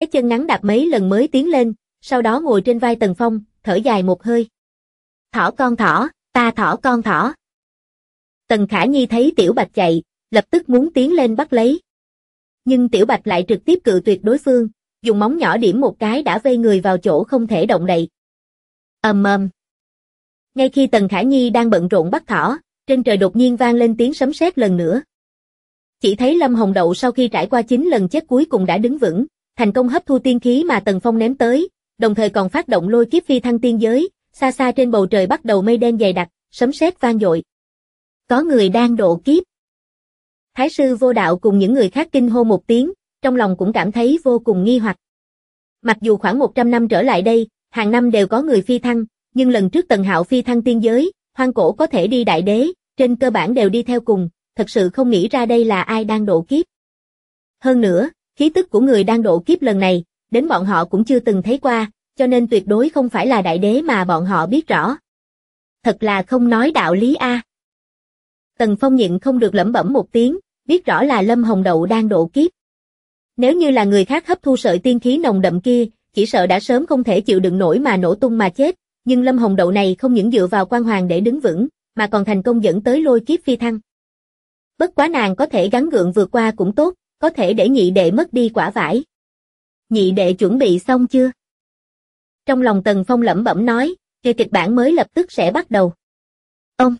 cái chân ngắn đạp mấy lần mới tiến lên, sau đó ngồi trên vai Tần Phong, thở dài một hơi. Thỏ con thỏ, ta thỏ con thỏ. Tần Khả Nhi thấy Tiểu Bạch chạy, lập tức muốn tiến lên bắt lấy. Nhưng Tiểu Bạch lại trực tiếp cự tuyệt đối phương, dùng móng nhỏ điểm một cái đã vây người vào chỗ không thể động đậy. Ầm ầm. Ngay khi Tần Khả Nhi đang bận rộn bắt thỏ, trên trời đột nhiên vang lên tiếng sấm sét lần nữa. Chỉ thấy Lâm Hồng Đậu sau khi trải qua 9 lần chết cuối cùng đã đứng vững, thành công hấp thu tiên khí mà Tần Phong ném tới, đồng thời còn phát động lôi kiếp phi thăng tiên giới, xa xa trên bầu trời bắt đầu mây đen dày đặc, sấm sét vang dội. Có người đang độ kiếp. Thái sư Vô Đạo cùng những người khác kinh hô một tiếng, trong lòng cũng cảm thấy vô cùng nghi hoặc. Mặc dù khoảng 100 năm trở lại đây, hàng năm đều có người phi thăng, nhưng lần trước Tần Hạo phi thăng tiên giới, Hoang Cổ có thể đi đại đế, trên cơ bản đều đi theo cùng, thật sự không nghĩ ra đây là ai đang độ kiếp. Hơn nữa, khí tức của người đang độ kiếp lần này, đến bọn họ cũng chưa từng thấy qua, cho nên tuyệt đối không phải là đại đế mà bọn họ biết rõ. Thật là không nói đạo lý a. Tần Phong nhịn không được lẩm bẩm một tiếng, biết rõ là Lâm Hồng Đậu đang độ kiếp. Nếu như là người khác hấp thu sợi tiên khí nồng đậm kia, chỉ sợ đã sớm không thể chịu đựng nổi mà nổ tung mà chết, nhưng Lâm Hồng Đậu này không những dựa vào quan hoàng để đứng vững, mà còn thành công dẫn tới lôi kiếp phi thăng. Bất quá nàng có thể gắng gượng vượt qua cũng tốt, có thể để nhị đệ mất đi quả vải. Nhị đệ chuẩn bị xong chưa? Trong lòng Tần Phong lẩm bẩm nói, kịch bản mới lập tức sẽ bắt đầu. Ông!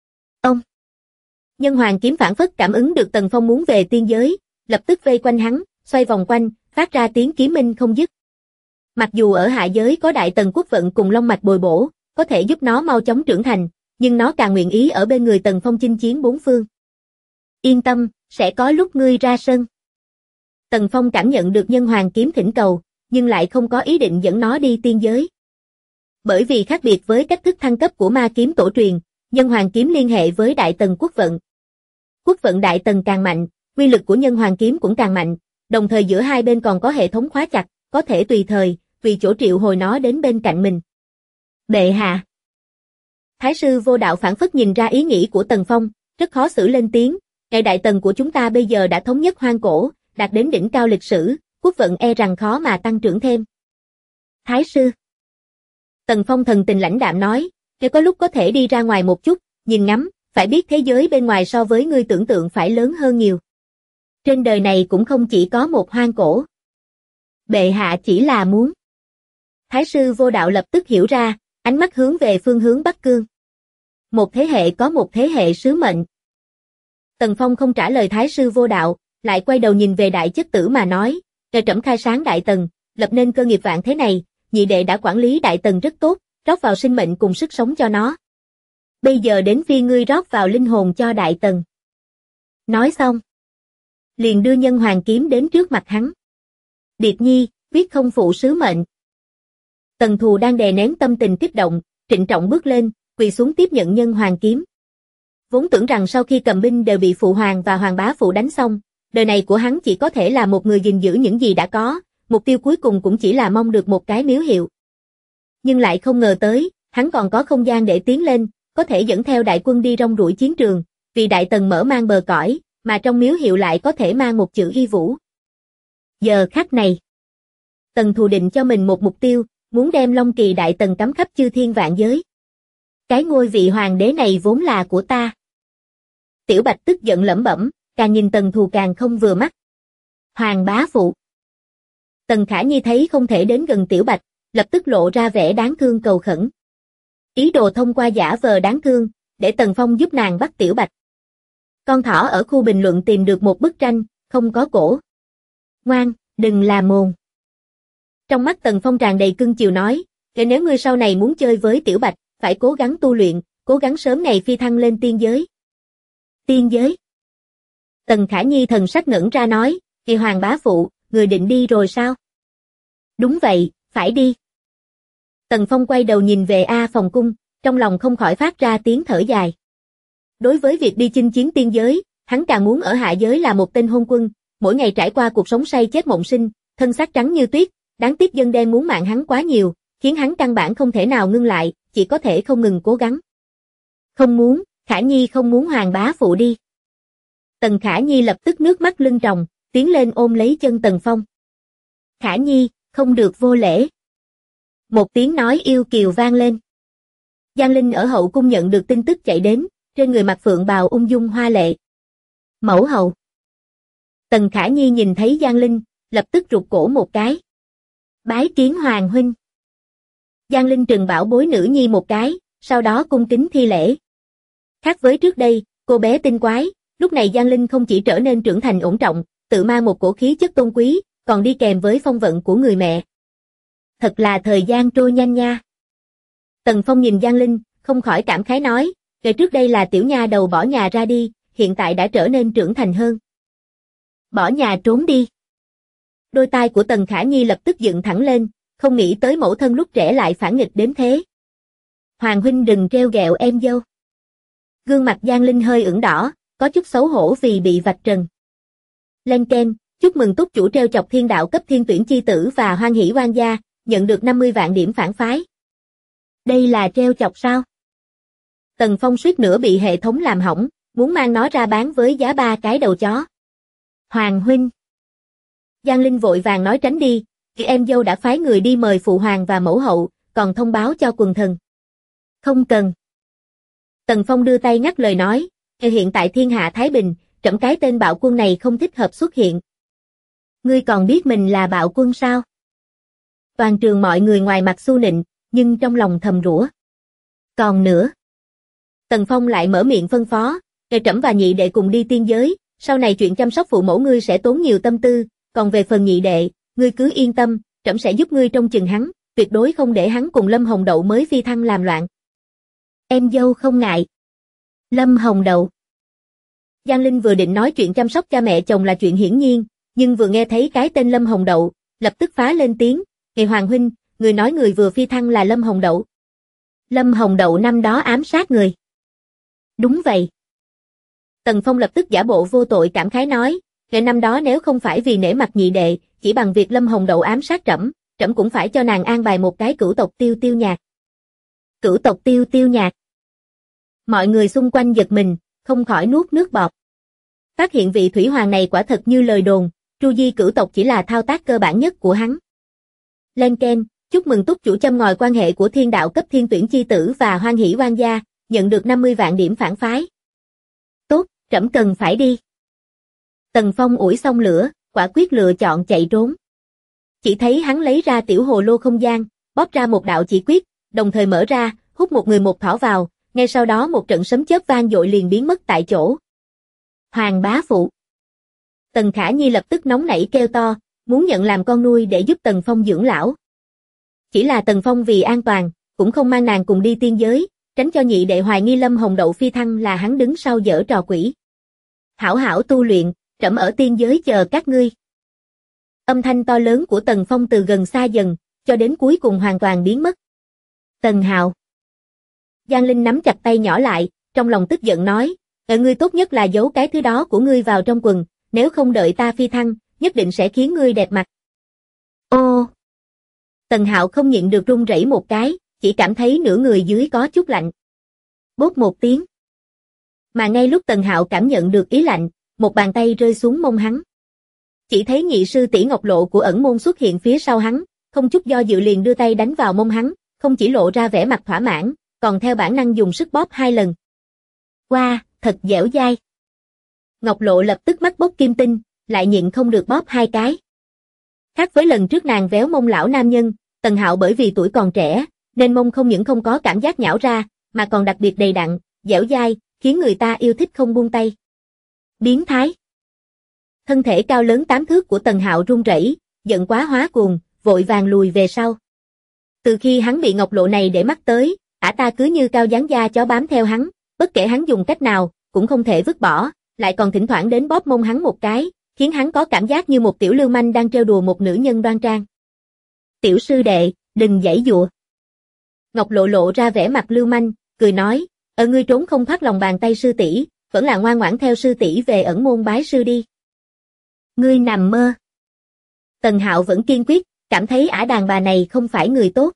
Nhân hoàng kiếm phản phất cảm ứng được Tần Phong muốn về tiên giới, lập tức vây quanh hắn, xoay vòng quanh, phát ra tiếng kiếm minh không dứt. Mặc dù ở hạ giới có Đại Tần Quốc Vận cùng Long Mạch bồi bổ, có thể giúp nó mau chóng trưởng thành, nhưng nó càng nguyện ý ở bên người Tần Phong chinh chiến bốn phương. Yên tâm, sẽ có lúc ngươi ra sân. Tần Phong cảm nhận được nhân hoàng kiếm thỉnh cầu, nhưng lại không có ý định dẫn nó đi tiên giới. Bởi vì khác biệt với cách thức thăng cấp của ma kiếm tổ truyền, nhân hoàng kiếm liên hệ với Đại Tần Quốc Vận. Quốc vận Đại Tần càng mạnh, uy lực của nhân hoàng kiếm cũng càng mạnh, đồng thời giữa hai bên còn có hệ thống khóa chặt, có thể tùy thời, tùy chỗ triệu hồi nó đến bên cạnh mình. Bệ hạ. Thái sư Vô Đạo phản phất nhìn ra ý nghĩ của Tần Phong, rất khó xử lên tiếng, ngày Đại Tần của chúng ta bây giờ đã thống nhất Hoang Cổ, đạt đến đỉnh cao lịch sử, quốc vận e rằng khó mà tăng trưởng thêm. Thái sư. Tần Phong thần tình lãnh đạm nói, nếu có lúc có thể đi ra ngoài một chút, nhìn ngắm, phải biết thế giới bên ngoài so với ngươi tưởng tượng phải lớn hơn nhiều. Trên đời này cũng không chỉ có một Hoang Cổ. Bệ hạ chỉ là muốn. Thái sư Vô Đạo lập tức hiểu ra, ánh mắt hướng về phương hướng Bắc Cương. Một thế hệ có một thế hệ sứ mệnh. Tần Phong không trả lời Thái sư Vô Đạo, lại quay đầu nhìn về Đại Chất Tử mà nói, nhờ trẫm khai sáng Đại Tần, lập nên cơ nghiệp vạn thế này, nhị đệ đã quản lý Đại Tần rất tốt, rót vào sinh mệnh cùng sức sống cho nó. Bây giờ đến phiên ngươi rót vào linh hồn cho Đại Tần. Nói xong, liền đưa nhân hoàng kiếm đến trước mặt hắn. Điệp nhi, quyết không phụ sứ mệnh. Tần Thù đang đè nén tâm tình kích động, trịnh trọng bước lên, quỳ xuống tiếp nhận nhân hoàng kiếm. Vốn tưởng rằng sau khi cầm binh đều bị phụ hoàng và hoàng bá phụ đánh xong, đời này của hắn chỉ có thể là một người gìn giữ những gì đã có, mục tiêu cuối cùng cũng chỉ là mong được một cái miếu hiệu. Nhưng lại không ngờ tới, hắn còn có không gian để tiến lên, có thể dẫn theo đại quân đi rong ruổi chiến trường, vì Đại Tần mở mang bờ cõi, mà trong miếu hiệu lại có thể mang một chữ Y Vũ. Giờ khắc này, Tần Thù định cho mình một mục tiêu, muốn đem Long Kỳ Đại Tần cắm khắp chư thiên vạn giới. Cái ngôi vị hoàng đế này vốn là của ta. Tiểu Bạch tức giận lẩm bẩm, càng nhìn Tần Thù càng không vừa mắt. Hoàng bá phụ. Tần Khả Nhi thấy không thể đến gần Tiểu Bạch, lập tức lộ ra vẻ đáng thương cầu khẩn. Ý đồ thông qua giả vờ đáng thương, để Tần Phong giúp nàng bắt Tiểu Bạch. Con thỏ ở khu bình luận tìm được một bức tranh, không có cổ. Ngoan, đừng làm mồm. Trong mắt Tần Phong tràn đầy cưng chiều nói, nếu ngươi sau này muốn chơi với Tiểu Bạch, phải cố gắng tu luyện, cố gắng sớm ngày phi thăng lên tiên giới. Tiên giới? Tần Khả Nhi thần sắc ngẩn ra nói, Kỳ hoàng bá phụ, người định đi rồi sao? Đúng vậy, phải đi. Tần Phong quay đầu nhìn về A Phòng Cung, trong lòng không khỏi phát ra tiếng thở dài. Đối với việc đi chinh chiến tiên giới, hắn càng muốn ở hạ giới là một tên hôn quân, mỗi ngày trải qua cuộc sống say chết mộng sinh, thân xác trắng như tuyết, đáng tiếc dân đen muốn mạng hắn quá nhiều, khiến hắn căn bản không thể nào ngưng lại, chỉ có thể không ngừng cố gắng. Không muốn, Khả Nhi không muốn hoàng bá phụ đi. Tần Khả Nhi lập tức nước mắt lưng tròng, tiến lên ôm lấy chân Tần Phong. Khả Nhi, không được vô lễ. Một tiếng nói yêu kiều vang lên. Giang Linh ở hậu cung nhận được tin tức chạy đến, trên người mặc phượng bào ung dung hoa lệ. Mẫu hậu. Tần Khả Nhi nhìn thấy Giang Linh, lập tức rụt cổ một cái. Bái kiến hoàng huynh. Giang Linh trừng bảo bối nữ nhi một cái, sau đó cung kính thi lễ. Khác với trước đây, cô bé tinh quái, lúc này Giang Linh không chỉ trở nên trưởng thành ổn trọng, tự mang một cổ khí chất tôn quý, còn đi kèm với phong vận của người mẹ. Thật là thời gian trôi nhanh nha. Tần Phong nhìn Giang Linh, không khỏi cảm khái nói, kể trước đây là tiểu nha đầu bỏ nhà ra đi, hiện tại đã trở nên trưởng thành hơn. Bỏ nhà trốn đi. Đôi tai của Tần Khả Nhi lập tức dựng thẳng lên, không nghĩ tới mẫu thân lúc trẻ lại phản nghịch đến thế. Hoàng huynh đừng trêu ghẹo em dâu. Gương mặt Giang Linh hơi ửng đỏ, có chút xấu hổ vì bị vạch trần. Lên keng, chúc mừng túc chủ treo chọc thiên đạo cấp thiên tuyển chi tử và hoan hỷ oan gia, nhận được 50 vạn điểm phản phái. Đây là treo chọc sao? Tần Phong suýt nữa bị hệ thống làm hỏng, muốn mang nó ra bán với giá 3 cái đầu chó. Hoàng huynh. Giang Linh vội vàng nói tránh đi, thì em dâu đã phái người đi mời phụ hoàng và mẫu hậu, còn thông báo cho quần thần. Không cần. Tần Phong đưa tay ngắt lời nói, hiện tại thiên hạ Thái Bình, trẫm cái tên bạo quân này không thích hợp xuất hiện. Ngươi còn biết mình là bạo quân sao? Toàn trường mọi người ngoài mặt xu nịnh, nhưng trong lòng thầm rủa. Còn nữa. Tần Phong lại mở miệng phân phó, trẫm và nhị đệ cùng đi tiên giới, sau này chuyện chăm sóc phụ mẫu ngươi sẽ tốn nhiều tâm tư, còn về phần nhị đệ, ngươi cứ yên tâm, trẫm sẽ giúp ngươi trông chừng hắn, tuyệt đối không để hắn cùng Lâm Hồng Đậu mới phi thăng làm loạn. Em dâu không ngại. Lâm Hồng Đậu. Giang Linh vừa định nói chuyện chăm sóc cha mẹ chồng là chuyện hiển nhiên, nhưng vừa nghe thấy cái tên Lâm Hồng Đậu, lập tức phá lên tiếng, "Ngày hoàng huynh, người nói người vừa phi thăng là Lâm Hồng Đậu." Lâm Hồng Đậu năm đó ám sát người. Đúng vậy. Tần Phong lập tức giả bộ vô tội cảm khái nói, ngày năm đó nếu không phải vì nể mặt nhị đệ, chỉ bằng việc Lâm Hồng Đậu ám sát trẫm, trẫm cũng phải cho nàng an bài một cái cửu tộc Tiêu Tiêu Nhạc. Cửu tộc Tiêu Tiêu Nhạc. Mọi người xung quanh giật mình, không khỏi nuốt nước bọt. Phát hiện vị thủy hoàng này quả thật như lời đồn, tru di cửu tộc chỉ là thao tác cơ bản nhất của hắn. Lên keng, chúc mừng túc chủ châm ngòi quan hệ của thiên đạo cấp thiên tuyển chi tử và hoan hỷ oan gia, nhận được 50 vạn điểm phản phái. Tốt, trẫm cần phải đi. Tần Phong ủi xong lửa, quả quyết lựa chọn chạy trốn. Chỉ thấy hắn lấy ra tiểu hồ lô không gian, bóp ra một đạo chỉ quyết, đồng thời mở ra, hút một người một thỏ vào, ngay sau đó một trận sấm chớp vang dội liền biến mất tại chỗ. Hoàng bá phụ. Tần Khả Nhi lập tức nóng nảy kêu to, muốn nhận làm con nuôi để giúp Tần Phong dưỡng lão. Chỉ là Tần Phong vì an toàn, cũng không mang nàng cùng đi tiên giới, tránh cho nhị đệ hoài nghi Lâm Hồng Đậu phi thăng là hắn đứng sau giở trò quỷ. Hảo hảo tu luyện, trẫm ở tiên giới chờ các ngươi. Âm thanh to lớn của Tần Phong từ gần xa dần, cho đến cuối cùng hoàn toàn biến mất. Tần Hạo. Giang Linh nắm chặt tay nhỏ lại, trong lòng tức giận nói, ngươi tốt nhất là giấu cái thứ đó của ngươi vào trong quần, nếu không đợi ta phi thăng, nhất định sẽ khiến ngươi đẹp mặt. Ô! Tần Hạo không nhịn được run rẩy một cái, chỉ cảm thấy nửa người dưới có chút lạnh. Bốp một tiếng. Mà ngay lúc Tần Hạo cảm nhận được ý lạnh, một bàn tay rơi xuống mông hắn. Chỉ thấy nhị sư tỷ Ngọc Lộ của ẩn môn xuất hiện phía sau hắn, không chút do dự liền đưa tay đánh vào mông hắn, không chỉ lộ ra vẻ mặt thỏa mãn, còn theo bản năng dùng sức bóp 2 lần. Wow, thật dẻo dai. Ngọc Lộ lập tức mắt bốc kim tinh, lại nhịn không được bóp 2 cái. Khác với lần trước nàng véo mông lão nam nhân, Tần Hạo bởi vì tuổi còn trẻ, nên mông không những không có cảm giác nhão ra, mà còn đặc biệt đầy đặn, dẻo dai, khiến người ta yêu thích không buông tay. Biến thái. Thân thể cao lớn 8 thước của Tần Hạo run rẩy, giận quá hóa cuồng, vội vàng lùi về sau. Từ khi hắn bị Ngọc Lộ này để mắt tới, ả ta cứ như cao dán da chó bám theo hắn, bất kể hắn dùng cách nào, cũng không thể vứt bỏ, lại còn thỉnh thoảng đến bóp mông hắn một cái, khiến hắn có cảm giác như một tiểu lưu manh đang trêu đùa một nữ nhân đoan trang. Tiểu sư đệ, đừng giãy giụa. Ngọc Lộ lộ ra vẻ mặt lưu manh, cười nói, ngươi trốn không thoát lòng bàn tay sư tỷ, vẫn là ngoan ngoãn theo sư tỷ về ẩn môn bái sư đi. Ngươi nằm mơ. Tần Hạo vẫn kiên quyết, cảm thấy ả đàn bà này không phải người tốt.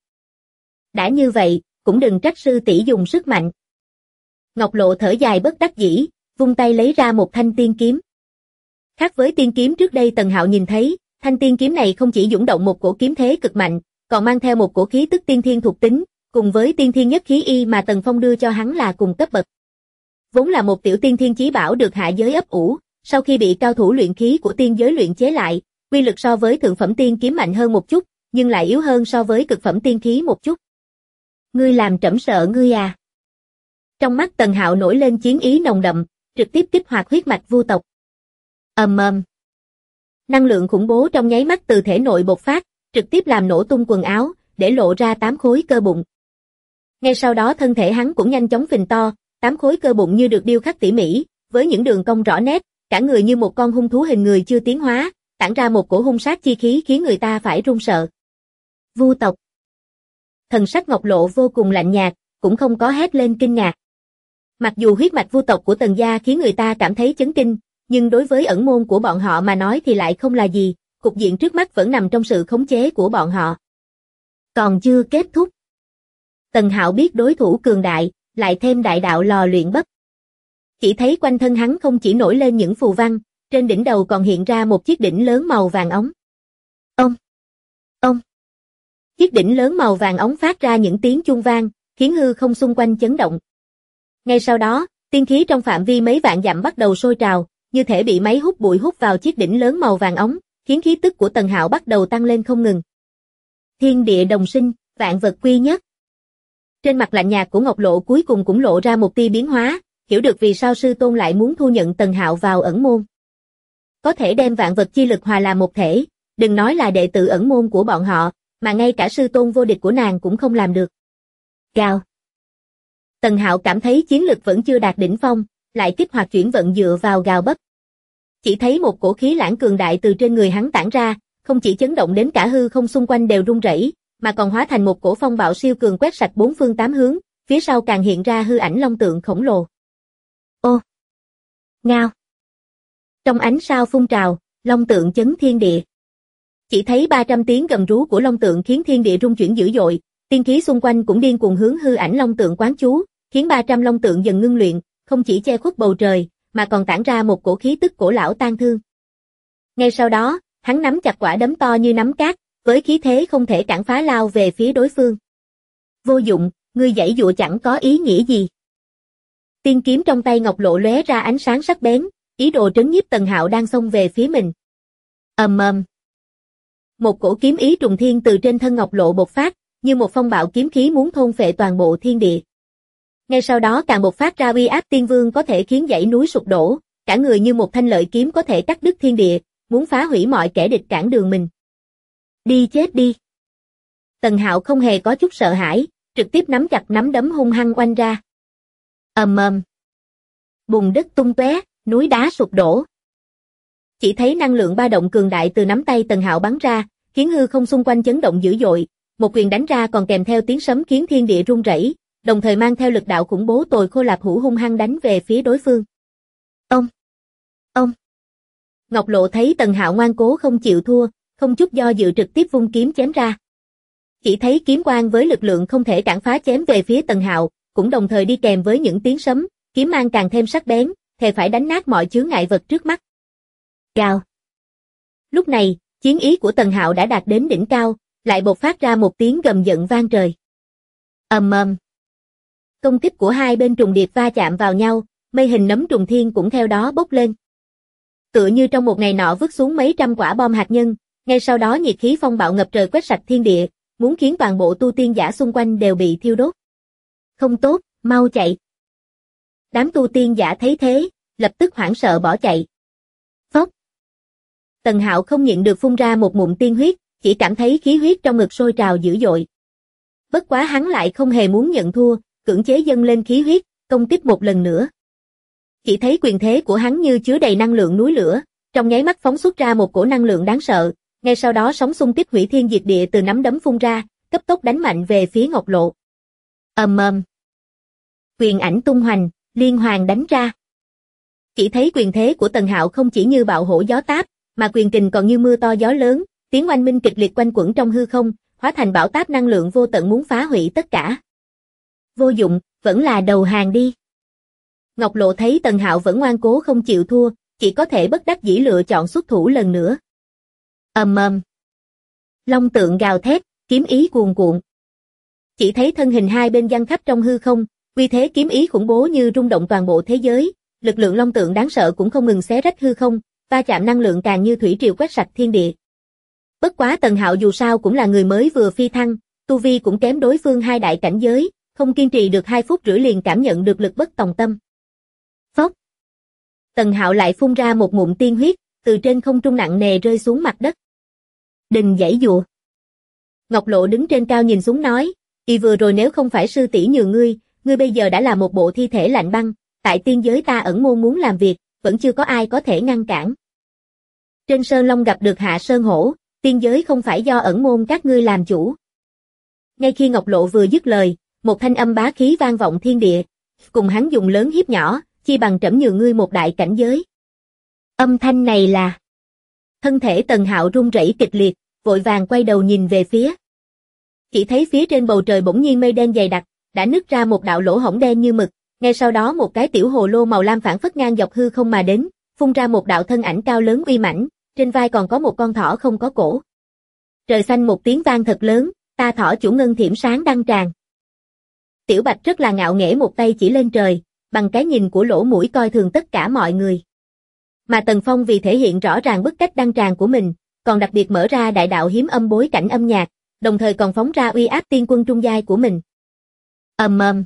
Đã như vậy, cũng đừng trách sư tỷ dùng sức mạnh. Ngọc Lộ thở dài bất đắc dĩ, vung tay lấy ra một thanh tiên kiếm. Khác với tiên kiếm trước đây Tần Hạo nhìn thấy, Thanh tiên kiếm này không chỉ dũng động một cổ kiếm thế cực mạnh, còn mang theo một cổ khí tức tiên thiên thuộc tính, cùng với tiên thiên nhất khí y mà Tần Phong đưa cho hắn là cùng cấp bậc. Vốn là một tiểu tiên thiên chí bảo được hạ giới ấp ủ, sau khi bị cao thủ luyện khí của tiên giới luyện chế lại, uy lực so với thượng phẩm tiên kiếm mạnh hơn một chút, nhưng lại yếu hơn so với cực phẩm tiên khí một chút. Ngươi làm trẫm sợ ngươi à? Trong mắt Tần Hạo nổi lên chiến ý nồng đậm, trực tiếp kích hoạt huyết mạch vu tộc. Năng lượng khủng bố trong nháy mắt từ thể nội bộc phát, trực tiếp làm nổ tung quần áo, để lộ ra 8 khối cơ bụng. Ngay sau đó thân thể hắn cũng nhanh chóng phình to, 8 khối cơ bụng như được điêu khắc tỉ mỉ, với những đường cong rõ nét, cả người như một con hung thú hình người chưa tiến hóa, tản ra một cổ hung sát chi khí khiến người ta phải run sợ. Vu tộc. Thần sắc Ngọc Lộ vô cùng lạnh nhạt, cũng không có hét lên kinh ngạc. Mặc dù huyết mạch vu tộc của Tần gia khiến người ta cảm thấy chấn kinh, nhưng đối với ẩn môn của bọn họ mà nói thì lại không là gì, cục diện trước mắt vẫn nằm trong sự khống chế của bọn họ. Còn chưa kết thúc. Tần Hạo biết đối thủ cường đại, lại thêm đại đạo lò luyện bắp. Chỉ thấy quanh thân hắn không chỉ nổi lên những phù văn, trên đỉnh đầu còn hiện ra một chiếc đỉnh lớn màu vàng óng. Ông. Chiếc đỉnh lớn màu vàng óng phát ra những tiếng chuông vang, khiến hư không xung quanh chấn động. Ngay sau đó, tiên khí trong phạm vi mấy vạn dặm bắt đầu sôi trào, như thể bị máy hút bụi hút vào chiếc đỉnh lớn màu vàng óng, khiến khí tức của Tần Hạo bắt đầu tăng lên không ngừng. Thiên địa đồng sinh, vạn vật quy nhất. Trên mặt lạnh nhạt của Ngọc Lộ cuối cùng cũng lộ ra một tia biến hóa, hiểu được vì sao sư tôn lại muốn thu nhận Tần Hạo vào ẩn môn. Có thể đem vạn vật chi lực hòa làm một thể, đừng nói là đệ tử ẩn môn của bọn họ, mà ngay cả sư tôn vô địch của nàng cũng không làm được. Gào. Tần Hạo cảm thấy chiến lực vẫn chưa đạt đỉnh phong, lại kích hoạt chuyển vận dựa vào gào bấp. Chỉ thấy một cổ khí lãng cường đại từ trên người hắn tản ra, không chỉ chấn động đến cả hư không xung quanh đều rung rẩy, mà còn hóa thành một cổ phong bạo siêu cường quét sạch bốn phương tám hướng, phía sau càng hiện ra hư ảnh long tượng khổng lồ. Ô! Ngao! Trong ánh sao phun trào, long tượng chấn thiên địa. Chỉ thấy 300 tiếng gầm rú của long tượng khiến thiên địa rung chuyển dữ dội, tiên khí xung quanh cũng điên cuồng hướng hư ảnh long tượng quán chú, khiến 300 long tượng dần ngưng luyện, không chỉ che khuất bầu trời, mà còn tản ra một cổ khí tức cổ lão tang thương. Ngay sau đó, hắn nắm chặt quả đấm to như nắm cát, với khí thế không thể cản phá lao về phía đối phương. Vô dụng, ngươi giãy giụa chẳng có ý nghĩa gì. Tiên kiếm trong tay Ngọc Lộ lóe ra ánh sáng sắc bén, ý đồ trấn nhiếp Tần Hạo đang xông về phía mình. Một cổ kiếm ý trùng thiên từ trên thân Ngọc Lộ bộc phát, như một phong bạo kiếm khí muốn thôn phệ toàn bộ thiên địa. Ngay sau đó càng bộc phát ra uy áp tiên vương có thể khiến dãy núi sụp đổ, cả người như một thanh lợi kiếm có thể cắt đứt thiên địa, muốn phá hủy mọi kẻ địch cản đường mình. Đi chết đi. Tần Hạo không hề có chút sợ hãi, trực tiếp nắm chặt nắm đấm hung hăng oanh ra. Bùn đất tung tóe, núi đá sụp đổ. Chỉ thấy năng lượng ba động cường đại từ nắm tay Tần Hạo bắn ra, khiến hư không xung quanh chấn động dữ dội, một quyền đánh ra còn kèm theo tiếng sấm khiến thiên địa rung rẩy, đồng thời mang theo lực đạo khủng bố tồi khô lạp hủ hung hăng đánh về phía đối phương. Ông. Ngọc Lộ thấy Tần Hạo ngoan cố không chịu thua, không chút do dự trực tiếp vung kiếm chém ra. Chỉ thấy kiếm quang với lực lượng không thể cản phá chém về phía Tần Hạo, cũng đồng thời đi kèm với những tiếng sấm, kiếm mang càng thêm sắc bén, thề phải đánh nát mọi chướng ngại vật trước mắt. Gào. Lúc này, chiến ý của Tần Hạo đã đạt đến đỉnh cao, lại bộc phát ra một tiếng gầm giận vang trời. Công kích của hai bên trùng điệp va chạm vào nhau, mây hình nấm trùng thiên cũng theo đó bốc lên. Tựa như trong một ngày nọ vứt xuống mấy trăm quả bom hạt nhân, ngay sau đó nhiệt khí phong bạo ngập trời quét sạch thiên địa, muốn khiến toàn bộ tu tiên giả xung quanh đều bị thiêu đốt. Không tốt, mau chạy. Đám tu tiên giả thấy thế, lập tức hoảng sợ bỏ chạy. Phốc. Tần Hạo không nhịn được phun ra một ngụm tiên huyết, chỉ cảm thấy khí huyết trong ngực sôi trào dữ dội. Bất quá hắn lại không hề muốn nhận thua, cưỡng chế dâng lên khí huyết, công kích một lần nữa. Chỉ thấy quyền thế của hắn như chứa đầy năng lượng núi lửa, trong nháy mắt phóng xuất ra một cổ năng lượng đáng sợ, ngay sau đó sóng xung kích hủy thiên diệt địa từ nắm đấm phun ra, cấp tốc đánh mạnh về phía Ngọc Lộ. Quyền ảnh tung hoành, liên hoàn đánh ra. Chỉ thấy quyền thế của Tần Hạo không chỉ như bạo hổ gió táp, mà quyền kình còn như mưa to gió lớn, tiếng oanh minh kịch liệt quanh quẩn trong hư không, hóa thành bão táp năng lượng vô tận muốn phá hủy tất cả. Vô dụng, vẫn là đầu hàng đi. Ngọc Lộ thấy Tần Hạo vẫn ngoan cố không chịu thua, chỉ có thể bất đắc dĩ lựa chọn xuất thủ lần nữa. Ầm ầm. Long tượng gào thét, kiếm ý cuồn cuộn. Chỉ thấy thân hình hai bên giăng khắp trong hư không, uy thế kiếm ý khủng bố như rung động toàn bộ thế giới, lực lượng long tượng đáng sợ cũng không ngừng xé rách hư không, va chạm năng lượng càng như thủy triều quét sạch thiên địa. Bất quá Tần Hạo dù sao cũng là người mới vừa phi thăng, tu vi cũng kém đối phương hai đại cảnh giới, không kiên trì được 2 phút rưỡi liền cảm nhận được lực bất tòng tâm. Phốc. Tần Hạo lại phun ra một ngụm tiên huyết, từ trên không trung nặng nề rơi xuống mặt đất. Đừng giãy giụa. Ngọc Lộ đứng trên cao nhìn xuống nói, y vừa rồi nếu không phải sư tỷ nhường ngươi, ngươi bây giờ đã là một bộ thi thể lạnh băng, tại tiên giới ta ẩn môn muốn làm việc, vẫn chưa có ai có thể ngăn cản. Trên Sơn Long gặp được Hạ Sơn Hổ, tiên giới không phải do ẩn môn các ngươi làm chủ. Ngay khi Ngọc Lộ vừa dứt lời, một thanh âm bá khí vang vọng thiên địa, cùng hắn dùng lớn hiếp nhỏ, chi bằng trẫm nhường ngươi một đại cảnh giới. Âm thanh này là... Thân thể Tần Hạo run rẩy kịch liệt, vội vàng quay đầu nhìn về phía. Chỉ thấy phía trên bầu trời bỗng nhiên mây đen dày đặc, đã nứt ra một đạo lỗ hổng đen như mực, ngay sau đó một cái tiểu hồ lô màu lam phảng phất ngang dọc hư không mà đến, phun ra một đạo thân ảnh cao lớn uy mãnh, trên vai còn có một con thỏ không có cổ. Trời xanh một tiếng vang thật lớn, ta thỏ chủ ngân thiểm sáng đăng tràng. Tiểu Bạch rất là ngạo nghễ một tay chỉ lên trời, bằng cái nhìn của lỗ mũi coi thường tất cả mọi người. Mà Tần Phong vì thể hiện rõ ràng bức cách đăng tràng của mình, còn đặc biệt mở ra đại đạo hiếm âm bối cảnh âm nhạc, đồng thời còn phóng ra uy áp tiên quân trung giai của mình. Ầm ầm.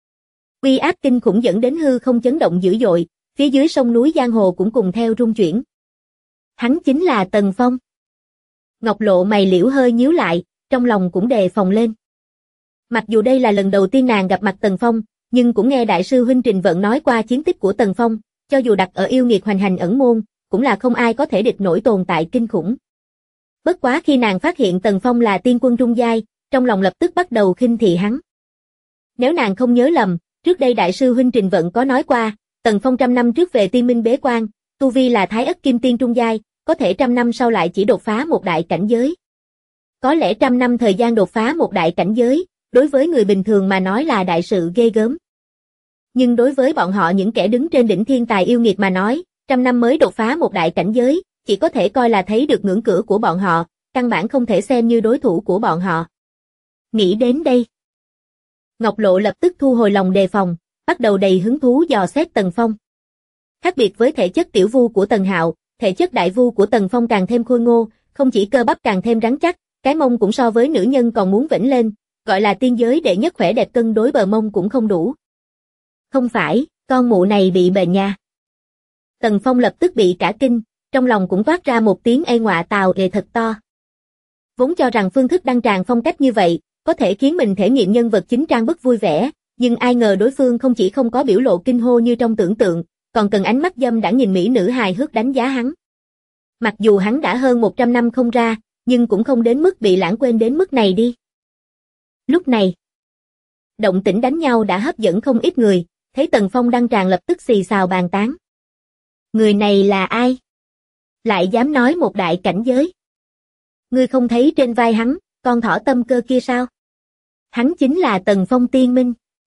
Uy áp kinh khủng dẫn đến hư không chấn động dữ dội, phía dưới sông núi giang hồ cũng cùng theo rung chuyển. Hắn chính là Tần Phong. Ngọc Lộ mày liễu hơi nhíu lại, trong lòng cũng đề phòng lên. Mặc dù đây là lần đầu tiên nàng gặp mặt Tần Phong, nhưng cũng nghe đại sư huynh Trình Vận nói qua chiến tích của Tần Phong, cho dù đặt ở yêu nghiệt hoành hành ẩn môn, cũng là không ai có thể địch nổi tồn tại kinh khủng. Bất quá khi nàng phát hiện Tần Phong là tiên quân trung giai, trong lòng lập tức bắt đầu khinh thị hắn. Nếu nàng không nhớ lầm, trước đây đại sư huynh Trình Vận có nói qua, Tần Phong 100 năm trước về Tiên Minh bế quan, tu vi là Thái Ất Kim Tiên trung giai, có thể 100 năm sau lại chỉ đột phá một đại cảnh giới. Có lẽ 100 năm thời gian đột phá một đại cảnh giới, đối với người bình thường mà nói là đại sự ghê gớm. Nhưng đối với bọn họ những kẻ đứng trên đỉnh thiên tài yêu nghiệt mà nói, 100 năm mới đột phá một đại cảnh giới, chỉ có thể coi là thấy được ngưỡng cửa của bọn họ, căn bản không thể xem như đối thủ của bọn họ. Nghĩ đến đây, Ngọc Lộ lập tức thu hồi lòng đề phòng, bắt đầu đầy hứng thú dò xét Tần Phong. Khác biệt với thể chất tiểu vu của Tần Hạo, thể chất đại vu của Tần Phong càng thêm khôi ngô, không chỉ cơ bắp càng thêm rắn chắc, cái mông cũng so với nữ nhân còn muốn vểnh lên, gọi là tiên giới đệ nhất khỏe đẹp cân đối bờ mông cũng không đủ. Không phải, con mụ này bị bệnh nha. Tần Phong lập tức bị cả kinh, trong lòng cũng toát ra một tiếng ê ngọa tào ề thật to. Vốn cho rằng phương thức đăng tràng phong cách như vậy, có thể khiến mình thể nghiệm nhân vật chính trang bức vui vẻ, nhưng ai ngờ đối phương không chỉ không có biểu lộ kinh hô như trong tưởng tượng, còn cần ánh mắt dâm đãng nhìn mỹ nữ hài hước đánh giá hắn. Mặc dù hắn đã hơn 100 năm không ra, nhưng cũng không đến mức bị lãng quên đến mức này đi. Lúc này, động tĩnh đánh nhau đã hấp dẫn không ít người, thấy Tần Phong đăng tràng lập tức xì xào bàn tán. Người này là ai? Lại dám nói một đại cảnh giới. Ngươi không thấy trên vai hắn, con thỏ tâm cơ kia sao? Hắn chính là Tần Phong tiên minh.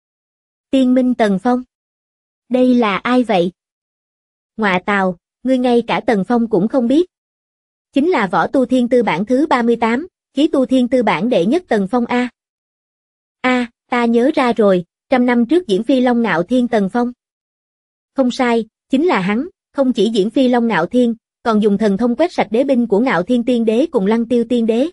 Tiên minh Tần Phong. Đây là ai vậy? Ngọa tào, ngươi ngay cả Tần Phong cũng không biết. Chính là võ tu thiên tư bản thứ 38, khí tu thiên tư bản đệ nhất Tần Phong A. A, ta nhớ ra rồi, 100 năm trước diễn phi Long Ngạo Thiên Tần Phong. Không sai, chính là hắn, không chỉ diễn phi Long Ngạo Thiên, còn dùng thần thông quét sạch đế binh của Ngạo Thiên Tiên Đế cùng Lăng Tiêu Tiên Đế.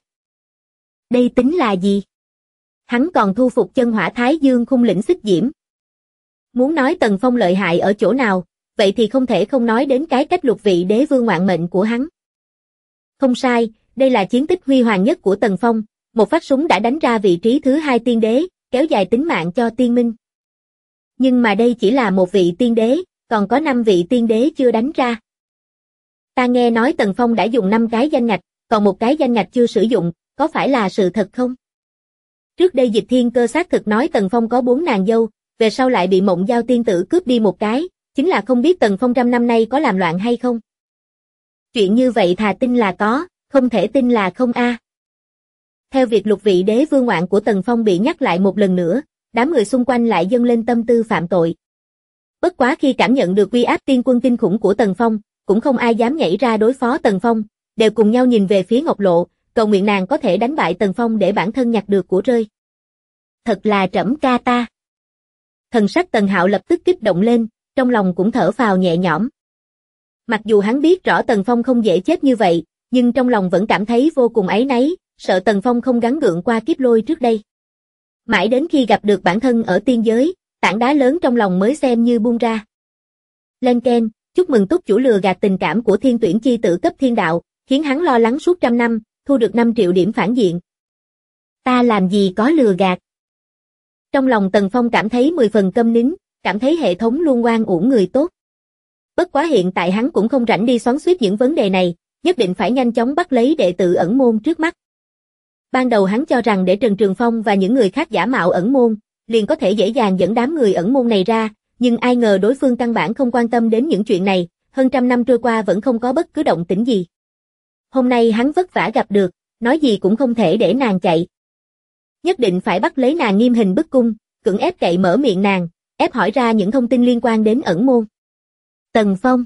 Đây tính là gì? Hắn còn thu phục chân hỏa Thái Dương khung lĩnh xích diễm. Muốn nói Tần Phong lợi hại ở chỗ nào, vậy thì không thể không nói đến cái cách lục vị đế vương ngoạn mệnh của hắn. Không sai, đây là chiến tích huy hoàng nhất của Tần Phong, một phát súng đã đánh ra vị trí thứ 2 tiên đế, kéo dài tính mạng cho tiên minh. Nhưng mà đây chỉ là một vị tiên đế, còn có 5 vị tiên đế chưa đánh ra. Ta nghe nói Tần Phong đã dùng 5 cái danh ngạch, còn một cái danh ngạch chưa sử dụng, có phải là sự thật không? Trước đây Dịch Thiên Cơ xác thực nói Tần Phong có 4 nàng dâu, về sau lại bị Mộng Giao tiên tử cướp đi một cái, chính là không biết Tần Phong 100 năm nay có làm loạn hay không. Chuyện như vậy thà tin là có, không thể tin là không a. Theo việc lục vị đế vương ngoạn của Tần Phong bị nhắc lại một lần nữa, đám người xung quanh lại dâng lên tâm tư phạm tội. Bất quá khi cảm nhận được uy áp tiên quân kinh khủng của Tần Phong, cũng không ai dám nhảy ra đối phó Tần Phong, đều cùng nhau nhìn về phía Ngọc Lộ, cầu nguyện nàng có thể đánh bại Tần Phong để bản thân nhặt được của rơi. Thật là trẫm ca ta. Thần sắc Tần Hạo lập tức kích động lên, trong lòng cũng thở phào nhẹ nhõm. Mặc dù hắn biết rõ Tần Phong không dễ chết như vậy, nhưng trong lòng vẫn cảm thấy vô cùng áy náy, sợ Tần Phong không gắng gượng qua kiếp lôi trước đây. Mãi đến khi gặp được bản thân ở tiên giới, tảng đá lớn trong lòng mới xem như buông ra. Lên keng, chúc mừng túc chủ lừa gạt tình cảm của thiên tuyển chi tử cấp thiên đạo, khiến hắn lo lắng suốt trăm năm, thu được 5 triệu điểm phản diện. Ta làm gì có lừa gạt. Trong lòng Tần Phong cảm thấy 10 phần câm nín, cảm thấy hệ thống luôn oan uổng người tốt. Bất quá hiện tại hắn cũng không rảnh đi xoắn xuýt những vấn đề này, nhất định phải nhanh chóng bắt lấy đệ tử ẩn môn trước mắt. Ban đầu hắn cho rằng để Trần Trường Phong và những người khác giả mạo ẩn môn, liền có thể dễ dàng dẫn đám người ẩn môn này ra, nhưng ai ngờ đối phương căn bản không quan tâm đến những chuyện này, hơn trăm năm trôi qua vẫn không có bất cứ động tĩnh gì. Hôm nay hắn vất vả gặp được, nói gì cũng không thể để nàng chạy. Nhất định phải bắt lấy nàng nghiêm hình bức cung, cưỡng ép cậy mở miệng nàng, ép hỏi ra những thông tin liên quan đến ẩn môn. Tần Phong.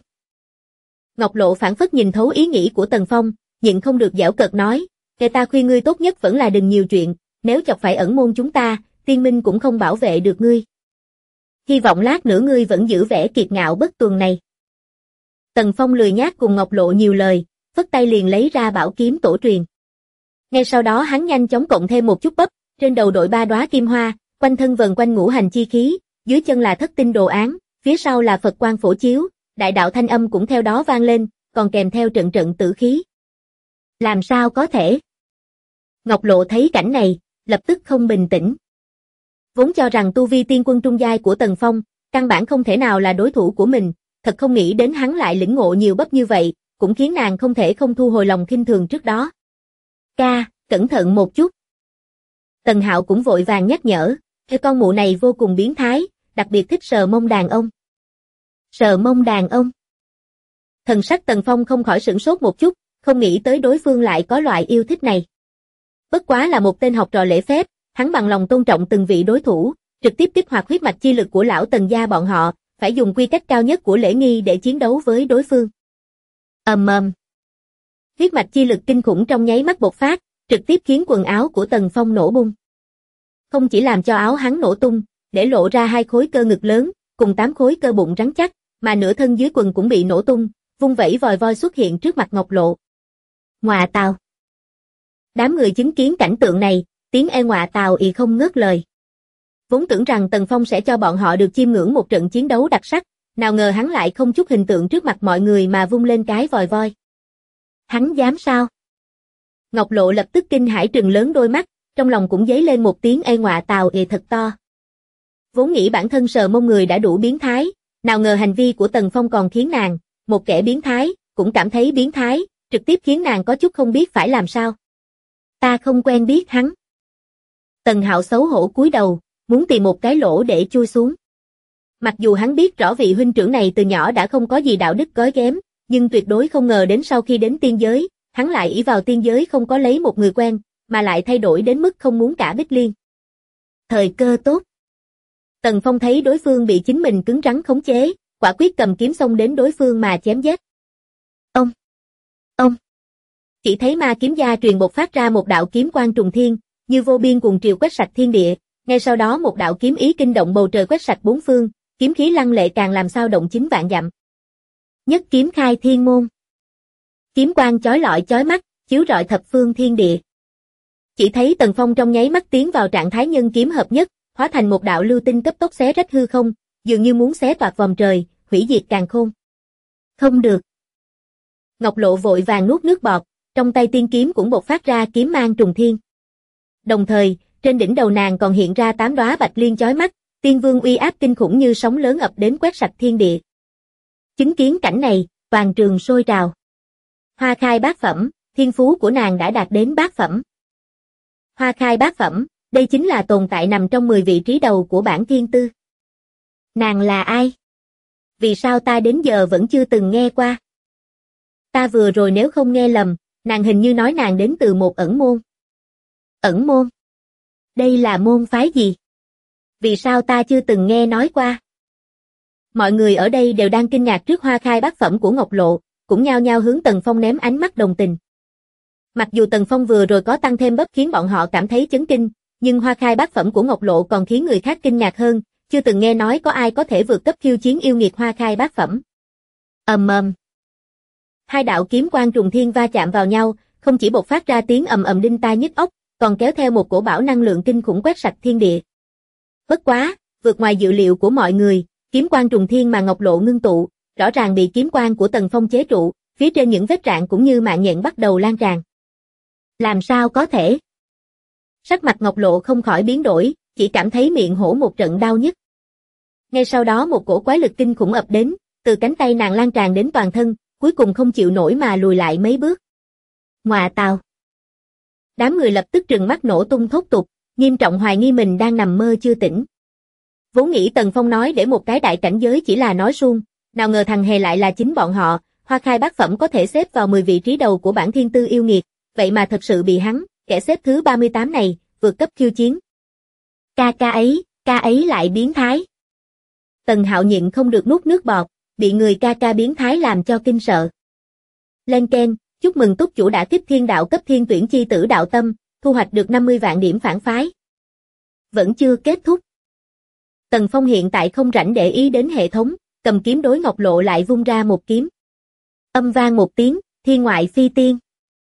Ngọc Lộ phảng phất nhìn thấu ý nghĩ của Tần Phong, nhịn không được giễu cợt nói, "Kẻ ta khuyên ngươi tốt nhất vẫn là đừng nhiều chuyện, nếu chọc phải ẩn môn chúng ta, tiên minh cũng không bảo vệ được ngươi. Hy vọng lát nữa ngươi vẫn giữ vẻ kiệt ngạo bất tuần này." Tần Phong lười nhác cùng Ngọc Lộ nhiều lời, phất tay liền lấy ra bảo kiếm tổ truyền. Ngay sau đó hắn nhanh chóng cộng thêm một chút bắp, trên đầu đội 3 đóa kim hoa, quanh thân vần quanh ngũ hành chi khí, dưới chân là thất tinh đồ án, phía sau là Phật quang phổ chiếu, đại đạo thanh âm cũng theo đó vang lên, còn kèm theo trận trận tử khí. Làm sao có thể? Ngọc Lộ thấy cảnh này, lập tức không bình tĩnh. Vốn cho rằng tu vi tiên quân trung giai của Tần Phong, căn bản không thể nào là đối thủ của mình, thật không nghĩ đến hắn lại lĩnh ngộ nhiều bắp như vậy, cũng khiến nàng không thể không thu hồi lòng khinh thường trước đó. Ca, cẩn thận một chút. Tần Hạo cũng vội vàng nhắc nhở, cái con mụ này vô cùng biến thái, đặc biệt thích sờ mông đàn ông. Sờ mông đàn ông. Thần sắc Tần Phong không khỏi sửng sốt một chút, không nghĩ tới đối phương lại có loại yêu thích này. Bất quá là một tên học trò lễ phép, hắn bằng lòng tôn trọng từng vị đối thủ, trực tiếp kích hoạt huyết mạch chi lực của lão Tần gia bọn họ, phải dùng quy cách cao nhất của lễ nghi để chiến đấu với đối phương. Huyết mạch chi lực kinh khủng trong nháy mắt bộc phát, trực tiếp khiến quần áo của Tần Phong nổ bung. Không chỉ làm cho áo hắn nổ tung, để lộ ra 2 khối cơ ngực lớn, cùng 8 khối cơ bụng rắn chắc, mà nửa thân dưới quần cũng bị nổ tung, vung vẩy vòi voi xuất hiện trước mặt Ngọc Lộ. Ngọa tào. Đám người chứng kiến cảnh tượng này, tiếng e ngọa tào ì không ngớt lời. Vốn tưởng rằng Tần Phong sẽ cho bọn họ được chiêm ngưỡng một trận chiến đấu đặc sắc, nào ngờ hắn lại không chút hình tượng trước mặt mọi người mà vung lên cái vòi voi. Hắn dám sao? Ngọc Lộ lập tức kinh hãi trừng lớn đôi mắt, trong lòng cũng dấy lên một tiếng ê ngọa tào ì thật to. Vốn nghĩ bản thân sờ mông người đã đủ biến thái, nào ngờ hành vi của Tần Phong còn khiến nàng, một kẻ biến thái, cũng cảm thấy biến thái, trực tiếp khiến nàng có chút không biết phải làm sao. Ta không quen biết hắn. Tần Hạo xấu hổ cúi đầu, muốn tìm một cái lỗ để chui xuống. Mặc dù hắn biết rõ vị huynh trưởng này từ nhỏ đã không có gì đạo đức gói ghém, nhưng tuyệt đối không ngờ đến sau khi đến tiên giới, hắn lại ỷ vào tiên giới không có lấy một người quen, mà lại thay đổi đến mức không muốn cả Bích Liên. Thời cơ tốt. Tần Phong thấy đối phương bị chính mình cứng rắn khống chế, quả quyết cầm kiếm xông đến đối phương mà chém giết. Ông. Chỉ thấy ma kiếm gia truyền bộc phát ra một đạo kiếm quang trùng thiên, như vô biên cuồng triều quét sạch thiên địa, ngay sau đó một đạo kiếm ý kinh động bầu trời quét sạch bốn phương, kiếm khí lăng lệ càng làm sao động 9 vạn dặm. Nhất kiếm khai thiên môn. Kiếm quang chói lọi chói mắt, chiếu rọi thập phương thiên địa. Chỉ thấy Tần Phong trong nháy mắt tiến vào trạng thái nhân kiếm hợp nhất, hóa thành một đạo lưu tinh cấp tốc xé rách hư không, dường như muốn xé toạc vòng trời, hủy diệt càn khôn. Không được. Ngọc Lộ vội vàng nuốt nước bọt, trong tay tiên kiếm cũng bộc phát ra kiếm mang trùng thiên. Đồng thời, trên đỉnh đầu nàng còn hiện ra 8 đóa bạch liên chói mắt, tiên vương uy áp kinh khủng như sóng lớn ập đến quét sạch thiên địa. Chứng kiến cảnh này, toàn trường sôi trào. Hoa khai bát phẩm, thiên phú của nàng đã đạt đến bát phẩm. Hoa khai bát phẩm, đây chính là tồn tại nằm trong 10 vị trí đầu của bảng thiên tư. Nàng là ai? Vì sao ta đến giờ vẫn chưa từng nghe qua? Ta vừa rồi nếu không nghe lầm, nàng hình như nói nàng đến từ một ẩn môn. Ẩn môn? Đây là môn phái gì? Vì sao ta chưa từng nghe nói qua? Mọi người ở đây đều đang kinh ngạc trước hoa khai bát phẩm của Ngọc Lộ, cũng nhao nhao hướng Tần Phong ném ánh mắt đồng tình. Mặc dù Tần Phong vừa rồi có tăng thêm bắp khiến bọn họ cảm thấy chấn kinh, nhưng hoa khai bát phẩm của Ngọc Lộ còn khiến người khác kinh ngạc hơn, chưa từng nghe nói có ai có thể vượt cấp khiêu chiến yêu nghiệt hoa khai bát phẩm. Ầm ầm. Hai đạo kiếm quang trùng thiên va chạm vào nhau, không chỉ bộc phát ra tiếng ầm ầm đinh tai nhức óc, còn kéo theo một cổ bão năng lượng kinh khủng quét sạch thiên địa. Bất quá, vượt ngoài dự liệu của mọi người, kiếm quang trùng thiên mà Ngọc Lộ ngưng tụ, rõ ràng bị kiếm quang của Tần Phong chế trụ, phía trên những vết rạn cũng như mạng nhện bắt đầu lan tràn. Làm sao có thể? Sắc mặt Ngọc Lộ không khỏi biến đổi, chỉ cảm thấy miệng hổ một trận đau nhức. Ngay sau đó một cổ quái lực kinh khủng ập đến, từ cánh tay nàng lan tràn đến toàn thân, cuối cùng không chịu nổi mà lùi lại mấy bước. Ngoà tào! Đám người lập tức trừng mắt nổ tung thốt tục, nghiêm trọng hoài nghi mình đang nằm mơ chưa tỉnh. Vốn nghĩ Tần Phong nói để một cái đại cảnh giới chỉ là nói suông, nào ngờ thằng hề lại là chính bọn họ, hoa khai bát phẩm có thể xếp vào 10 vị trí đầu của bảng thiên tư yêu nghiệt, vậy mà thật sự bị hắn, kẻ xếp thứ 38 này, vượt cấp khiêu chiến. Ca ấy lại biến thái. Tần Hạo nhịn không được nuốt nước bọt, bị người ca biến thái làm cho kinh sợ. Lên keng, chúc mừng túc chủ đã kích thiên đạo cấp thiên tuyển chi tử đạo tâm, thu hoạch được 50 vạn điểm phản phái. Vẫn chưa kết thúc. Tần Phong hiện tại không rảnh để ý đến hệ thống, cầm kiếm đối Ngọc Lộ lại vung ra một kiếm. Âm vang một tiếng, thiên ngoại phi tiên.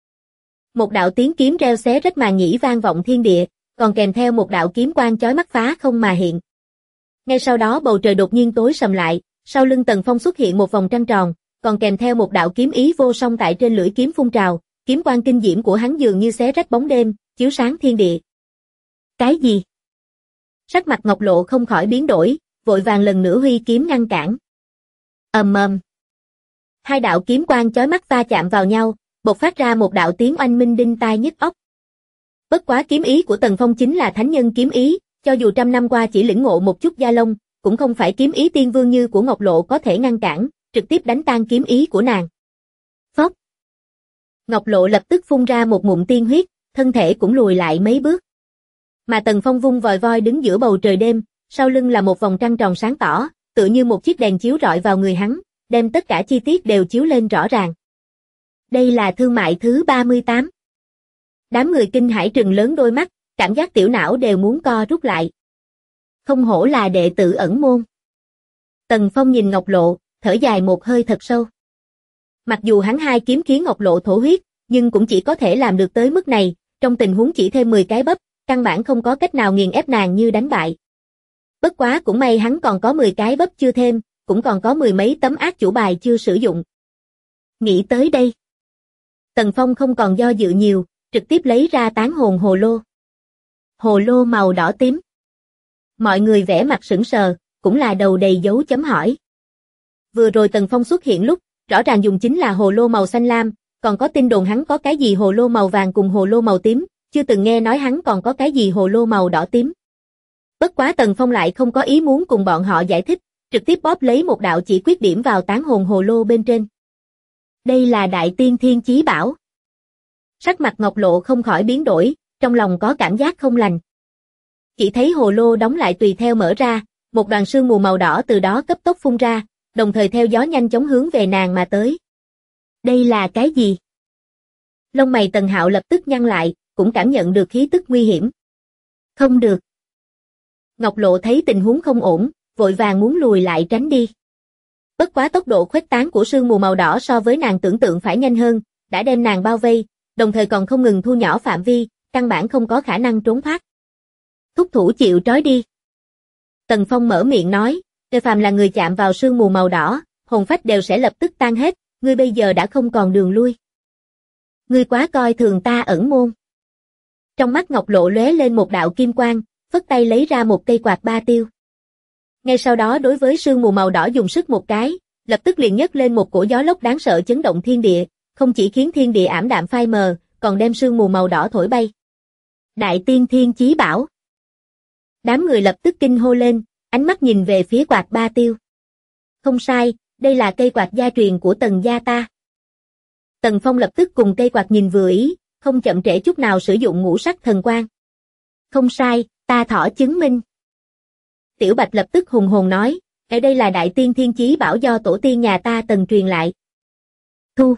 Một đạo tiếng kiếm reo xé rách màn nhĩ vang vọng thiên địa, còn kèm theo một đạo kiếm quang chói mắt phá không mà hiện. Ngay sau đó bầu trời đột nhiên tối sầm lại, sau lưng Tần Phong xuất hiện một vòng trăng tròn, còn kèm theo một đạo kiếm ý vô song tại trên lưỡi kiếm phun trào, kiếm quang kinh diễm của hắn dường như xé rách bóng đêm, chiếu sáng thiên địa. Cái gì? Sắc mặt Ngọc Lộ không khỏi biến đổi, vội vàng lần nữa huy kiếm ngăn cản. Ầm ầm. Hai đạo kiếm quang chói mắt va chạm vào nhau, bộc phát ra một đạo tiếng oanh minh đinh tai nhức óc. Bất quá kiếm ý của Tần Phong chính là thánh nhân kiếm ý, cho dù trăm năm qua chỉ lĩnh ngộ một chút gia lông, cũng không phải kiếm ý tiên vương như của Ngọc Lộ có thể ngăn cản, trực tiếp đánh tan kiếm ý của nàng. Phốc. Ngọc Lộ lập tức phun ra một ngụm tiên huyết, thân thể cũng lùi lại mấy bước. Mà Tần Phong vung vòi voi đứng giữa bầu trời đêm, sau lưng là một vòng trăng tròn sáng tỏ, tựa như một chiếc đèn chiếu rọi vào người hắn, đem tất cả chi tiết đều chiếu lên rõ ràng. Đây là thương mại thứ 38. Đám người kinh hãi trừng lớn đôi mắt, cảm giác tiểu não đều muốn co rút lại. Không hổ là đệ tử ẩn môn. Tần Phong nhìn Ngọc Lộ, thở dài một hơi thật sâu. Mặc dù hắn hai kiếm khiến Ngọc Lộ thổ huyết, nhưng cũng chỉ có thể làm được tới mức này, trong tình huống chỉ thêm 10 cái bắp, căn bản không có cách nào nghiền ép nàng như đánh bại. Bất quá cũng may hắn còn có 10 cái bắp chưa thêm, cũng còn có 10 mấy tấm ác chủ bài chưa sử dụng. Nghĩ tới đây, Tần Phong không còn do dự nhiều, trực tiếp lấy ra tán hồn hồ lô. Hồ lô màu đỏ tím. Mọi người vẽ mặt sững sờ, cũng là đầu đầy dấu chấm hỏi. Vừa rồi Tần Phong xuất hiện lúc, rõ ràng dùng chính là hồ lô màu xanh lam, còn có tin đồn hắn có cái gì hồ lô màu vàng cùng hồ lô màu tím, chưa từng nghe nói hắn còn có cái gì hồ lô màu đỏ tím. Bất quá Tần Phong lại không có ý muốn cùng bọn họ giải thích, trực tiếp bóp lấy một đạo chỉ quyết điểm vào tán hồn hồ lô bên trên. Đây là Đại Tiên Thiên Chí Bảo. Sắc mặt Ngọc Lộ không khỏi biến đổi, trong lòng có cảm giác không lành. Chỉ thấy hồ lô đóng lại tùy theo mở ra, một đoàn sương mù màu đỏ từ đó cấp tốc phun ra, đồng thời theo gió nhanh chóng hướng về nàng mà tới. Đây là cái gì? Lông mày Tần Hạo lập tức nhăn lại, cũng cảm nhận được khí tức nguy hiểm. Không được. Ngọc Lộ thấy tình huống không ổn, vội vàng muốn lùi lại tránh đi. Bất quá tốc độ khuếch tán của sương mù màu đỏ so với nàng tưởng tượng phải nhanh hơn, đã đem nàng bao vây, đồng thời còn không ngừng thu nhỏ phạm vi, căn bản không có khả năng trốn thoát. Thúc thủ chịu trói đi. Tần Phong mở miệng nói, nếu phàm là người chạm vào sương mù màu đỏ, hồn phách đều sẽ lập tức tan hết, ngươi bây giờ đã không còn đường lui. Ngươi quá coi thường ta ẩn môn. Trong mắt Ngọc Lộ lóe lên một đạo kim quang, phất tay lấy ra một cây quạt ba tiêu. Ngay sau đó đối với sương mù màu đỏ dùng sức một cái, lập tức liền nhấc lên một cổ gió lốc đáng sợ chấn động thiên địa, không chỉ khiến thiên địa ảm đạm phai mờ, còn đem sương mù màu đỏ thổi bay. Đại Tiên Thiên Chí Bảo. Đám người lập tức kinh hô lên, ánh mắt nhìn về phía quạt ba tiêu. Không sai, đây là cây quạt gia truyền của Tần gia ta. Tần Phong lập tức cùng cây quạt nhìn vừa ý, không chậm trễ chút nào sử dụng ngũ sắc thần quang. Không sai, ta thỏ chứng minh. Tiểu Bạch lập tức hùng hồn nói, ở đây là Đại Tiên Thiên Chí Bảo do tổ tiên nhà ta Tần truyền lại. Thu.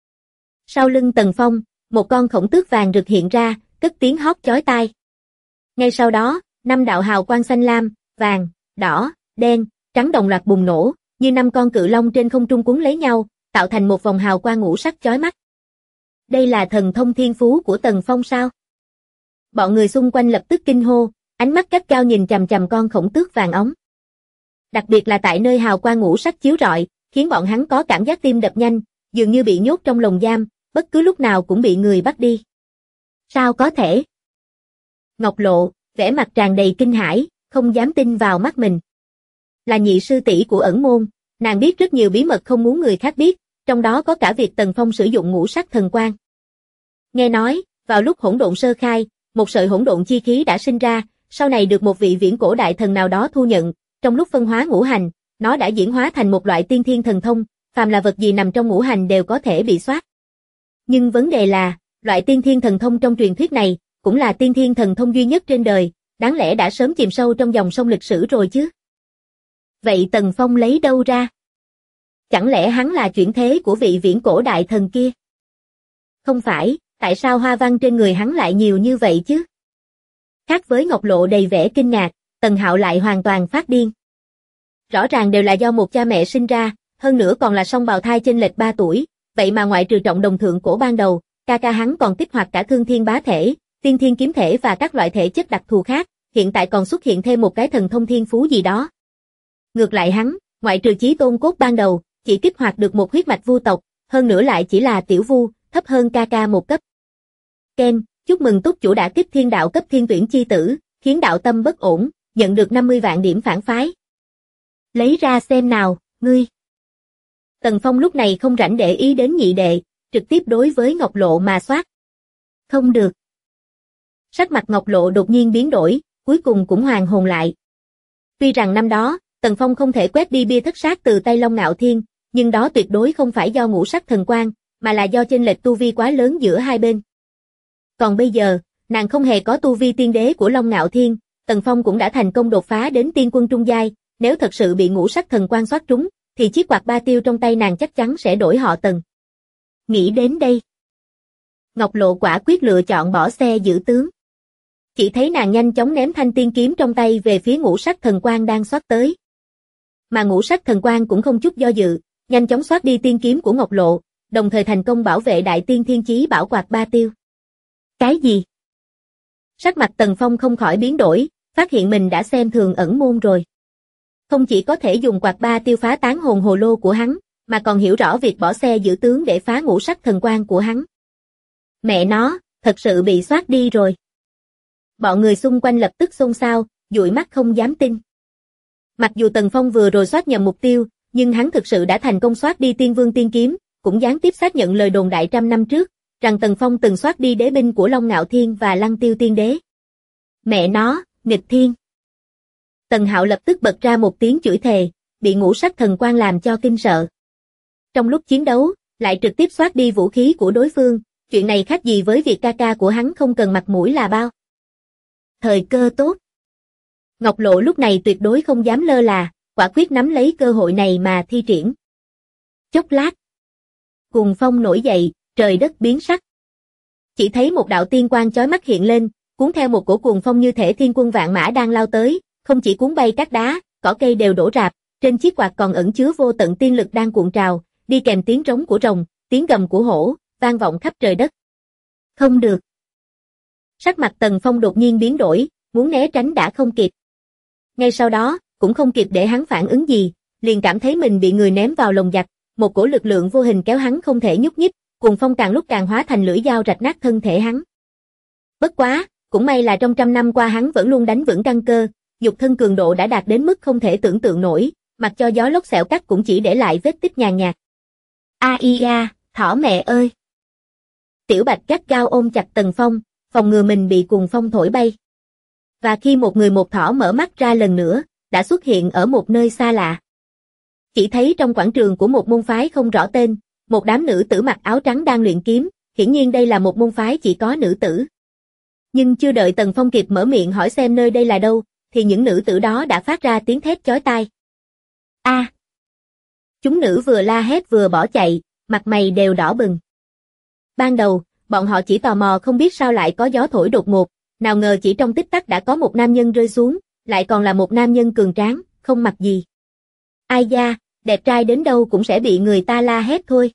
Sau lưng Tần Phong, một con khổng tước vàng rực hiện ra, cất tiếng hót chói tai. Ngay sau đó, 5 đạo hào quang xanh lam, vàng, đỏ, đen, trắng đồng loạt bùng nổ, như 5 con cự long trên không trung cuốn lấy nhau, tạo thành một vòng hào quang ngũ sắc chói mắt. Đây là thần thông thiên phú của Tần Phong sao? Bọn người xung quanh lập tức kinh hô, ánh mắt gắt gao nhìn chằm chằm con khổng tước vàng óng. Đặc biệt là tại nơi hào quang ngũ sắc chiếu rọi, khiến bọn hắn có cảm giác tim đập nhanh, dường như bị nhốt trong lồng giam, bất cứ lúc nào cũng bị người bắt đi. Sao có thể? Ngọc Lộ, vẻ mặt tràn đầy kinh hãi, không dám tin vào mắt mình. Là nhị sư tỷ của ẩn môn, nàng biết rất nhiều bí mật không muốn người khác biết, trong đó có cả việc Tần Phong sử dụng ngũ sắc thần quang. Nghe nói, vào lúc hỗn độn sơ khai, một sợi hỗn độn chi khí đã sinh ra, sau này được một vị viễn cổ đại thần nào đó thu nhận, trong lúc phân hóa ngũ hành, nó đã diễn hóa thành một loại tiên thiên thần thông, phàm là vật gì nằm trong ngũ hành đều có thể bị soát. Nhưng vấn đề là, loại tiên thiên thần thông trong truyền thuyết này, cũng là tiên thiên thần thông duy nhất trên đời, đáng lẽ đã sớm chìm sâu trong dòng sông lịch sử rồi chứ. Vậy Tần Phong lấy đâu ra? Chẳng lẽ hắn là chuyển thế của vị viễn cổ đại thần kia? Không phải, tại sao hoa văn trên người hắn lại nhiều như vậy chứ? Khác với Ngọc Lộ đầy vẻ kinh ngạc, Tần Hạo lại hoàn toàn phát điên. Rõ ràng đều là do một cha mẹ sinh ra, hơn nữa còn là song bào thai chênh lệch 3 tuổi, vậy mà ngoại trừ trọng đồng thượng cổ ban đầu, ca ca hắn còn kích hoạt cả thương thiên bá thể, tiên thiên kiếm thể và các loại thể chất đặc thù khác, hiện tại còn xuất hiện thêm một cái thần thông thiên phú gì đó. Ngược lại hắn, ngoại trừ chí tôn cốt ban đầu, chỉ kích hoạt được một huyết mạch vu tộc, hơn nữa lại chỉ là tiểu vu, thấp hơn ca ca một cấp. Ken, chúc mừng túc chủ đã kích thiên đạo cấp thiên tuyển chi tử, khiến đạo tâm bất ổn, nhận được 50 vạn điểm phản phái. Lấy ra xem nào, ngươi. Tần Phong lúc này không rảnh để ý đến nhị đệ, trực tiếp đối với Ngọc Lộ mà soát. Không được. Sắc mặt Ngọc Lộ đột nhiên biến đổi, cuối cùng cũng hoàn hồn lại. Tuy rằng năm đó, Tần Phong không thể quét đi bia thất sát từ tay Long Ngạo Thiên, nhưng đó tuyệt đối không phải do ngũ sắc thần quang, mà là do chênh lệch tu vi quá lớn giữa hai bên. Còn bây giờ, nàng không hề có tu vi tiên đế của Long Ngạo Thiên, Tần Phong cũng đã thành công đột phá đến tiên quân trung giai, nếu thật sự bị ngũ sắc thần quang soát trúng, thì chiếc quạt ba tiêu trong tay nàng chắc chắn sẽ đổi họ Tần. Nghĩ đến đây, Ngọc Lộ quả quyết lựa chọn bỏ xe giữ tướng. Chỉ thấy nàng nhanh chóng ném thanh tiên kiếm trong tay về phía ngũ sắc thần quang đang soát tới. Mà ngũ sắc thần quang cũng không chút do dự, nhanh chóng soát đi tiên kiếm của Ngọc Lộ, đồng thời thành công bảo vệ đại tiên thiên chí bảo quạt ba tiêu. Cái gì? Sắc mặt Tần Phong không khỏi biến đổi, phát hiện mình đã xem thường ẩn môn rồi. Không chỉ có thể dùng quạt ba tiêu phá tán hồn hồ lô của hắn, mà còn hiểu rõ việc bỏ xe giữ tướng để phá ngũ sắc thần quang của hắn. Mẹ nó, thật sự bị soát đi rồi. Bọn người xung quanh lập tức xôn xao, dụi mắt không dám tin. Mặc dù Tần Phong vừa rồi soát nhầm mục tiêu, nhưng hắn thực sự đã thành công soát đi tiên vương tiên kiếm, cũng gián tiếp xác nhận lời đồn đại trăm năm trước, rằng Tần Phong từng soát đi đế binh của Long Ngạo Thiên và Lăng Tiêu Tiên Đế. Mẹ nó, nghịch thiên. Tần Hạo lập tức bật ra một tiếng chửi thề, bị ngũ sắc thần quang làm cho kinh sợ. Trong lúc chiến đấu, lại trực tiếp soát đi vũ khí của đối phương, chuyện này khác gì với việc ca ca của hắn không cần mặt mũi là bao. Thời cơ tốt. Ngọc Lộ lúc này tuyệt đối không dám lơ là, quả quyết nắm lấy cơ hội này mà thi triển. Chốc lát, cuồng phong nổi dậy, trời đất biến sắc. Chỉ thấy một đạo tiên quang chói mắt hiện lên, cuốn theo một cổ cuồng phong như thể thiên quân vạn mã đang lao tới, không chỉ cuốn bay các đá, cỏ cây đều đổ rạp, trên chiếc quạt còn ẩn chứa vô tận tiên lực đang cuộn trào, đi kèm tiếng trống của rồng, tiếng gầm của hổ, vang vọng khắp trời đất. Không được. Sắc mặt Tần Phong đột nhiên biến đổi, muốn né tránh đã không kịp. Ngay sau đó, cũng không kịp để hắn phản ứng gì, liền cảm thấy mình bị người ném vào lồng giặc, một cổ lực lượng vô hình kéo hắn không thể nhúc nhích, cuồng phong càng lúc càng hóa thành lưỡi dao rạch nát thân thể hắn. Bất quá, cũng may là trong trăm năm qua hắn vẫn luôn đánh vững căn cơ, nhục thân cường độ đã đạt đến mức không thể tưởng tượng nổi, mặc cho gió lốc xẻo cắt cũng chỉ để lại vết tích nhàn nhạt. A, thỏ mẹ ơi! Tiểu Bạch gắt gao ôm chặt Tần Phong, phòng ngừa mình bị cuồng phong thổi bay. Và khi một người một thỏ mở mắt ra lần nữa, đã xuất hiện ở một nơi xa lạ. Chỉ thấy trong quảng trường của một môn phái không rõ tên, một đám nữ tử mặc áo trắng đang luyện kiếm, hiển nhiên đây là một môn phái chỉ có nữ tử. Nhưng chưa đợi Tần Phong kịp mở miệng hỏi xem nơi đây là đâu, thì những nữ tử đó đã phát ra tiếng thét chói tai. A! Chúng nữ vừa la hét vừa bỏ chạy, mặt mày đều đỏ bừng. Ban đầu, bọn họ chỉ tò mò không biết sao lại có gió thổi đột ngột, nào ngờ chỉ trong tích tắc đã có một nam nhân rơi xuống, lại còn là một nam nhân cường tráng, không mặc gì. Ai da, đẹp trai đến đâu cũng sẽ bị người ta la hét thôi.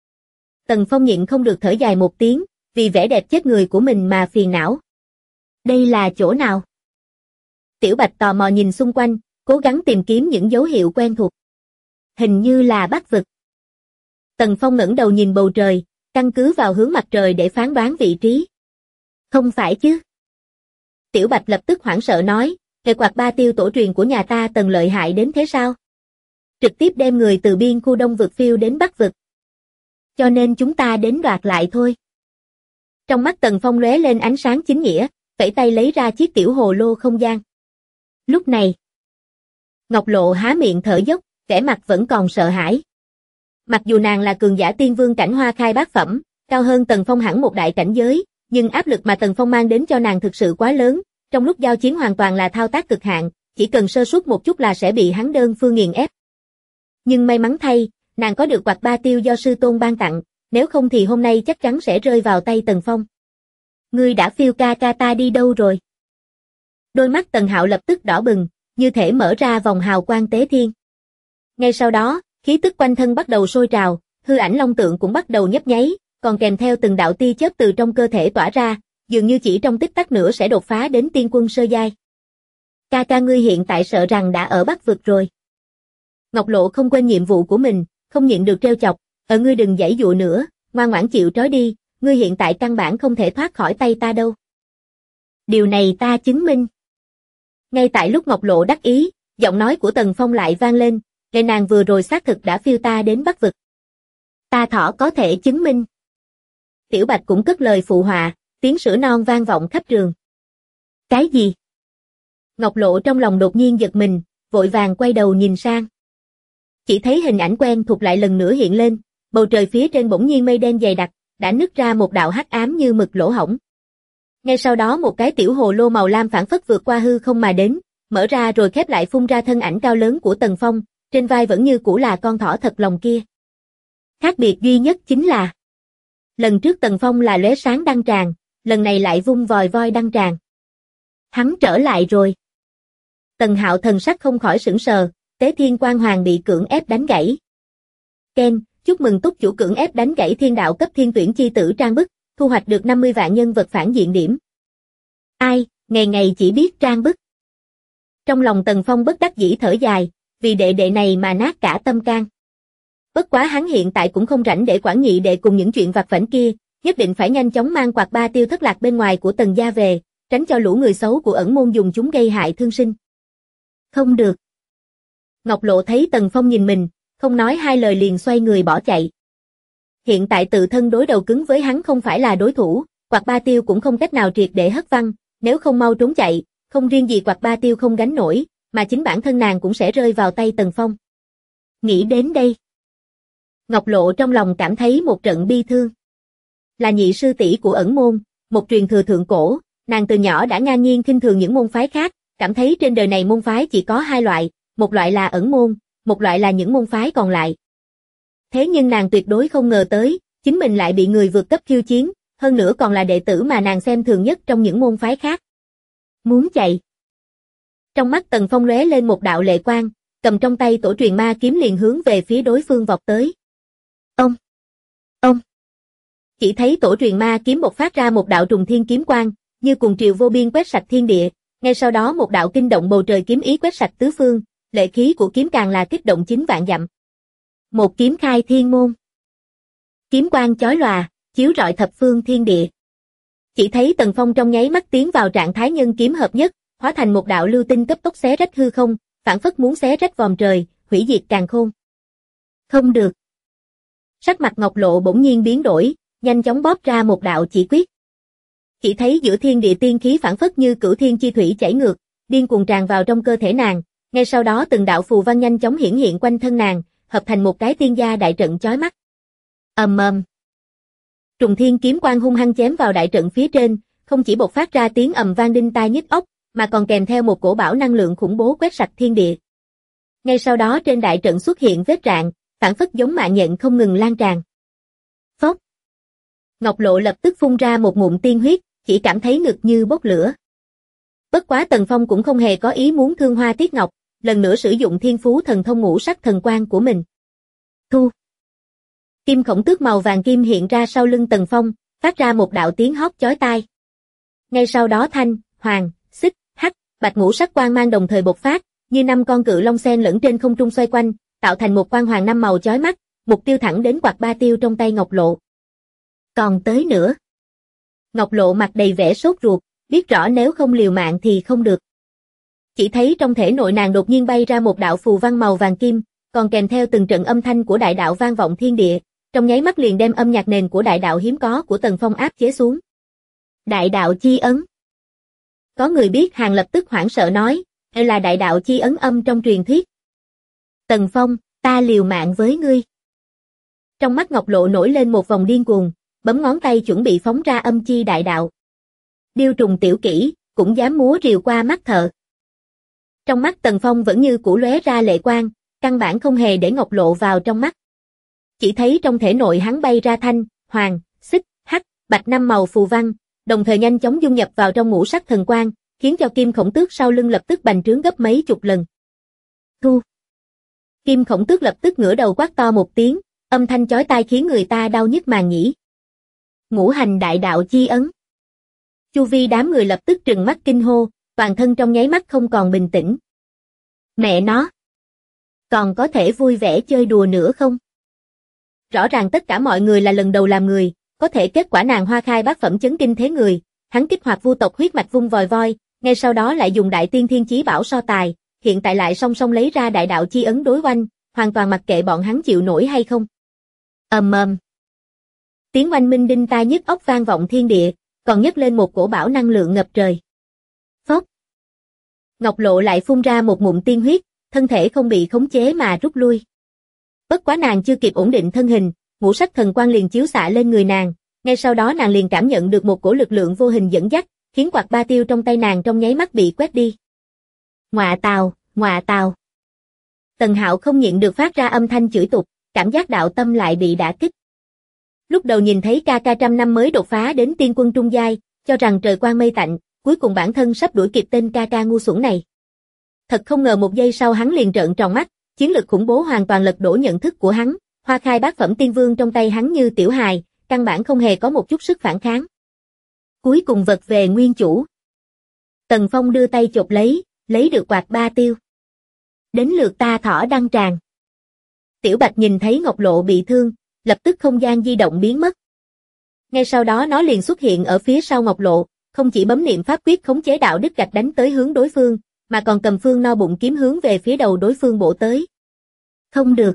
Tần Phong nhịn không được thở dài một tiếng, vì vẻ đẹp chết người của mình mà phiền não. Đây là chỗ nào? Tiểu Bạch tò mò nhìn xung quanh, cố gắng tìm kiếm những dấu hiệu quen thuộc. Hình như là Bắc vực. Tần Phong ngẩng đầu nhìn bầu trời, căn cứ vào hướng mặt trời để phán đoán vị trí. Không phải chứ? Tiểu Bạch lập tức hoảng sợ nói, hệ quạt ba tiêu tổ truyền của nhà ta Tần lợi hại đến thế sao? Trực tiếp đem người từ biên khu Đông vực phiêu đến Bắc vực. Cho nên chúng ta đến đoạt lại thôi. Trong mắt Tần Phong lóe lên ánh sáng chính nghĩa, vẫy tay lấy ra chiếc tiểu hồ lô không gian. Lúc này, Ngọc Lộ há miệng thở dốc, vẻ mặt vẫn còn sợ hãi. Mặc dù nàng là cường giả tiên vương cảnh hoa khai bát phẩm, cao hơn Tần Phong hẳn một đại cảnh giới, nhưng áp lực mà Tần Phong mang đến cho nàng thực sự quá lớn, trong lúc giao chiến hoàn toàn là thao tác cực hạn, chỉ cần sơ suất một chút là sẽ bị hắn đơn phương nghiền ép. Nhưng may mắn thay, nàng có được quạt ba tiêu do sư tôn ban tặng, nếu không thì hôm nay chắc chắn sẽ rơi vào tay Tần Phong. Ngươi đã phiêu ca ca ta đi đâu rồi? Đôi mắt Tần Hạo lập tức đỏ bừng, như thể mở ra vòng hào quang tế thiên. Ngay sau đó, khí tức quanh thân bắt đầu sôi trào, hư ảnh long tượng cũng bắt đầu nhấp nháy, còn kèm theo từng đạo tia chớp từ trong cơ thể tỏa ra, dường như chỉ trong tích tắc nữa sẽ đột phá đến tiên quân sơ giai. Ca ca ngươi hiện tại sợ rằng đã ở Bắc vực rồi. Ngọc Lộ không quên nhiệm vụ của mình, không nhịn được trêu chọc, ngươi đừng giãy dụa nữa, ngoan ngoãn chịu trói đi, ngươi hiện tại căn bản không thể thoát khỏi tay ta đâu. Điều này ta chứng minh. Ngay tại lúc Ngọc Lộ đắc ý, giọng nói của Tần Phong lại vang lên, để nàng vừa rồi xác thực đã phiêu ta đến Bắc vực. Ta thỏ có thể chứng minh. Tiểu Bạch cũng cất lời phụ họa, tiếng sữa non vang vọng khắp trường. Cái gì? Ngọc Lộ trong lòng đột nhiên giật mình, vội vàng quay đầu nhìn sang. Chỉ thấy hình ảnh quen thuộc lại lần nữa hiện lên, bầu trời phía trên bỗng nhiên mây đen dày đặc, đã nứt ra một đạo hắc ám như mực lỗ hổng. Ngay sau đó một cái tiểu hồ lô màu lam phảng phất vượt qua hư không mà đến, mở ra rồi khép lại phun ra thân ảnh cao lớn của Tần Phong, trên vai vẫn như cũ là con thỏ thật lòng kia. Khác biệt duy nhất chính là lần trước Tần Phong là lóe sáng đăng tràng, lần này lại vung vòi voi đăng tràng. Hắn trở lại rồi. Tần Hạo thần sắc không khỏi sửng sờ, Tế Thiên Quang Hoàng bị cưỡng ép đánh gãy. Ken, chúc mừng túc chủ cưỡng ép đánh gãy thiên đạo cấp thiên tuyển chi tử trang bức, thu hoạch được 50 vạn nhân vật phản diện điểm. Ai, ngày ngày chỉ biết trang bức. Trong lòng Tần Phong bất đắc dĩ thở dài, vì đệ đệ này mà nát cả tâm can. Bất quá hắn hiện tại cũng không rảnh để quản nhị đệ cùng những chuyện vặt vãnh kia, nhất định phải nhanh chóng mang quạt ba tiêu thất lạc bên ngoài của Tần gia về, tránh cho lũ người xấu của ẩn môn dùng chúng gây hại thương sinh. Không được. Ngọc Lộ thấy Tần Phong nhìn mình, không nói hai lời liền xoay người bỏ chạy. Hiện tại tự thân đối đầu cứng với hắn không phải là đối thủ, quạt ba tiêu cũng không cách nào triệt để hất văng, nếu không mau trốn chạy, không riêng gì quạt ba tiêu không gánh nổi, mà chính bản thân nàng cũng sẽ rơi vào tay Tần Phong. Nghĩ đến đây, Ngọc Lộ trong lòng cảm thấy một trận bi thương. Là nhị sư tỷ của ẩn môn, một truyền thừa thượng cổ, nàng từ nhỏ đã ngang nhiên khinh thường những môn phái khác, cảm thấy trên đời này môn phái chỉ có hai loại, một loại là ẩn môn, một loại là những môn phái còn lại. Thế nhưng nàng tuyệt đối không ngờ tới, chính mình lại bị người vượt cấp khiêu chiến, hơn nữa còn là đệ tử mà nàng xem thường nhất trong những môn phái khác. Muốn chạy. Trong mắt Tần Phong lóe lên một đạo lệ quang, cầm trong tay tổ truyền ma kiếm liền hướng về phía đối phương vọt tới. Ông. Chỉ thấy tổ truyền ma kiếm bộc phát ra một đạo trùng thiên kiếm quang, như cuồng triều vô biên quét sạch thiên địa, ngay sau đó một đạo kinh động bầu trời kiếm ý quét sạch tứ phương, lệ khí của kiếm càng là kích động 9 vạn dặm. Một kiếm khai thiên môn. Kiếm quang chói lòa, chiếu rọi thập phương thiên địa. Chỉ thấy Tần Phong trong nháy mắt tiến vào trạng thái nhân kiếm hợp nhất, hóa thành một đạo lưu tinh cấp tốc xé rách hư không, phảng phất muốn xé rách vòm trời, hủy diệt càn khôn. Không được. Sắc mặt Ngọc Lộ bỗng nhiên biến đổi, nhanh chóng bóp ra một đạo chỉ quyết. Chỉ thấy giữa thiên địa tiên khí phảng phất như cửu thiên chi thủy chảy ngược, điên cuồng tràn vào trong cơ thể nàng, ngay sau đó từng đạo phù văn nhanh chóng hiển hiện quanh thân nàng, hợp thành một cái tiên gia đại trận chói mắt. Ầm ầm. Trùng thiên kiếm quang hung hăng chém vào đại trận phía trên, không chỉ bộc phát ra tiếng ầm vang đinh tai nhức óc, mà còn kèm theo một cổ bão năng lượng khủng bố quét sạch thiên địa. Ngay sau đó trên đại trận xuất hiện vết rạn, phảng phất giống mạng nhện không ngừng lan tràn. Ngọc Lộ lập tức phun ra một ngụm tiên huyết, chỉ cảm thấy ngực như bốc lửa. Bất quá Tần Phong cũng không hề có ý muốn thương hoa tiếc ngọc, lần nữa sử dụng thiên phú thần thông ngũ sắc thần quang của mình. Thu. Kim khổng tước màu vàng kim hiện ra sau lưng Tần Phong, phát ra một đạo tiếng hót chói tai. Ngay sau đó thanh, hoàng, xích, hắc, bạch ngũ sắc quang mang đồng thời bộc phát, như 5 con cự long xen lẫn trên không trung xoay quanh, tạo thành một quang hoàng 5 màu chói mắt, mục tiêu thẳng đến quạt ba tiêu trong tay Ngọc Lộ. Còn tới nữa. Ngọc Lộ mặt đầy vẻ sốt ruột, biết rõ nếu không liều mạng thì không được. Chỉ thấy trong thể nội nàng đột nhiên bay ra một đạo phù văn màu vàng kim, còn kèm theo từng trận âm thanh của đại đạo vang vọng thiên địa, trong nháy mắt liền đem âm nhạc nền của đại đạo hiếm có của Tần Phong áp chế xuống. Đại đạo chi ấn. Có người biết hàng lập tức hoảng sợ nói, đây là đại đạo chi ấn âm trong truyền thuyết. Tần Phong, ta liều mạng với ngươi. Trong mắt Ngọc Lộ nổi lên một vòng điên cuồng, bấm ngón tay chuẩn bị phóng ra âm chi đại đạo. Điêu trùng tiểu kỹ, cũng dám múa rìu qua mắt thợ. Trong mắt Tần Phong vẫn như cũ lóe ra lệ quang, căn bản không hề để Ngọc Lộ vào trong mắt. Chỉ thấy trong thể nội hắn bay ra thanh, hoàng, xích, hắc, bạch 5 màu phù văn, đồng thời nhanh chóng dung nhập vào trong ngũ sắc thần quang, khiến cho kim khổng tước sau lưng lập tức bành trướng gấp mấy chục lần. Thu. Kim khổng tước lập tức ngửa đầu quát to một tiếng, âm thanh chói tai khiến người ta đau nhức màng nhĩ. Ngũ hành đại đạo chi ấn. Chu vi đám người lập tức trừng mắt kinh hô, toàn thân trong nháy mắt không còn bình tĩnh. Mẹ nó! Còn có thể vui vẻ chơi đùa nữa không? Rõ ràng tất cả mọi người là lần đầu làm người, có thể kết quả nàng hoa khai bát phẩm chấn kinh thế người, hắn kích hoạt vu tộc huyết mạch vung vòi voi, ngay sau đó lại dùng đại tiên thiên chí bảo so tài, hiện tại lại song song lấy ra đại đạo chi ấn đối oanh, hoàn toàn mặc kệ bọn hắn chịu nổi hay không. Ầm ầm. Tiếng oanh minh đinh tai nhức óc vang vọng thiên địa, còn nhấc lên một cổ bão năng lượng ngập trời. Phốc. Ngọc Lộ lại phun ra một ngụm tiên huyết, thân thể không bị khống chế mà rút lui. Bất quá nàng chưa kịp ổn định thân hình, ngũ sắc thần quang liền chiếu xạ lên người nàng, ngay sau đó nàng liền cảm nhận được một cổ lực lượng vô hình dẫn dắt, khiến quạt ba tiêu trong tay nàng trong nháy mắt bị quét đi. Ngọa tào, ngọa tào. Tần Hạo không nhịn được phát ra âm thanh chửi tục, cảm giác đạo tâm lại bị đả kích. Lúc đầu nhìn thấy ca trăm năm mới đột phá đến tiên quân trung giai, cho rằng trời quang mây tạnh, cuối cùng bản thân sắp đuổi kịp tên ca ngu xuẩn này. Thật không ngờ một giây sau hắn liền trợn tròn mắt, chiến lực khủng bố hoàn toàn lật đổ nhận thức của hắn, hoa khai bát phẩm tiên vương trong tay hắn như tiểu hài, căn bản không hề có một chút sức phản kháng. Cuối cùng vật về nguyên chủ. Tần Phong đưa tay chộp lấy được quạt ba tiêu. Đến lượt ta thỏ đăng tràng. Tiểu Bạch nhìn thấy Ngọc Lộ bị thương, lập tức không gian di động biến mất. Ngay sau đó nó liền xuất hiện ở phía sau Ngọc Lộ, không chỉ bấm niệm pháp quyết khống chế đạo đức gạch đánh tới hướng đối phương, mà còn cầm phương no bụng kiếm hướng về phía đầu đối phương bổ tới. Không được.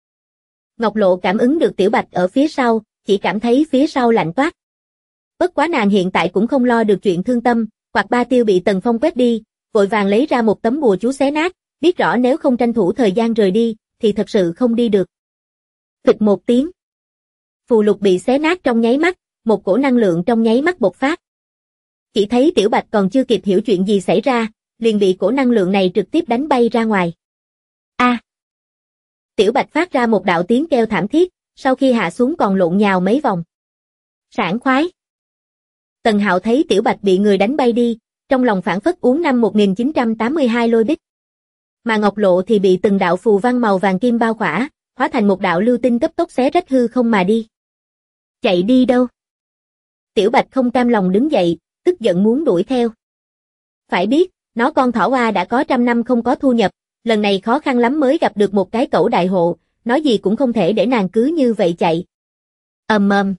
Ngọc Lộ cảm ứng được Tiểu Bạch ở phía sau, chỉ cảm thấy phía sau lạnh toát. Bất quá nàng hiện tại cũng không lo được chuyện thương tâm, quạt ba tiêu bị Tần Phong quét đi, vội vàng lấy ra một tấm bùa chú xé nát, biết rõ nếu không tranh thủ thời gian rời đi, thì thật sự không đi được. Phịch một tiếng. Phù lục bị xé nát trong nháy mắt, một cổ năng lượng trong nháy mắt bộc phát. Chỉ thấy Tiểu Bạch còn chưa kịp hiểu chuyện gì xảy ra, liền bị cổ năng lượng này trực tiếp đánh bay ra ngoài. A! Tiểu Bạch phát ra một đạo tiếng kêu thảm thiết, sau khi hạ xuống còn lộn nhào mấy vòng. Sảng khoái! Tần Hạo thấy Tiểu Bạch bị người đánh bay đi, trong lòng phảng phất uống năm 1982 lôi bích. Mà Ngọc Lộ thì bị từng đạo phù văn màu vàng kim bao khỏa, hóa thành một đạo lưu tinh cấp tốc xé rách hư không mà đi. Chạy đi đâu? Tiểu Bạch không cam lòng đứng dậy, tức giận muốn đuổi theo. Phải biết, nó con thỏ hoa đã có 100 năm không có thu nhập, lần này khó khăn lắm mới gặp được một cái cẩu đại hộ, nói gì cũng không thể để nàng cứ như vậy chạy. Ầm ầm.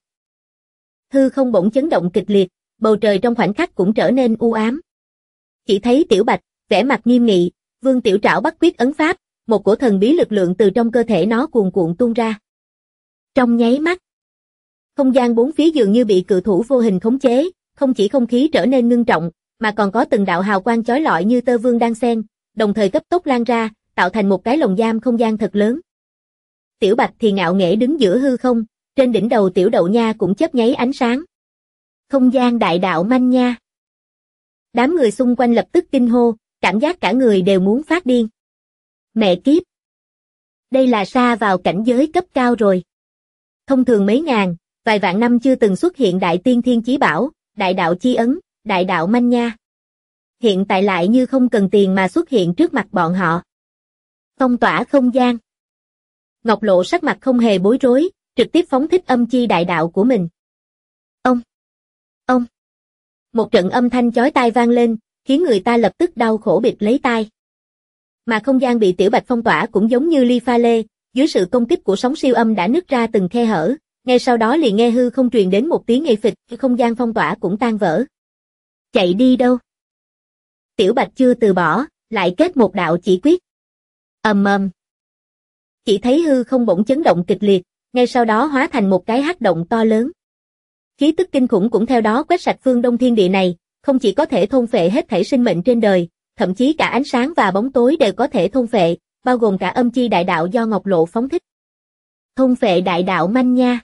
Hư không bỗng chấn động kịch liệt, bầu trời trong khoảnh khắc cũng trở nên u ám. Chỉ thấy Tiểu Bạch, vẻ mặt nghiêm nghị, vương tiểu trảo bắt quyết ấn pháp, một cổ thần bí lực lượng từ trong cơ thể nó cuồn cuộn tuôn ra. Trong nháy mắt, không gian bốn phía dường như bị cự thủ vô hình khống chế, không chỉ không khí trở nên ngưng trọng, mà còn có từng đạo hào quang chói lọi như tơ vương đan xen, đồng thời cấp tốc lan ra, tạo thành một cái lồng giam không gian thật lớn. Tiểu Bạch thì ngạo nghễ đứng giữa hư không, trên đỉnh đầu Tiểu Đậu Nha cũng chớp nháy ánh sáng. Không gian đại đạo manh nha. Đám người xung quanh lập tức kinh hô, cảm giác cả người đều muốn phát điên. Mẹ kiếp! Đây là sa vào cảnh giới cấp cao rồi. Thông thường mấy ngàn, vài vạn năm chưa từng xuất hiện đại tiên thiên chí bảo, đại đạo chi ấn, đại đạo manh nha. Hiện tại lại như không cần tiền mà xuất hiện trước mặt bọn họ. Phong tỏa không gian. Ngọc Lộ sắc mặt không hề bối rối, trực tiếp phóng thích âm chi đại đạo của mình. Ông. Một trận âm thanh chói tai vang lên, khiến người ta lập tức đau khổ bịt lấy tai. Mà không gian bị Tiểu Bạch phong tỏa cũng giống như ly pha lê, dưới sự công kích của sóng siêu âm đã nứt ra từng khe hở, ngay sau đó liền nghe hư không truyền đến một tiếng ì phịch, không gian phong tỏa cũng tan vỡ. Chạy đi đâu? Tiểu Bạch chưa từ bỏ, lại kết một đạo chỉ quyết. Ầm ầm. Chỉ thấy hư không bỗng chấn động kịch liệt, ngay sau đó hóa thành một cái hắc động to lớn. Khí tức kinh khủng cũng theo đó quét sạch phương Đông thiên địa này, không chỉ có thể thôn phệ hết thảy sinh mệnh trên đời, thậm chí cả ánh sáng và bóng tối đều có thể thôn phệ, bao gồm cả âm chi đại đạo do Ngọc Lộ phóng thích. Thôn phệ đại đạo manh nha.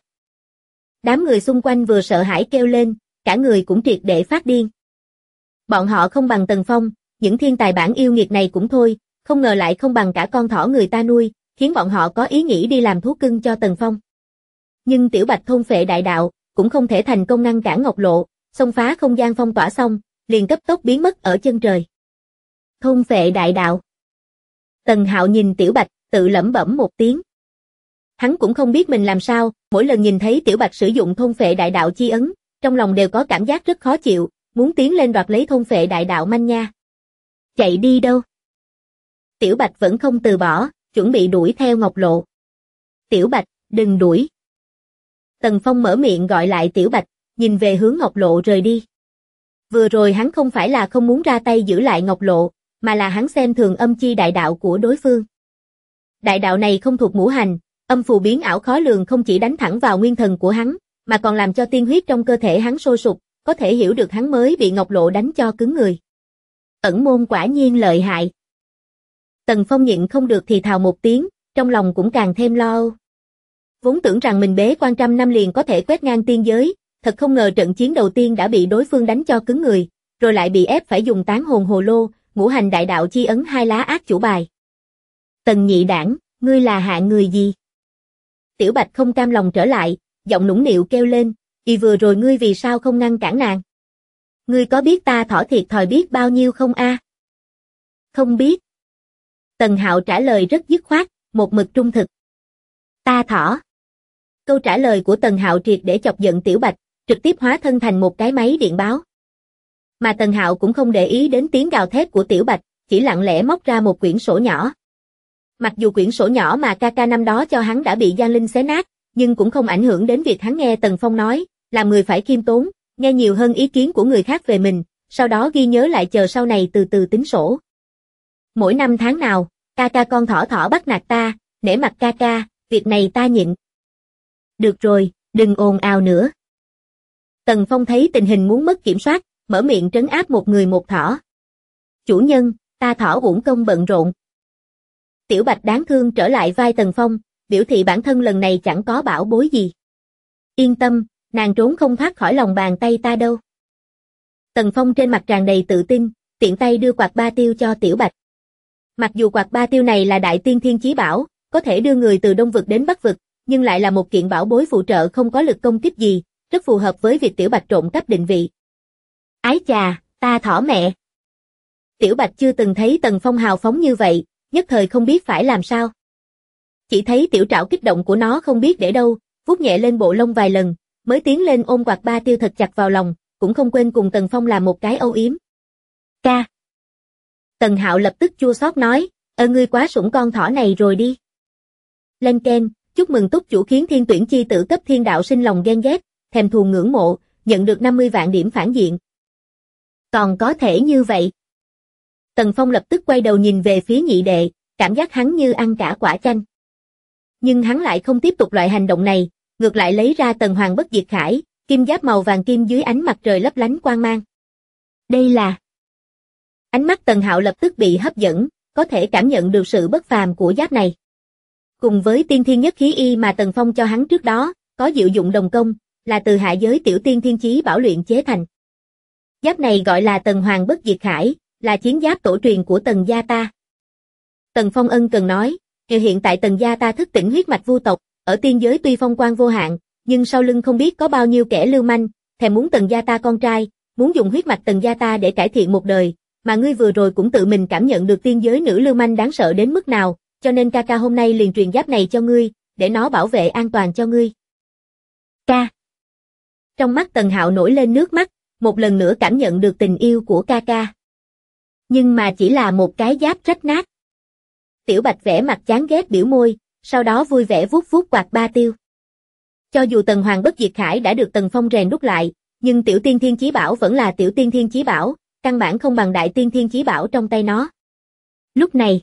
Đám người xung quanh vừa sợ hãi kêu lên, cả người cũng triệt để phát điên. Bọn họ không bằng Tần Phong, những thiên tài bản yêu nghiệt này cũng thôi, không ngờ lại không bằng cả con thỏ người ta nuôi, khiến bọn họ có ý nghĩ đi làm thú cưng cho Tần Phong. Nhưng Tiểu Bạch thôn phệ đại đạo, cũng không thể thành công ngăn cản Ngọc Lộ, xông phá không gian phong tỏa xong, liền cấp tốc biến mất ở chân trời. Thôn phệ đại đạo. Tần Hạo nhìn Tiểu Bạch, tự lẩm bẩm một tiếng. Hắn cũng không biết mình làm sao, mỗi lần nhìn thấy Tiểu Bạch sử dụng thôn phệ đại đạo chi ấn, trong lòng đều có cảm giác rất khó chịu, muốn tiến lên đoạt lấy thôn phệ đại đạo manh nha. Chạy đi đâu? Tiểu Bạch vẫn không từ bỏ, chuẩn bị đuổi theo Ngọc Lộ. Tiểu Bạch, đừng đuổi. Tần Phong mở miệng gọi lại Tiểu Bạch, nhìn về hướng Ngọc Lộ rời đi. Vừa rồi hắn không phải là không muốn ra tay giữ lại Ngọc Lộ, mà là hắn xem thường âm chi đại đạo của đối phương. Đại đạo này không thuộc ngũ hành, âm phù biến ảo khó lường không chỉ đánh thẳng vào nguyên thần của hắn, mà còn làm cho tiên huyết trong cơ thể hắn sôi sục, có thể hiểu được hắn mới bị Ngọc Lộ đánh cho cứng người. Ẩn môn quả nhiên lợi hại. Tần Phong nhịn không được thì thào một tiếng, trong lòng cũng càng thêm lo âu. Vốn tưởng rằng mình bế quan trăm năm liền có thể quét ngang tiên giới, thật không ngờ trận chiến đầu tiên đã bị đối phương đánh cho cứng người, rồi lại bị ép phải dùng tán hồn hồ lô, ngũ hành đại đạo chi ấn hai lá ác chủ bài. Tần nhị đảng, ngươi là hạng người gì? Tiểu Bạch không cam lòng trở lại, giọng nũng nịu kêu lên, vừa rồi ngươi vì sao không ngăn cản nàng? Ngươi có biết ta thỏ thiệt thòi biết bao nhiêu không a? Không biết. Tần Hạo trả lời rất dứt khoát, một mực trung thực. Ta thỏ. Câu trả lời của Tần Hạo triệt để chọc giận Tiểu Bạch, trực tiếp hóa thân thành một cái máy điện báo. Mà Tần Hạo cũng không để ý đến tiếng gào thét của Tiểu Bạch, chỉ lặng lẽ móc ra một quyển sổ nhỏ. Mặc dù quyển sổ nhỏ mà Kaka năm đó cho hắn đã bị Giang Linh xé nát, nhưng cũng không ảnh hưởng đến việc hắn nghe Tần Phong nói, làm người phải khiêm tốn, nghe nhiều hơn ý kiến của người khác về mình, sau đó ghi nhớ lại chờ sau này từ từ tính sổ. Mỗi năm tháng nào, Kaka con thỏ thỏ bắt nạt ta, nể mặt Kaka, việc này ta nhịn. Được rồi, đừng ồn ào nữa. Tần Phong thấy tình hình muốn mất kiểm soát, mở miệng trấn áp một người một thỏ. Chủ nhân, ta thỏ uổng công bận rộn. Tiểu Bạch đáng thương trở lại vai Tần Phong, biểu thị bản thân lần này chẳng có bảo bối gì. Yên tâm, nàng trốn không thoát khỏi lòng bàn tay ta đâu. Tần Phong trên mặt tràn đầy tự tin, tiện tay đưa quạt ba tiêu cho Tiểu Bạch. Mặc dù quạt ba tiêu này là đại tiên thiên chí bảo, có thể đưa người từ Đông vực đến Bắc vực, nhưng lại là một kiện bảo bối phụ trợ không có lực công kích gì, rất phù hợp với việc Tiểu Bạch trộm cắp định vị. Ái chà, ta thỏ mẹ. Tiểu Bạch chưa từng thấy Tần Phong hào phóng như vậy, nhất thời không biết phải làm sao. Chỉ thấy tiểu trảo kích động của nó không biết để đâu, vuốt nhẹ lên bộ lông vài lần, mới tiến lên ôm quạt ba tiêu thật chặt vào lòng, cũng không quên cùng Tần Phong làm một cái âu yếm. Ca. Tần Hạo lập tức chua xót nói, ngươi quá sủng con thỏ này rồi đi. Lên keng, chúc mừng túc chủ khiến thiên tuyển chi tử cấp thiên đạo sinh lòng ghen ghét, thèm thuồng ngưỡng mộ, nhận được 50 vạn điểm phản diện. Còn có thể như vậy. Tần Phong lập tức quay đầu nhìn về phía nhị đệ, cảm giác hắn như ăn cả quả chanh. Nhưng hắn lại không tiếp tục loại hành động này, ngược lại lấy ra Tần Hoàng Bất Diệt Khải, kim giáp màu vàng kim dưới ánh mặt trời lấp lánh quang mang. Đây là... Ánh mắt Tần Hạo lập tức bị hấp dẫn, có thể cảm nhận được sự bất phàm của giáp này. Cùng với tiên thiên nhất khí y mà Tần Phong cho hắn trước đó, có diệu dụng đồng công, là từ hạ giới tiểu tiên thiên chí bảo luyện chế thành. Giáp này gọi là Tần Hoàng Bất Diệt Khải, là chiến giáp tổ truyền của Tần gia ta. Tần Phong ân cần nói, hiện tại Tần gia ta thức tỉnh huyết mạch vu tộc, ở tiên giới tuy phong quang vô hạn, nhưng sau lưng không biết có bao nhiêu kẻ lưu manh, thèm muốn Tần gia ta con trai, muốn dùng huyết mạch Tần gia ta để cải thiện một đời, mà ngươi vừa rồi cũng tự mình cảm nhận được tiên giới nữ lưu manh đáng sợ đến mức nào, cho nên ca ca hôm nay liền truyền giáp này cho ngươi, để nó bảo vệ an toàn cho ngươi. Ca. Trong mắt Tần Hạo nổi lên nước mắt, một lần nữa cảm nhận được tình yêu của ca ca. Nhưng mà chỉ là một cái giáp rách nát. Tiểu Bạch vẻ mặt chán ghét biểu môi, sau đó vui vẻ vuốt vuốt quạt ba tiêu. Cho dù Tần Hoàng Bất Diệt Khải đã được Tần Phong rèn đúc lại, nhưng Tiểu Tiên Thiên Chí Bảo vẫn là Tiểu Tiên Thiên Chí Bảo, căn bản không bằng Đại Tiên Thiên Chí Bảo trong tay nó. Lúc này,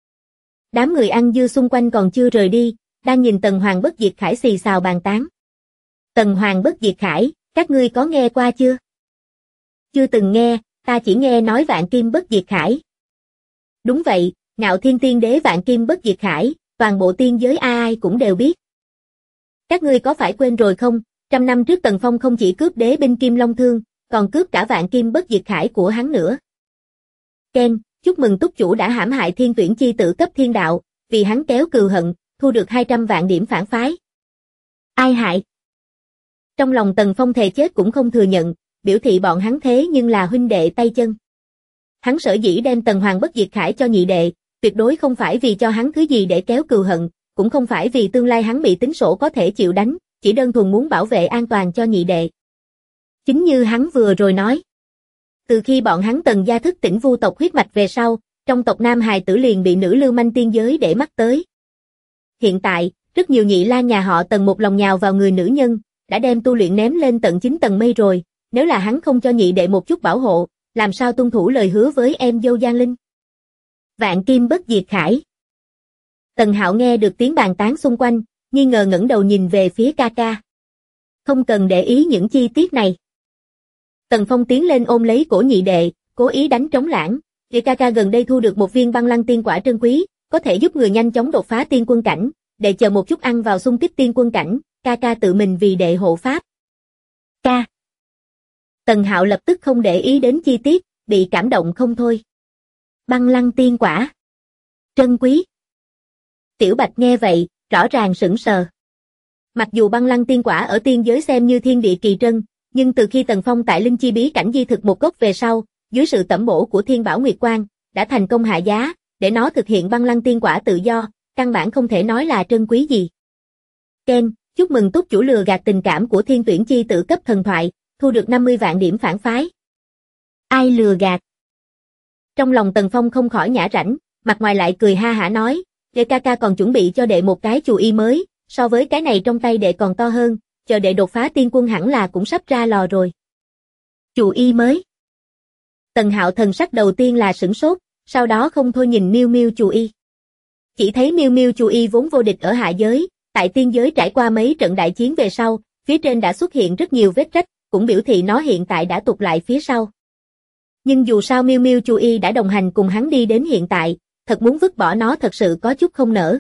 đám người ăn dưa xung quanh còn chưa rời đi, đang nhìn Tần Hoàng Bất Diệt Khải xì xào bàn tán. Tần Hoàng Bất Diệt Khải, các ngươi có nghe qua chưa? Chưa từng nghe, ta chỉ nghe nói Vạn Kim Bất Diệt Khải. Đúng vậy, Ngạo Thiên Tiên Đế Vạn Kim Bất Diệt Khải, toàn bộ tiên giới ai cũng đều biết. Các ngươi có phải quên rồi không, 100 năm trước Tần Phong không chỉ cướp đế binh Kim Long Thương, còn cướp cả Vạn Kim Bất Diệt Khải của hắn nữa. Ken, chúc mừng túc chủ đã hãm hại Thiên Tuyển chi tử cấp thiên đạo, vì hắn kéo cừu hận, thu được 200 vạn điểm phản phái. Ai hại? Trong lòng Tần Phong thề chết cũng không thừa nhận, biểu thị bọn hắn thế nhưng là huynh đệ tay chân. Hắn sở dĩ đem Tần Hoàng Bất Diệt Khải cho nhị đệ, tuyệt đối không phải vì cho hắn thứ gì để kéo cừu hận, cũng không phải vì tương lai hắn bị tính sổ có thể chịu đánh, chỉ đơn thuần muốn bảo vệ an toàn cho nhị đệ. Chính như hắn vừa rồi nói. Từ khi bọn hắn Tần gia thức tỉnh vu tộc huyết mạch về sau, trong tộc Nam hài tử liền bị nữ lưu manh tiên giới để mắt tới. Hiện tại, rất nhiều nhị la nhà họ Tần một lòng nhào vào người nữ nhân, đã đem tu luyện ném lên tận 9 tầng mây rồi, nếu là hắn không cho nhị đệ một chút bảo hộ, làm sao tuân thủ lời hứa với em dâu Giang Linh. Vạn Kim Bất Diệt Khải. Tần Hạo nghe được tiếng bàn tán xung quanh, nghi ngờ ngẩng đầu nhìn về phía ca ca. Không cần để ý những chi tiết này. Tần Phong tiến lên ôm lấy cổ nhị đệ, cố ý đánh trống lãng. Vì ca ca gần đây thu được một viên băng lăng tiên quả trân quý, có thể giúp người nhanh chóng đột phá tiên quân cảnh, để chờ một chút ăn vào xung kích tiên quân cảnh, ca ca tự mình vì đệ hộ pháp. Ca. Tần Hạo lập tức không để ý đến chi tiết, bị cảm động không thôi. Băng lăng tiên quả. Trân quý. Tiểu Bạch nghe vậy, rõ ràng sững sờ. Mặc dù băng lăng tiên quả ở tiên giới xem như thiên địa kỳ trân, nhưng từ khi Tần Phong tại linh chi bí cảnh di thực một gốc về sau, dưới sự tẩm bổ của Thiên Bảo Nguyệt Quang, đã thành công hạ giá, để nó thực hiện băng lăng tiên quả tự do, căn bản không thể nói là trân quý gì. Ken, chúc mừng túc chủ lừa gạt tình cảm của Thiên Tuyển chi tử cấp thần thoại, thu được 50 vạn điểm phản phái. Ai lừa gạt? Trong lòng Tần Phong không khỏi nhả rãnh, mặt ngoài lại cười ha hả nói, đệ ca ca còn chuẩn bị cho đệ một cái chù y mới, so với cái này trong tay đệ còn to hơn, chờ đệ đột phá tiên quân hẳn là cũng sắp ra lò rồi. Chù y mới. Tần Hạo thần sắc đầu tiên là sửng sốt, sau đó không thôi nhìn Miêu Miêu chù y. Chỉ thấy Miêu Miêu chù y vốn vô địch ở hạ giới, tại tiên giới trải qua mấy trận đại chiến về sau, phía trên đã xuất hiện rất nhiều vết rách, cũng biểu thị nó hiện tại đã tụt lại phía sau. Nhưng dù sao Miêu Miêu chù y đã đồng hành cùng hắn đi đến hiện tại, thật muốn vứt bỏ nó thật sự có chút không nỡ.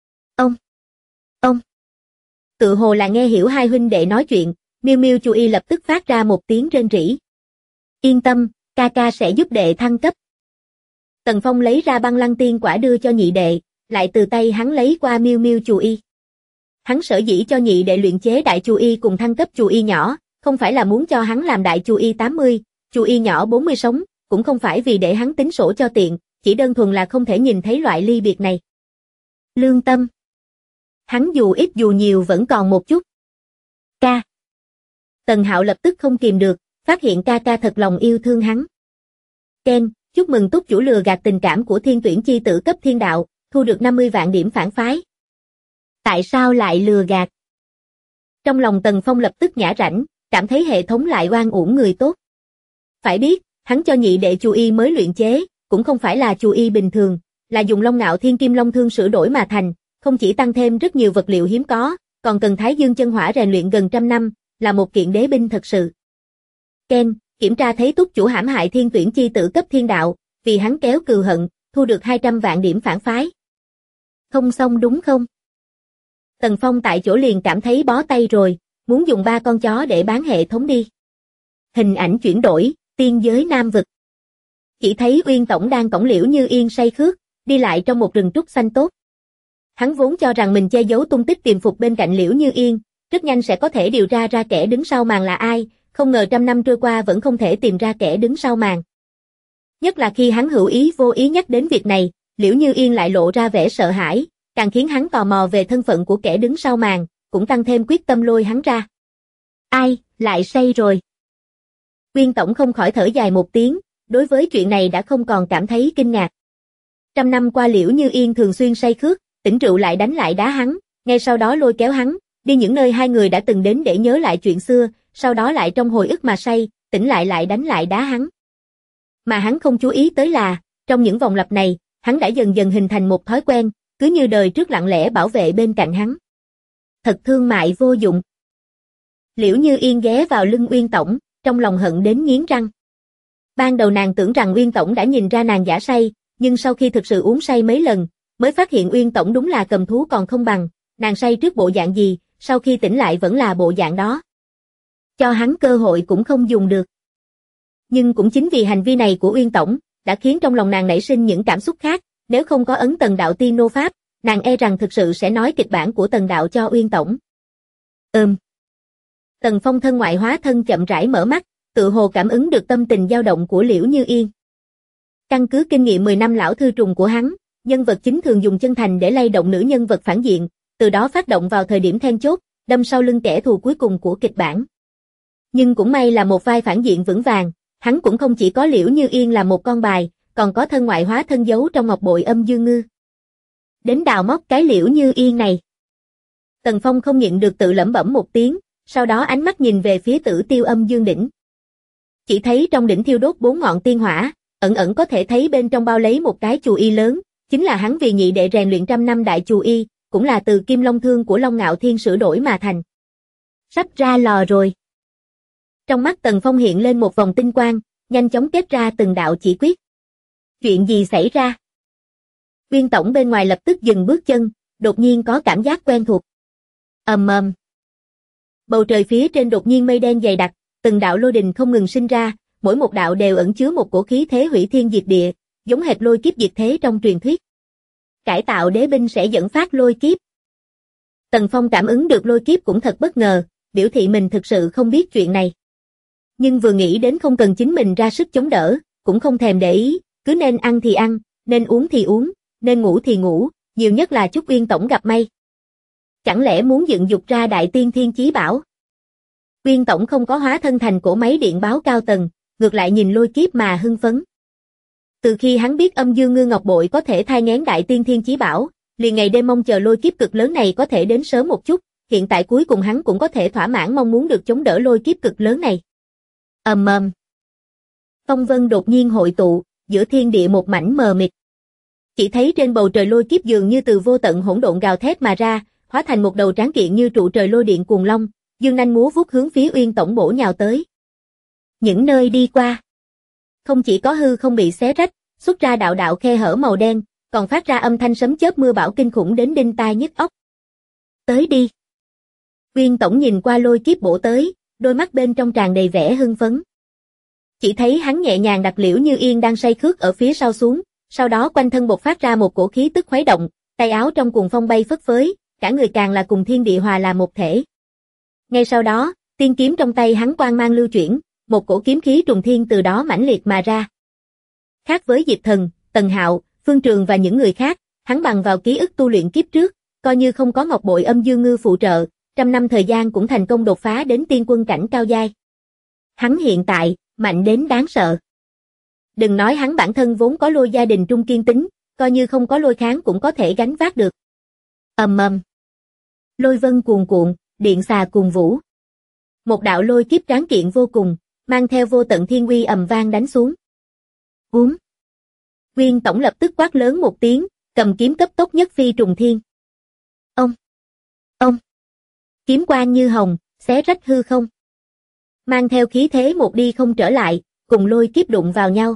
Ông. Tự hồ là nghe hiểu hai huynh đệ nói chuyện, Miêu Miêu chù y lập tức phát ra một tiếng rên rỉ. Yên tâm, ca ca sẽ giúp đệ thăng cấp. Tần Phong lấy ra băng lăng tiên quả đưa cho nhị đệ, lại từ tay hắn lấy qua Miêu Miêu chù y. Hắn sở dĩ cho nhị đệ luyện chế đại chù y cùng thăng cấp chù y nhỏ, không phải là muốn cho hắn làm đại chù y 80, chù y nhỏ 40 sống, cũng không phải vì để hắn tính sổ cho tiện, chỉ đơn thuần là không thể nhìn thấy loại ly biệt này. Lương tâm. Hắn dù ít dù nhiều vẫn còn một chút. Ca. Tần Hạo lập tức không kìm được, phát hiện ca ca thật lòng yêu thương hắn. Ken, chúc mừng túc chủ lừa gạt tình cảm của Thiên Tuyển chi tử cấp thiên đạo, thu được 50 vạn điểm phản phái. Tại sao lại lừa gạt? Trong lòng Tần Phong lập tức nhả rãnh, cảm thấy hệ thống lại oan uổng người tốt. Phải biết, hắn cho nhị đệ chù y mới luyện chế, cũng không phải là chù y bình thường, là dùng Long Ngạo Thiên Kim Long Thương sửa đổi mà thành, không chỉ tăng thêm rất nhiều vật liệu hiếm có, còn cần Thái Dương chân hỏa rèn luyện gần 100 năm, là một kiện đế binh thật sự. Ken, kiểm tra thấy túc chủ hãm hại Thiên Tuyển chi tử cấp thiên đạo, vì hắn kéo cừu hận, thu được 200 vạn điểm phản phái. Không xong đúng không? Tần Phong tại chỗ liền cảm thấy bó tay rồi, muốn dùng 3 con chó để bán hệ thống đi. Hình ảnh chuyển đổi, tiên giới Nam vực. Chỉ thấy Uyên Tổng đang cõng Liễu Như Yên say khước, đi lại trong một rừng trúc xanh tốt. Hắn vốn cho rằng mình che giấu tung tích tiềm phục bên cạnh Liễu Như Yên, rất nhanh sẽ có thể điều tra ra kẻ đứng sau màn là ai, không ngờ trăm năm trôi qua vẫn không thể tìm ra kẻ đứng sau màn. Nhất là khi hắn hữu ý vô ý nhắc đến việc này, Liễu Như Yên lại lộ ra vẻ sợ hãi, càng khiến hắn tò mò về thân phận của kẻ đứng sau màn, cũng tăng thêm quyết tâm lôi hắn ra. Ai, lại say rồi. Uyên Tổng không khỏi thở dài một tiếng, đối với chuyện này đã không còn cảm thấy kinh ngạc. Trăm năm qua Liễu Như Yên thường xuyên say khước, tỉnh rượu lại đánh lại đá hắn, ngay sau đó lôi kéo hắn, đi những nơi hai người đã từng đến để nhớ lại chuyện xưa, sau đó lại trong hồi ức mà say, tỉnh lại đánh lại đá hắn. Mà hắn không chú ý tới là, trong những vòng lặp này, hắn đã dần dần hình thành một thói quen, cứ như đời trước lặng lẽ bảo vệ bên cạnh hắn. Thật thương mại vô dụng. Liễu Như Yên ghé vào lưng Uyên Tổng, trong lòng hận đến nghiến răng. Ban đầu nàng tưởng rằng Uyên Tổng đã nhìn ra nàng giả say, nhưng sau khi thực sự uống say mấy lần, mới phát hiện Uyên Tổng đúng là cầm thú còn không bằng, nàng say trước bộ dạng gì, sau khi tỉnh lại vẫn là bộ dạng đó. Cho hắn cơ hội cũng không dùng được. Nhưng cũng chính vì hành vi này của Uyên Tổng, đã khiến trong lòng nàng nảy sinh những cảm xúc khác, nếu không có ấn Tần Đạo Tiên nô pháp, nàng e rằng thực sự sẽ nói kịch bản của Tần Đạo cho Uyên Tổng. Tần Phong thân ngoại hóa thân chậm rãi mở mắt, tự hồ cảm ứng được tâm tình dao động của Liễu Như Yên. Căn cứ kinh nghiệm 10 năm lão thư trùng của hắn, nhân vật chính thường dùng chân thành để lay động nữ nhân vật phản diện, từ đó phát động vào thời điểm then chốt, đâm sau lưng kẻ thù cuối cùng của kịch bản. Nhưng cũng may là một vai phản diện vững vàng, hắn cũng không chỉ có Liễu Như Yên là một con bài, còn có thân ngoại hóa thân giấu trong ngọc bội Âm Dương Ngư. Đến đào móc cái Liễu Như Yên này. Tần Phong không nhịn được tự lẩm bẩm một tiếng, sau đó ánh mắt nhìn về phía Tử Tiêu Âm Dương đỉnh. Chỉ thấy trong đỉnh thiêu đốt 4 ngọn tiên hỏa, ẩn ẩn có thể thấy bên trong bao lấy một cái chù y lớn, chính là hắn vì nhị đệ rèn luyện trăm năm đại chù y, cũng là từ Kim Long Thương của Long Ngạo Thiên sửa đổi mà thành. Sắp ra lò rồi. Trong mắt Tần Phong hiện lên một vòng tinh quang, nhanh chóng kết ra từng đạo chỉ quyết. Chuyện gì xảy ra? Uyên Tổng bên ngoài lập tức dừng bước chân, đột nhiên có cảm giác quen thuộc. Bầu trời phía trên đột nhiên mây đen dày đặc, từng đạo lôi đình không ngừng sinh ra, mỗi một đạo đều ẩn chứa một cổ khí thế hủy thiên diệt địa, giống hệt lôi kiếp diệt thế trong truyền thuyết. Cải tạo đế binh sẽ dẫn phát lôi kiếp. Tần Phong cảm ứng được lôi kiếp cũng thật bất ngờ, biểu thị mình thực sự không biết chuyện này. Nhưng vừa nghĩ đến không cần chính mình ra sức chống đỡ, cũng không thèm để ý, cứ nên ăn thì ăn, nên uống thì uống, nên ngủ thì ngủ, nhiều nhất là chúc Uyên Tổng gặp may. Chẳng lẽ muốn dựng dục ra đại tiên thiên chí bảo? Uyên Tổng không có hóa thân thành cổ máy điện báo cao tầng, ngược lại nhìn lôi kiếp mà hưng phấn. Từ khi hắn biết Âm Dương Ngư Ngọc Bội có thể thai nghén đại tiên thiên chí bảo, liền ngày đêm mong chờ lôi kiếp cực lớn này có thể đến sớm một chút, hiện tại cuối cùng hắn cũng có thể thỏa mãn mong muốn được chống đỡ lôi kiếp cực lớn này. Phong vân đột nhiên hội tụ, giữa thiên địa một mảnh mờ mịt. Chỉ thấy trên bầu trời lôi kiếp dường như từ vô tận hỗn độn gào thét mà ra, hóa thành một đầu tráng kiện như trụ trời lôi điện cuồng long, dương nanh múa vuốt hướng phía Uyên Tổng bổ nhào tới. Những nơi đi qua, không chỉ có hư không bị xé rách, xuất ra đạo đạo khe hở màu đen, còn phát ra âm thanh sấm chớp mưa bão kinh khủng đến đinh tai nhức óc. Tới đi. Uyên Tổng nhìn qua lôi kiếp bổ tới, đôi mắt bên trong tràn đầy vẻ hưng phấn. Chỉ thấy hắn nhẹ nhàng đặt Liễu Như Yên đang say khước ở phía sau xuống, sau đó quanh thân bộc phát ra một cổ khí tức khuấy động, tay áo trong cuồng phong bay phất phới, cả người càng là cùng thiên địa hòa làm một thể. Ngay sau đó, tiên kiếm trong tay hắn quang mang lưu chuyển, một cổ kiếm khí trùng thiên từ đó mãnh liệt mà ra. Khác với Diệp Thần, Tần Hạo, Phương Trường và những người khác, hắn bằng vào ký ức tu luyện kiếp trước, coi như không có ngọc bội Âm Dương Ngư phụ trợ, trăm năm thời gian cũng thành công đột phá đến tiên quân cảnh cao giai. Hắn hiện tại, mạnh đến đáng sợ. Đừng nói hắn bản thân vốn có lôi gia đình trung kiên tính, coi như không có lôi kháng cũng có thể gánh vác được. Lôi vân cuồn cuộn, điện xà cuồng vũ. Một đạo lôi kiếp tráng kiện vô cùng, mang theo vô tận thiên uy ầm vang đánh xuống. Uyên Tổng lập tức quát lớn một tiếng, cầm kiếm cấp tốc nhất phi trùng thiên. Ông. Kiếm quang như hồng, xé rách hư không. Mang theo khí thế một đi không trở lại, cùng lôi kiếp đụng vào nhau.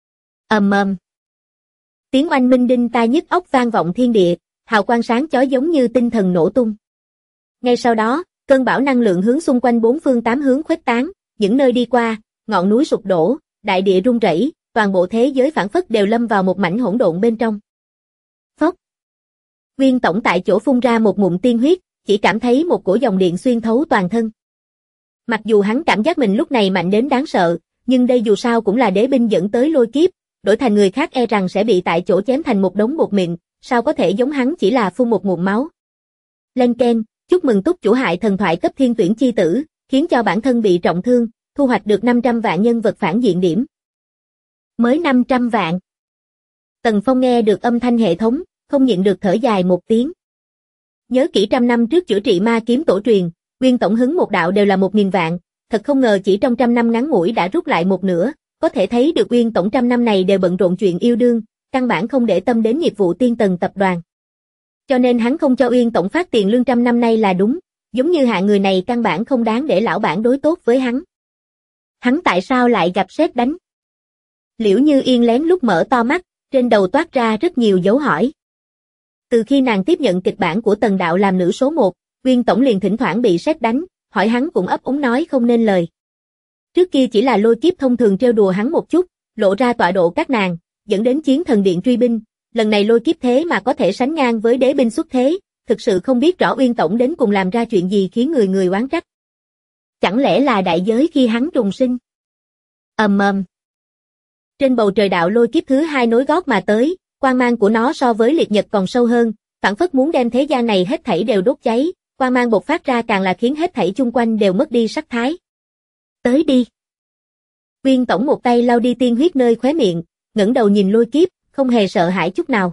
Tiếng oanh minh đinh tai nhức óc vang vọng thiên địa, hào quang sáng chói giống như tinh thần nổ tung. Ngay sau đó, cơn bão năng lượng hướng xung quanh bốn phương tám hướng khuếch tán, những nơi đi qua, ngọn núi sụp đổ, đại địa rung rẩy, toàn bộ thế giới phảng phất đều lâm vào một mảnh hỗn độn bên trong. Phốc. Uyên Tổng tại chỗ phun ra một ngụm tiên huyết, chỉ cảm thấy một cổ dòng điện xuyên thấu toàn thân. Mặc dù hắn cảm giác mình lúc này mạnh đến đáng sợ, nhưng đây dù sao cũng là đế binh dẫn tới lôi kiếp, đổi thành người khác e rằng sẽ bị tại chỗ chém thành một đống bột mịn, sao có thể giống hắn chỉ là phun một ngụm máu. Len keng, chúc mừng túc chủ hại thần thoại cấp thiên tuyển chi tử, khiến cho bản thân bị trọng thương, thu hoạch được 500 vạn nhân vật phản diện điểm. Mới 500 vạn. Tần Phong nghe được âm thanh hệ thống, không nhịn được thở dài một tiếng. Nhớ kỹ trăm năm trước chữa trị ma kiếm tổ truyền, nguyên tổng hứng một đạo đều là 1000 vạn, thật không ngờ chỉ trong trăm năm ngắn ngủi đã rút lại một nửa, có thể thấy được nguyên tổng trăm năm này đều bận rộn chuyện yêu đương, căn bản không để tâm đến nghiệp vụ tiên tần tập đoàn. Cho nên hắn không cho Uyên tổng phát tiền lương trăm năm nay là đúng, giống như hạng người này căn bản không đáng để lão bản đối tốt với hắn. Hắn tại sao lại gặp sét đánh? Liễu Như Yên lén lút mở to mắt, trên đầu toát ra rất nhiều dấu hỏi. Từ khi nàng tiếp nhận kịch bản của Tần Đạo làm nữ số 1, Uyên tổng liền thỉnh thoảng bị sét đánh, hỏi hắn cũng ấp úng nói không nên lời. Trước kia chỉ là lôi kiếp thông thường trêu đùa hắn một chút, lộ ra tọa độ các nàng, dẫn đến chiến thần điện truy binh, lần này lôi kiếp thế mà có thể sánh ngang với đế binh xuất thế, thực sự không biết rõ Uyên tổng đến cùng làm ra chuyện gì khiến người người oán trách. Chẳng lẽ là đại giới khi hắn trùng sinh? Trên bầu trời đạo lôi kiếp thứ 2 nối gót mà tới, quang mang của nó so với liệt nhật còn sâu hơn, phảng phất muốn đem thế gian này hết thảy đều đốt cháy, quang mang bộc phát ra càng là khiến hết thảy chung quanh đều mất đi sắc thái. Tới đi. Uyên tổng một tay lau đi tiên huyết nơi khóe miệng, ngẩng đầu nhìn lôi kiếp, không hề sợ hãi chút nào.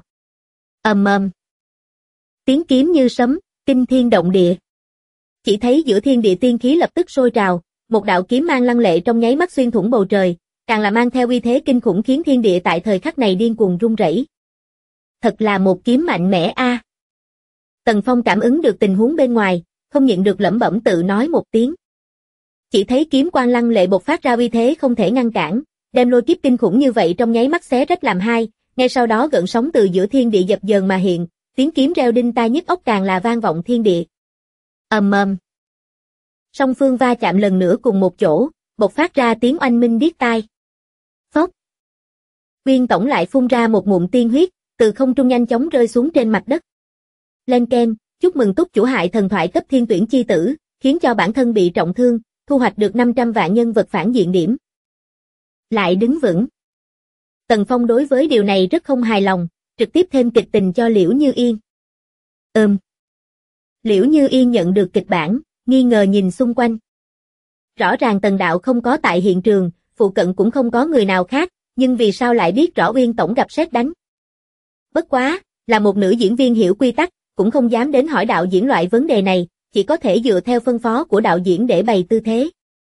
Tiếng kiếm như sấm, kinh thiên động địa. Chỉ thấy giữa thiên địa tiên khí lập tức sôi trào, một đạo kiếm mang lăng lệ trong nháy mắt xuyên thủng bầu trời, càng là mang theo uy thế kinh khủng khiến thiên địa tại thời khắc này điên cuồng rung rẩy. Thật là một kiếm mạnh mẽ a. Tần Phong cảm ứng được tình huống bên ngoài, không nhịn được lẩm bẩm tự nói một tiếng. Chỉ thấy kiếm quang lăng lệ bộc phát ra uy thế không thể ngăn cản, đem lôi kiếp kinh khủng như vậy trong nháy mắt xé rách làm hai, ngay sau đó gợn sóng từ giữa thiên địa dập dờn mà hiện, tiếng kiếm reo đinh tai nhức óc càng là vang vọng thiên địa. Song phương va chạm lần nữa cùng một chỗ, bộc phát ra tiếng oanh minh điếc tai. Phốc. Uyên tổng lại phun ra một ngụm tiên huyết, từ không trung nhanh chóng rơi xuống trên mặt đất. Len keng, chúc mừng túc chủ hại thần thoại cấp thiên tuyển chi tử, khiến cho bản thân bị trọng thương, thu hoạch được 500 vạn nhân vật phản diện điểm. Lại đứng vững. Tần Phong đối với điều này rất không hài lòng, trực tiếp thêm kịch tình cho Liễu Như Yên. Liễu Như Yên nhận được kịch bản, nghi ngờ nhìn xung quanh. Rõ ràng Tần Đạo không có tại hiện trường, phụ cận cũng không có người nào khác, nhưng vì sao lại biết rõ Uyên tổng gặp sét đánh? Bất quá, là một nữ diễn viên hiểu quy tắc, cũng không dám đến hỏi đạo diễn loại vấn đề này, chỉ có thể dựa theo phân phó của đạo diễn để bày tư thế.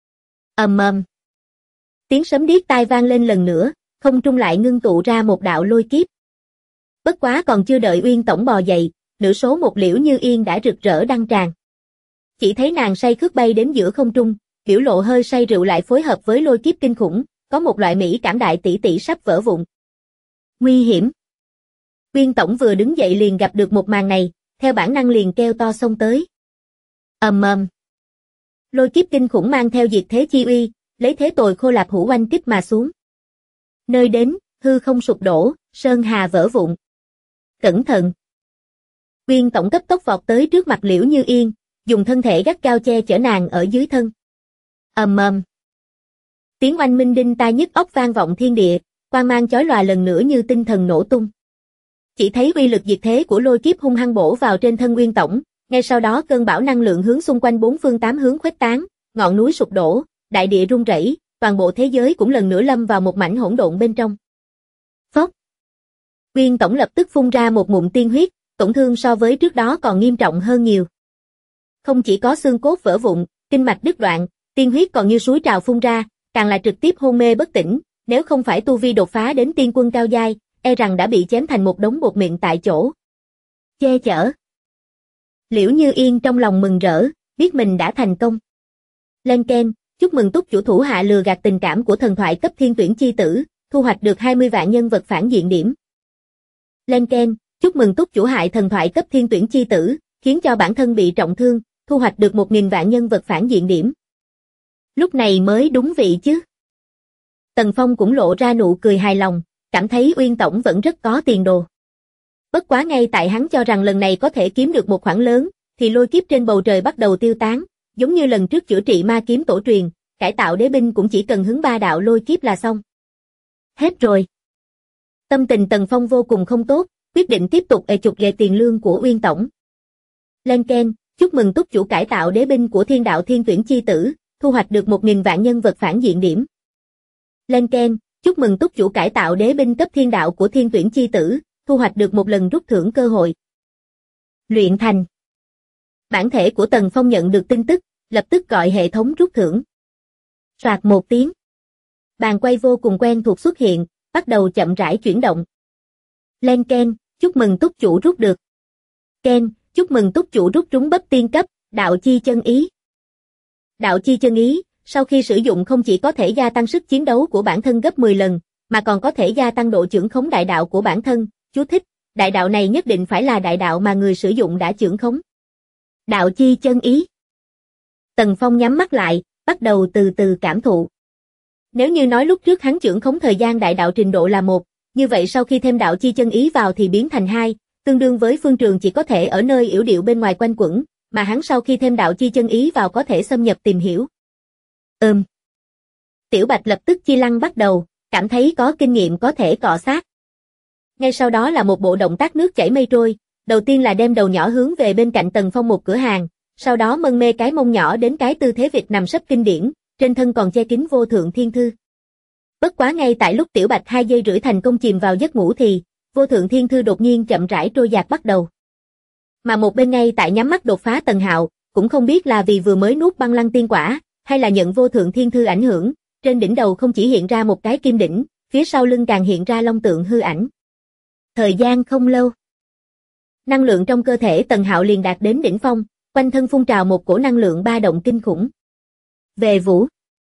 Tiếng sấm điếc tai vang lên lần nữa, không trung lại ngưng tụ ra một đạo lôi kiếp. Bất quá còn chưa đợi Uyên tổng bò dậy, nữ số 1 Liễu Như Yên đã rực rỡ đăng tràng. Chỉ thấy nàng say khướt bay đến giữa không trung, biểu lộ hơi say rượu lại phối hợp với lôi kiếp kinh khủng, có một loại mỹ cảm đại tỷ tỷ sắp vỡ vụn. Nguy hiểm. Uyên tổng vừa đứng dậy liền gặp được một màn này, theo bản năng liền kêu to xông tới. Lôi kiếp kinh khủng mang theo diệt thế chi uy, lấy thế tồi khô lạp hủ oanh kích mà xuống. Nơi đến, hư không sụp đổ, sơn hà vỡ vụn. Cẩn thận. Uyên tổng cấp tốc vọt tới trước mặt Liễu Như Yên, dùng thân thể gắt gao che chở nàng ở dưới thân. Tiếng oanh minh đinh tai nhức óc vang vọng thiên địa, quang mang chói lòa lần nữa như tinh thần nổ tung. Chỉ thấy uy lực diệt thế của lôi kiếp hung hăng bổ vào trên thân Uyên tổng, ngay sau đó cơn bão năng lượng hướng xung quanh bốn phương tám hướng khuếch tán, ngọn núi sụp đổ, đại địa rung rẩy, toàn bộ thế giới cũng lần nữa lâm vào một mảnh hỗn độn bên trong. Phốc. Uyên tổng lập tức phun ra một ngụm tiên huyết, tổn thương so với trước đó còn nghiêm trọng hơn nhiều. Không chỉ có xương cốt vỡ vụn, kinh mạch đứt đoạn, tiên huyết còn như suối trào phun ra, càng là trực tiếp hôn mê bất tỉnh, nếu không phải tu vi đột phá đến tiên quân cao giai, e rằng đã bị chém thành một đống bột mịn tại chỗ. Che chở. Liễu Như Yên trong lòng mừng rỡ, biết mình đã thành công. Len keng, chúc mừng túc chủ thủ hạ lừa gạt tình cảm của thần thoại cấp thiên tuyển chi tử, thu hoạch được 20 vạn nhân vật phản diện điểm. Len keng, chúc mừng túc chủ hại thần thoại cấp thiên tuyển chi tử, khiến cho bản thân bị trọng thương, thu hoạch được 1000 vạn nhân vật phản diện điểm. Lúc này mới đúng vị chứ. Tần Phong cũng lộ ra nụ cười hài lòng, cảm thấy Uyên tổng vẫn rất có tiền đồ. Bất quá ngay tại hắn cho rằng lần này có thể kiếm được một khoản lớn, thì lôi kiếp trên bầu trời bắt đầu tiêu tán, giống như lần trước chữa trị ma kiếm tổ truyền, cải tạo đế binh cũng chỉ cần hứng 3 đạo lôi kiếp là xong. Hết rồi. Tâm tình Tần Phong vô cùng không tốt, quyết định tiếp tục chụp về tiền lương của Uyên tổng. Lên keng, chúc mừng túc chủ cải tạo đế binh của Thiên Đạo Thiên Tuyển chi tử, thu hoạch được 1000 vạn nhân vật phản diện điểm. Lên keng, chúc mừng túc chủ cải tạo đế binh cấp Thiên Đạo của Thiên Tuyển chi tử, thu hoạch được 1 lần rút thưởng cơ hội. Luyện thành. Bản thể của Tần Phong nhận được tin tức, lập tức gọi hệ thống rút thưởng. Soạt một tiếng. Bàn quay vô cùng quen thuộc xuất hiện, bắt đầu chậm rãi chuyển động. Lên keng, chúc mừng túc chủ rút được. Keng, chúc mừng túc chủ rút trúng bắp tiên cấp, đạo chi chân ý. Đạo chi chân ý, sau khi sử dụng không chỉ có thể gia tăng sức chiến đấu của bản thân gấp 10 lần, mà còn có thể gia tăng độ chưởng khống đại đạo của bản thân. Chú thích, đại đạo này nhất định phải là đại đạo mà người sử dụng đã chưởng khống. Đạo chi chân ý. Tần Phong nhắm mắt lại, bắt đầu từ từ cảm thụ. Nếu như nói lúc trước hắn chưởng khống thời gian đại đạo trình độ là 1, như vậy sau khi thêm đạo chi chân ý vào thì biến thành 2, tương đương với Phương Trường chỉ có thể ở nơi yểu điệu bên ngoài quanh quẩn, mà hắn sau khi thêm đạo chi chân ý vào có thể xâm nhập tìm hiểu. Tiểu Bạch lập tức chi lăng bắt đầu, cảm thấy có kinh nghiệm có thể cọ sát. Ngay sau đó là một bộ động tác nước chảy mây trôi, đầu tiên là đem đầu nhỏ hướng về bên cạnh Tần Phong một cửa hàng, sau đó mân mê cái mông nhỏ đến cái tư thế vịt nằm sấp kinh điển, trên thân còn che kín vô thượng thiên thư. Bất quá ngay tại lúc Tiểu Bạch 2 giây rưỡi thành công chìm vào giấc ngủ thì, vô thượng thiên thư đột nhiên chậm rãi trôi dạt bắt đầu. Mà một bên ngay tại nhắm mắt đột phá Tần Hạo, cũng không biết là vì vừa mới nuốt băng lăng tiên quả, hay là nhận vô thượng thiên thư ảnh hưởng, trên đỉnh đầu không chỉ hiện ra một cái kim đỉnh, phía sau lưng càng hiện ra long tượng hư ảnh. Thời gian không lâu, năng lượng trong cơ thể Tần Hạo liền đạt đến đỉnh phong, quanh thân phun trào một cổ năng lượng ba động kinh khủng. Về Vũ.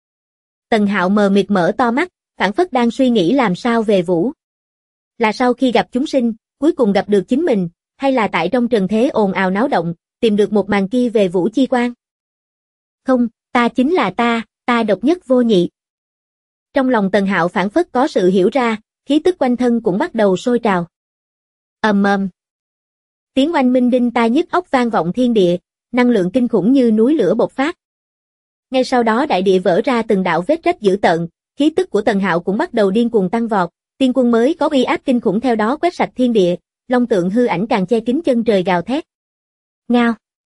Tần Hạo mờ mịt mở to mắt, phảng phất đang suy nghĩ làm sao về Vũ. Là sau khi gặp chúng sinh, cuối cùng gặp được chính mình, hay là tại trong trần thế ồn ào náo động, tìm được một màn kia về Vũ chi quan? Không, ta chính là ta độc nhất vô nhị. Trong lòng Tần Hạo phảng phất có sự hiểu ra, khí tức quanh thân cũng bắt đầu sôi trào. Ầm ầm. Tiếng oanh minh đinh tai nhức óc vang vọng thiên địa, năng lượng kinh khủng như núi lửa bộc phát. Ngay sau đó đại địa vỡ ra từng đạo vết rách dữ tợn, khí tức của Tần Hạo cũng bắt đầu điên cuồng tăng vọt, tiên quân mới có uy áp kinh khủng theo đó quét sạch thiên địa, long tượng hư ảnh càng che kín chân trời gào thét. Ngao.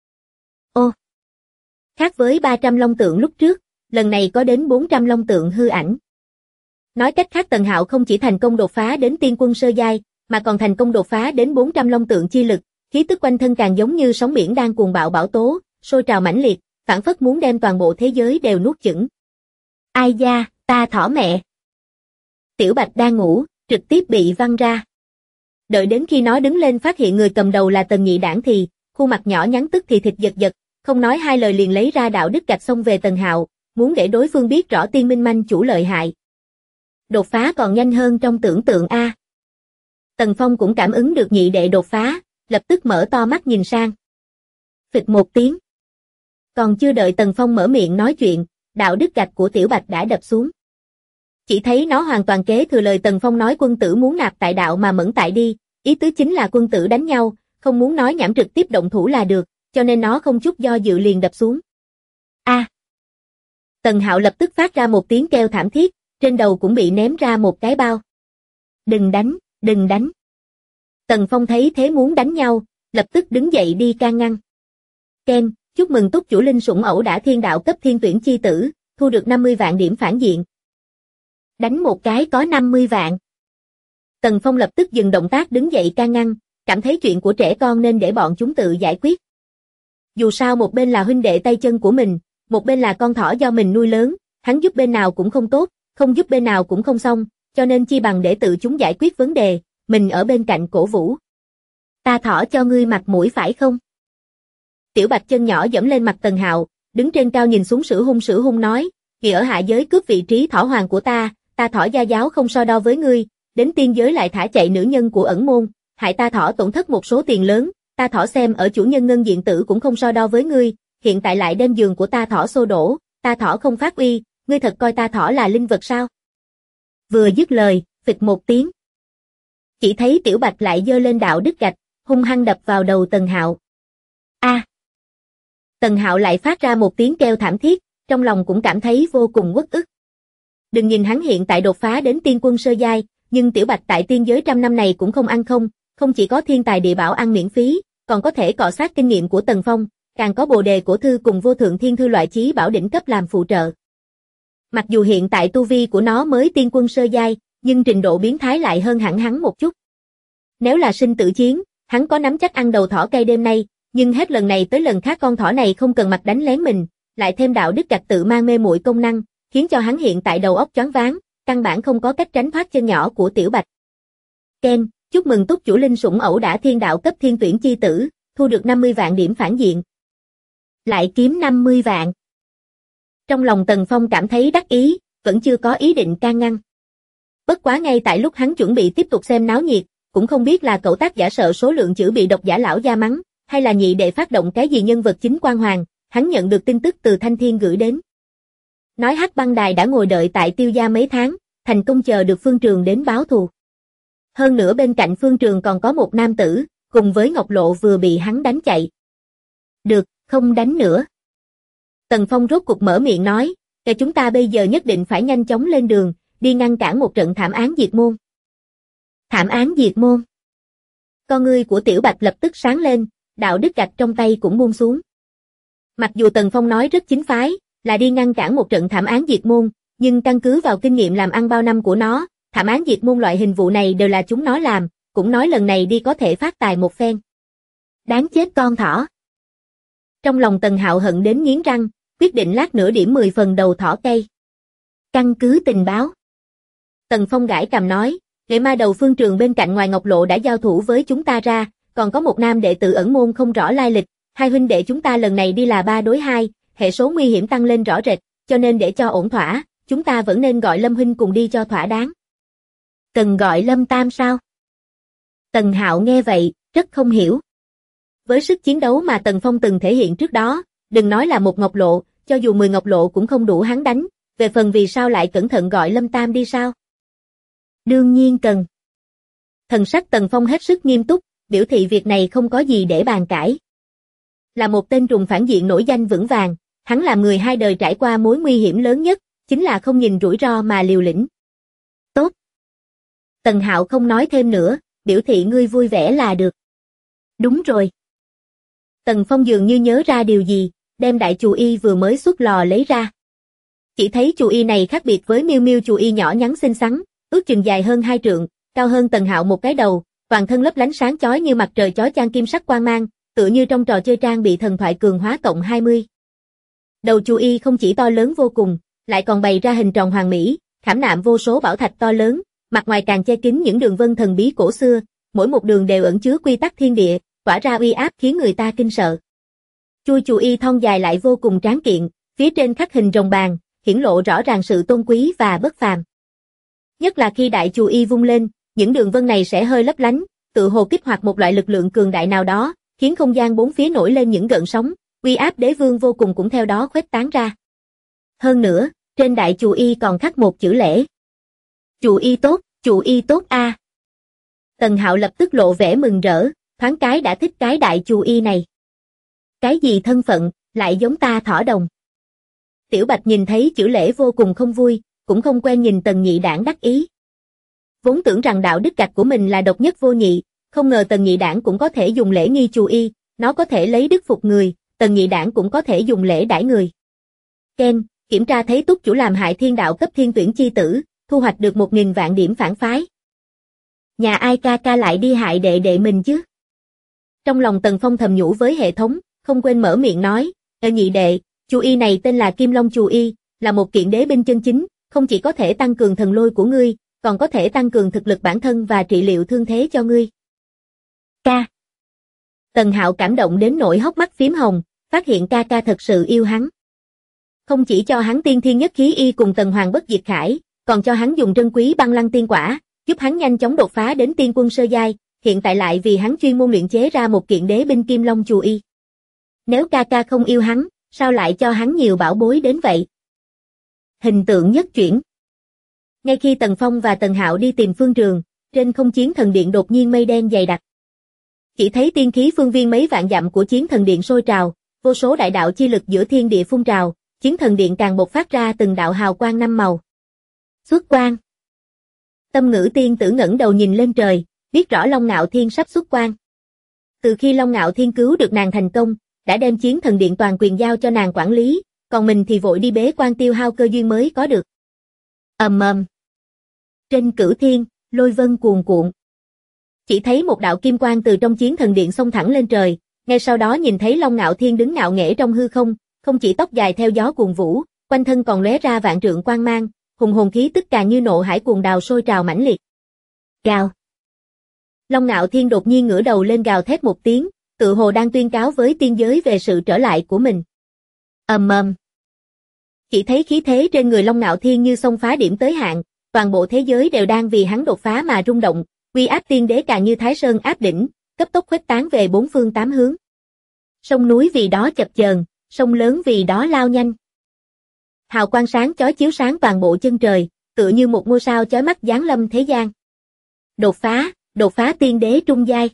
Ô. Khác với 300 long tượng lúc trước, lần này có đến 400 long tượng hư ảnh. Nói cách khác Tần Hạo không chỉ thành công đột phá đến tiên quân sơ giai, mà còn thành công đột phá đến 400 long tượng chi lực, khí tức quanh thân càng giống như sóng biển đang cuồng bạo bão tố, sôi trào mãnh liệt, phảng phất muốn đem toàn bộ thế giới đều nuốt chửng. Ai da, ta thỏ mẹ. Tiểu Bạch đang ngủ, trực tiếp bị văng ra. Đợi đến khi nó đứng lên phát hiện người cầm đầu là Tần Nhị Đảng thì, khuôn mặt nhỏ nhắn tức thì thịt giật giật, không nói hai lời liền lấy ra đạo đức gạch xông về Tần Hạo, muốn để đối phương biết rõ Tiên Minh Manh chủ lợi hại. Đột phá còn nhanh hơn trong tưởng tượng a. Tần Phong cũng cảm ứng được nhị đệ đột phá, lập tức mở to mắt nhìn sang. Phịch một tiếng. Còn chưa đợi Tần Phong mở miệng nói chuyện, đạo đức gạch của Tiểu Bạch đã đập xuống. Chỉ thấy nó hoàn toàn kế thừa lời Tần Phong nói quân tử muốn nạp tại đạo mà mẫn tại đi, ý tứ chính là quân tử đánh nhau, không muốn nói nhảm trực tiếp động thủ là được, cho nên nó không chút do dự liền đập xuống. A. Tần Hạo lập tức phát ra một tiếng kêu thảm thiết, trên đầu cũng bị ném ra một cái bao. Đừng đánh, đừng đánh. Tần Phong thấy thế muốn đánh nhau, lập tức đứng dậy đi can ngăn. Ken, chúc mừng túc chủ linh sủng ẩu đả thiên đạo cấp thiên tuyển chi tử, thu được 50 vạn điểm phản diện. Đánh một cái có 50 vạn. Tần Phong lập tức dừng động tác đứng dậy can ngăn, cảm thấy chuyện của trẻ con nên để bọn chúng tự giải quyết. Dù sao một bên là huynh đệ tay chân của mình, một bên là con thỏ do mình nuôi lớn, hắn giúp bên nào cũng không tốt, không giúp bên nào cũng không xong, cho nên chi bằng để tự chúng giải quyết vấn đề, mình ở bên cạnh cổ vũ. Ta thỏ cho ngươi mặt mũi phải không? Tiểu Bạch chân nhỏ dẫm lên mặt Tần Hạo, đứng trên cao nhìn xuống Sử Hung nói, vì ở hạ giới cướp vị trí thỏ hoàng của ta thỏ gia giáo không so đo với ngươi, đến tiên giới lại thả chạy nữ nhân của ẩn môn, hại ta thỏ tổn thất một số tiền lớn, ta thỏ xem ở chủ nhân ngân diện tử cũng không so đo với ngươi, hiện tại lại đem giường của ta thỏ xô đổ, ta thỏ không phát uy, ngươi thật coi ta thỏ là linh vật sao? Vừa dứt lời, phịch một tiếng. Chỉ thấy Tiểu Bạch lại giơ lên đạo đức gạch, hung hăng đập vào đầu Tần Hạo. A. Tần Hạo lại phát ra một tiếng kêu thảm thiết, trong lòng cũng cảm thấy vô cùng uất ức. Đừng nhìn hắn hiện tại đột phá đến tiên quân sơ giai, nhưng Tiểu Bạch tại tiên giới trăm năm này cũng không ăn không chỉ có thiên tài địa bảo ăn miễn phí, còn có thể cọ sát kinh nghiệm của Tần Phong, càng có bồ đề cổ thư cùng vô thượng thiên thư loại chí bảo đỉnh cấp làm phụ trợ. Mặc dù hiện tại tu vi của nó mới tiên quân sơ giai, nhưng trình độ biến thái lại hơn hẳn hắn một chút. Nếu là sinh tử chiến, hắn có nắm chắc ăn đầu thỏ cây đêm nay, nhưng hết lần này tới lần khác con thỏ này không cần mặt đánh lén mình, lại thêm đạo đức gạch tự mang mê muội công năng, khiến cho hắn hiện tại đầu óc choáng váng, căn bản không có cách tránh thoát chân nhỏ của Tiểu Bạch. Ken, chúc mừng túc chủ linh sủng ẩu đả thiên đạo cấp thiên tuyển chi tử, thu được 50 vạn điểm phản diện. Lại kiếm 50 vạn. Trong lòng Tần Phong cảm thấy đắc ý, vẫn chưa có ý định can ngăn. Bất quá ngay tại lúc hắn chuẩn bị tiếp tục xem náo nhiệt, cũng không biết là cậu tác giả sợ số lượng chữ bị độc giả lão gia mắng, hay là nhị đệ phát động cái gì nhân vật chính quan hoàng, hắn nhận được tin tức từ Thanh Thiên gửi đến. Nói Hắc Băng Đài đã ngồi đợi tại Tiêu gia mấy tháng, thành công chờ được Phương Trường đến báo thù. Hơn nữa bên cạnh Phương Trường còn có một nam tử, cùng với Ngọc Lộ vừa bị hắn đánh chạy. Được, không đánh nữa. Tần Phong rốt cục mở miệng nói, chúng ta bây giờ nhất định phải nhanh chóng lên đường, đi ngăn cản một trận thảm án diệt môn. Thảm án diệt môn. Con ngươi của Tiểu Bạch lập tức sáng lên, đạo đức gạch trong tay cũng buông xuống. Mặc dù Tần Phong nói rất chính phái, là đi ngăn cản một trận thảm án diệt môn, nhưng căn cứ vào kinh nghiệm làm ăn bao năm của nó, thảm án diệt môn loại hình vụ này đều là chúng nó làm, cũng nói lần này đi có thể phát tài một phen. Đáng chết con thỏ. Trong lòng Tần Hạo hận đến nghiến răng, quyết định lát nữa điểm 10 phần đầu thỏ cây. Căn cứ tình báo. Tần Phong gãi cằm nói, nghệ ma đầu Phương Trường bên cạnh ngoài Ngọc Lộ đã giao thủ với chúng ta ra, còn có một nam đệ tử ẩn môn không rõ lai lịch, hai huynh đệ chúng ta lần này đi là 3 đối 2, hệ số nguy hiểm tăng lên rõ rệt, cho nên để cho ổn thỏa, chúng ta vẫn nên gọi Lâm huynh cùng đi cho thỏa đáng. Cần gọi Lâm Tam sao? Tần Hạo nghe vậy, rất không hiểu. Với sức chiến đấu mà Tần Phong từng thể hiện trước đó, đừng nói là một Ngọc Lộ, cho dù 10 Ngọc Lộ cũng không đủ hắn đánh, về phần vì sao lại cẩn thận gọi Lâm Tam đi sao? Đương nhiên cần. Thần sắc Tần Phong hết sức nghiêm túc, biểu thị việc này không có gì để bàn cãi. Là một tên trùng phản diện nổi danh vững vàng, hắn làm người hai đời trải qua mối nguy hiểm lớn nhất, chính là không nhìn rủi ro mà liều lĩnh. Tốt. Tần Hạo không nói thêm nữa, biểu thị ngươi vui vẻ là được. Đúng rồi. Tần Phong dường như nhớ ra điều gì, đem đại chù y vừa mới xuất lò lấy ra. Chỉ thấy chù y này khác biệt với Miêu Miêu chù y nhỏ nhắn xinh xắn, ước chừng dài hơn 2 trượng, cao hơn Tần Hạo một cái đầu, toàn thân lấp lánh sáng chói như mặt trời chói chang kim sắc quang mang, tựa như trong trò chơi trang bị thần thoại cường hóa cộng 20. Đầu chù y không chỉ to lớn vô cùng, lại còn bày ra hình tròn hoàn mỹ, khảm nạm vô số bảo thạch to lớn, mặt ngoài càng che kín những đường vân thần bí cổ xưa, mỗi một đường đều ẩn chứa quy tắc thiên địa, tỏa ra uy áp khiến người ta kinh sợ. Chui chù y thon dài lại vô cùng tráng kiện, phía trên khắc hình rồng bàn, hiển lộ rõ ràng sự tôn quý và bất phàm. Nhất là khi đại chù y vung lên, những đường vân này sẽ hơi lấp lánh, tự hồ kích hoạt một loại lực lượng cường đại nào đó, khiến không gian bốn phía nổi lên những gợn sóng, uy áp đế vương vô cùng cũng theo đó khuếch tán ra. Hơn nữa, trên đại chù y còn khắc một chữ lễ. Chù y tốt a. Tần Hạo lập tức lộ vẻ mừng rỡ, thoáng cái đã thích cái đại chù y này. Cái gì thân phận, lại giống ta thỏ đồng. Tiểu Bạch nhìn thấy chữ lễ vô cùng không vui, cũng không quen nhìn Tần Nhị Đảng đắc ý. Vốn tưởng rằng đạo đức gạch của mình là độc nhất vô nhị, không ngờ Tần Nhị Đảng cũng có thể dùng lễ nghi chù y, nó có thể lấy đức phục người, Tần Nhị Đảng cũng có thể dùng lễ đãi người. Ken, kiểm tra thấy túc chủ làm hại thiên đạo cấp thiên tuyển chi tử, thu hoạch được 1000 vạn điểm phản phái. Nhà ai ca ca lại đi hại đệ đệ mình chứ? Trong lòng Tần Phong thầm nhủ với hệ thống, không quên mở miệng nói, nhị đệ, chù y này tên là Kim Long chù y, là một kiện đế binh chân chính, không chỉ có thể tăng cường thần lôi của ngươi, còn có thể tăng cường thực lực bản thân và trị liệu thương thế cho ngươi. Ca. Tần Hạo cảm động đến nỗi hốc mắt phím hồng, phát hiện ca ca thật sự yêu hắn. Không chỉ cho hắn tiên thiên nhất khí y cùng Tần Hoàng bất diệt khải, còn cho hắn dùng trân quý băng lăng tiên quả, giúp hắn nhanh chóng đột phá đến tiên quân sơ giai, hiện tại lại vì hắn chuyên môn luyện chế ra một kiện đế binh Kim Long chù y. Nếu ca ca không yêu hắn, sao lại cho hắn nhiều bảo bối đến vậy? Hình tượng nhất chuyển. Ngay khi Tần Phong và Tần Hạo đi tìm Phương Trường, trên không chiến thần điện đột nhiên mây đen dày đặc. Chỉ thấy tiên khí phương viên mấy vạn dặm của chiến thần điện sôi trào, vô số đại đạo chi lực giữa thiên địa phun trào, chiến thần điện càng bộc phát ra từng đạo hào quang năm màu. Xuất quang. Tâm Ngữ tiên tử ngẩng đầu nhìn lên trời, biết rõ Long Ngạo Thiên sắp xuất quang. Từ khi Long Ngạo Thiên cứu được nàng thành công, đã đem chiến thần điện toàn quyền giao cho nàng quản lý, còn mình thì vội đi bế quan tiêu hao cơ duyên mới có được. Ầm ầm. Trên cửu thiên, lôi vân cuồn cuộn. Chỉ thấy một đạo kim quang từ trong chiến thần điện xông thẳng lên trời, ngay sau đó nhìn thấy Long Ngạo Thiên đứng ngạo nghễ trong hư không, không chỉ tóc dài theo gió cuồn vũ, quanh thân còn lóe ra vạn trượng quang mang, hùng hồn khí tức càng như nộ hải cuồng đào sôi trào mãnh liệt. Gào. Long Ngạo Thiên đột nhiên ngửa đầu lên gào thét một tiếng, tự hồ đang tuyên cáo với tiên giới về sự trở lại của mình. Ầm ầm. Chỉ thấy khí thế trên người Long Ngạo Thiên như xông phá điểm tới hạn, toàn bộ thế giới đều đang vì hắn đột phá mà rung động, uy áp tiên đế càng như Thái Sơn áp đỉnh, cấp tốc khuếch tán về bốn phương tám hướng. Sông núi vì đó chập chờn, sông lớn vì đó lao nhanh. Hào quang sáng chói chiếu sáng toàn bộ chân trời, tựa như một ngôi sao chói mắt giáng lâm thế gian. Đột phá tiên đế trung giai.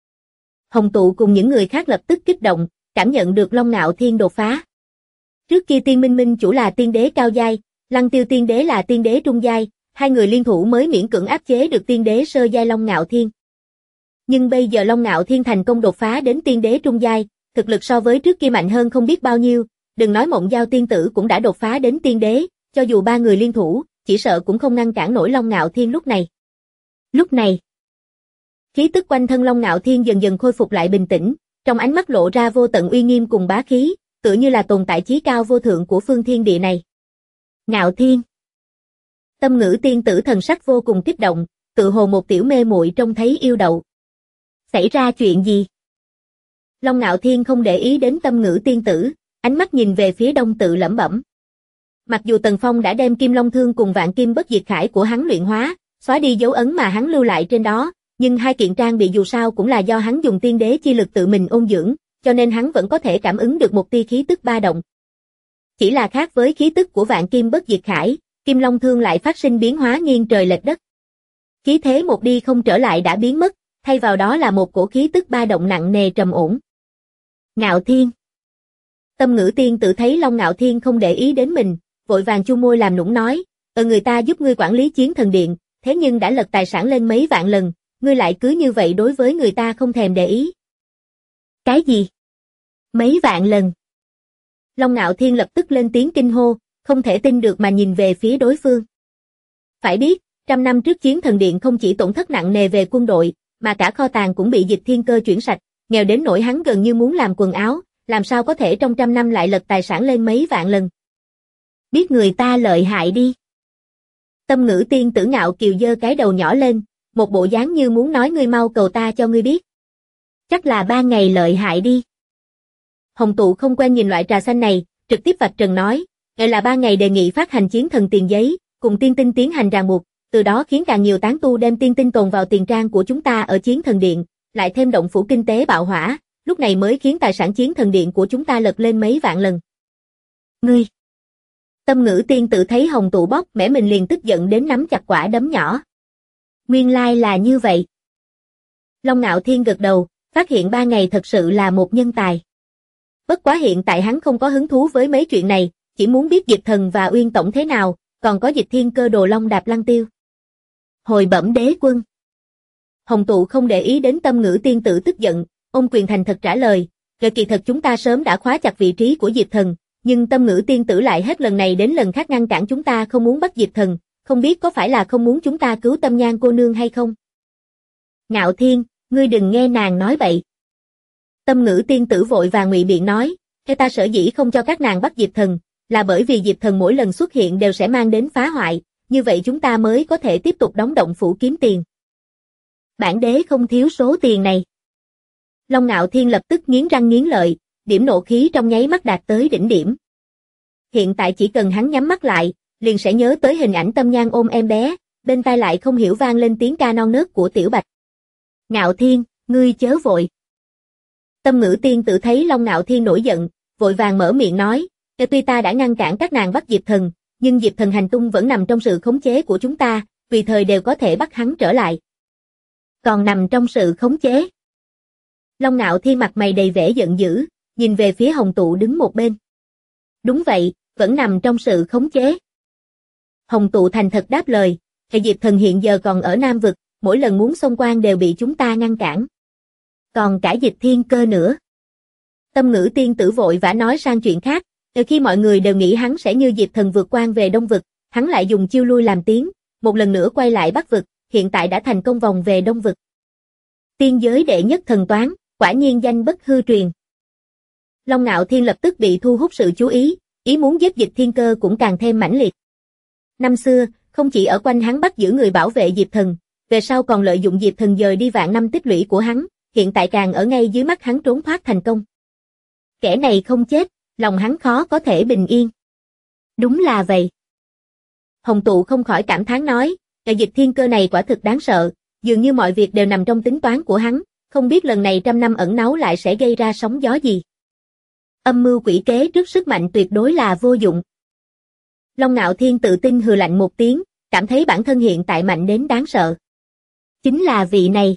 Hồng Tụ cùng những người khác lập tức kích động, cảm nhận được Long Ngạo Thiên đột phá. Trước kia Tiên Minh Minh chủ là tiên đế cao giai, Lăng Tiêu tiên đế là tiên đế trung giai, hai người liên thủ mới miễn cưỡng áp chế được tiên đế sơ giai Long Ngạo Thiên. Nhưng bây giờ Long Ngạo Thiên thành công đột phá đến tiên đế trung giai, thực lực so với trước kia mạnh hơn không biết bao nhiêu, đừng nói Mộng Giao tiên tử cũng đã đột phá đến tiên đế, cho dù ba người liên thủ, chỉ sợ cũng không ngăn cản nổi Long Ngạo Thiên lúc này. Lúc này, khí tức quanh thân Long Ngạo Thiên dần dần khôi phục lại bình tĩnh, trong ánh mắt lộ ra vô tận uy nghiêm cùng bá khí, tựa như là tồn tại chí cao vô thượng của phương thiên địa này. Ngạo Thiên. Tâm Ngữ tiên tử thần sắc vô cùng kích động, tự hồ một tiểu mê muội trông thấy yêu đậu. Xảy ra chuyện gì? Long Ngạo Thiên không để ý đến Tâm Ngữ tiên tử, ánh mắt nhìn về phía đông tự lẩm bẩm. Mặc dù Tần Phong đã đem Kim Long Thương cùng Vạn Kim Bất Diệt Khải của hắn luyện hóa, xóa đi dấu ấn mà hắn lưu lại trên đó, nhưng hai kiện trang bị dù sao cũng là do hắn dùng tiên đế chi lực tự mình ôn dưỡng, cho nên hắn vẫn có thể cảm ứng được một tia khí tức ba động. Chỉ là khác với khí tức của Vạn Kim Bất Diệt Khải, Kim Long Thương lại phát sinh biến hóa nghiêng trời lệch đất. Khí thế một đi không trở lại đã biến mất, thay vào đó là một cổ khí tức ba động nặng nề trầm ổn. Ngạo Thiên. Tâm Ngữ tiên tự thấy Long Ngạo Thiên không để ý đến mình, vội vàng chu môi làm nũng nói, người ta giúp ngươi quản lý chiến thần điện, thế nhưng đã lật tài sản lên mấy vạn lần, ngươi lại cứ như vậy đối với người ta không thèm để ý. Cái gì? Mấy vạn lần? Long Ngạo Thiên lập tức lên tiếng kinh hô, không thể tin được mà nhìn về phía đối phương. Phải biết, 100 năm trước chiến thần điện không chỉ tổn thất nặng nề về quân đội, mà cả kho tàng cũng bị Dịch Thiên Cơ chuyển sạch, nghèo đến nỗi hắn gần như muốn làm quần áo, làm sao có thể trong 100 năm lại lật tài sản lên mấy vạn lần. Biết người ta lợi hại đi. Tâm Ngữ tiên tử ngạo kiều giơ cái đầu nhỏ lên, một bộ dáng như muốn nói ngươi mau cầu ta cho ngươi biết. Chắc là 3 ngày lợi hại đi. Hồng Tụ không quen nhìn loại trà xanh này, trực tiếp vạch trần nói, là 3 ngày đề nghị phát hành chiến thần tiền giấy, cùng tiên tinh tiến hành ràng buộc, từ đó khiến càng nhiều tán tu đem tiên tinh tồn vào tiền trang của chúng ta ở chiến thần điện, lại thêm động phủ kinh tế bạo hỏa, lúc này mới khiến tài sản chiến thần điện của chúng ta lật lên mấy vạn lần. Ngươi! Tâm Ngữ tiên tự thấy Hồng Tụ bóc mẽ mình liền tức giận đến nắm chặt quả đấm nhỏ. Nguyên lai là như vậy. Long Ngạo Thiên gật đầu, phát hiện 3 ngày thật sự là một nhân tài. Bất quá hiện tại hắn không có hứng thú với mấy chuyện này, chỉ muốn biết Dịch Thần và Uyên Tổng thế nào, còn có Dịch Thiên Cơ đồ long đạp Lăng Tiêu. Hồi bẩm đế quân. Hồng Tụ không để ý đến Tâm Ngữ tiên tử tức giận, ôm quyền thành thật trả lời, kỳ thật chúng ta sớm đã khóa chặt vị trí của Dịch Thần, nhưng Tâm Ngữ tiên tử lại hết lần này đến lần khác ngăn cản chúng ta không muốn bắt Dịch Thần, không biết có phải là không muốn chúng ta cứu Tâm Nhan cô nương hay không? Ngạo Thiên, ngươi đừng nghe nàng nói bậy. Tâm Ngữ tiên tử vội vàng ngụy biện nói, ta sở dĩ không cho các nàng bắt Dịch Thần, là bởi vì Dịch Thần mỗi lần xuất hiện đều sẽ mang đến phá hoại, như vậy chúng ta mới có thể tiếp tục đóng động phủ kiếm tiền. Bản đế không thiếu số tiền này. Long Ngạo Thiên lập tức nghiến răng nghiến lợi, điểm nộ khí trong nháy mắt đạt tới đỉnh điểm. Hiện tại chỉ cần hắn nhắm mắt lại, liền sẽ nhớ tới hình ảnh Tâm Nhan ôm em bé, bên tai lại không hiểu vang lên tiếng ca non nớt của Tiểu Bạch. Ngạo Thiên, ngươi chớ vội. Tâm Ngữ tiên tự thấy Long Ngạo Thiên nổi giận, vội vàng mở miệng nói, tuy ta đã ngăn cản các nàng bắt Diệp Thần, nhưng Diệp Thần hành tung vẫn nằm trong sự khống chế của chúng ta, tùy thời đều có thể bắt hắn trở lại. Còn nằm trong sự khống chế. Long Ngạo Thiên mặt mày đầy vẻ giận dữ, nhìn về phía Hồng Tụ đứng một bên. Đúng vậy, vẫn nằm trong sự khống chế. Hồng Tụ thành thật đáp lời, Diệp Thần hiện giờ còn ở Nam Vực, mỗi lần muốn xông quan đều bị chúng ta ngăn cản. Còn cả Dịch Thiên Cơ nữa. Tâm Ngữ tiên tử vội vã nói sang chuyện khác, khi mọi người đều nghĩ hắn sẽ như Diệp Thần vượt quan về Đông Vực, hắn lại dùng chiêu lui làm tiến, một lần nữa quay lại Bắc Vực, hiện tại đã thành công vòng về Đông Vực. Tiên giới đệ nhất thần toán, quả nhiên danh bất hư truyền. Long Ngạo Thiên lập tức bị thu hút sự chú ý, ý muốn giết Dịch Thiên Cơ cũng càng thêm mãnh liệt. Năm xưa, không chỉ ở quanh hắn bắt giữ người bảo vệ Diệp Thần, về sau còn lợi dụng Diệp Thần dời đi vạn năm tích lũy của hắn, hiện tại càng ở ngay dưới mắt hắn trốn thoát thành công. Kẻ này không chết, lòng hắn khó có thể bình yên. Đúng là vậy. Hồng Tụ không khỏi cảm thán nói, Dịch Thiên Cơ này quả thực đáng sợ, dường như mọi việc đều nằm trong tính toán của hắn, không biết lần này trăm năm ẩn náu lại sẽ gây ra sóng gió gì. Âm mưu quỷ kế trước sức mạnh tuyệt đối là vô dụng. Long Ngạo Thiên tự tin hừ lạnh một tiếng, cảm thấy bản thân hiện tại mạnh đến đáng sợ. Chính là vị này.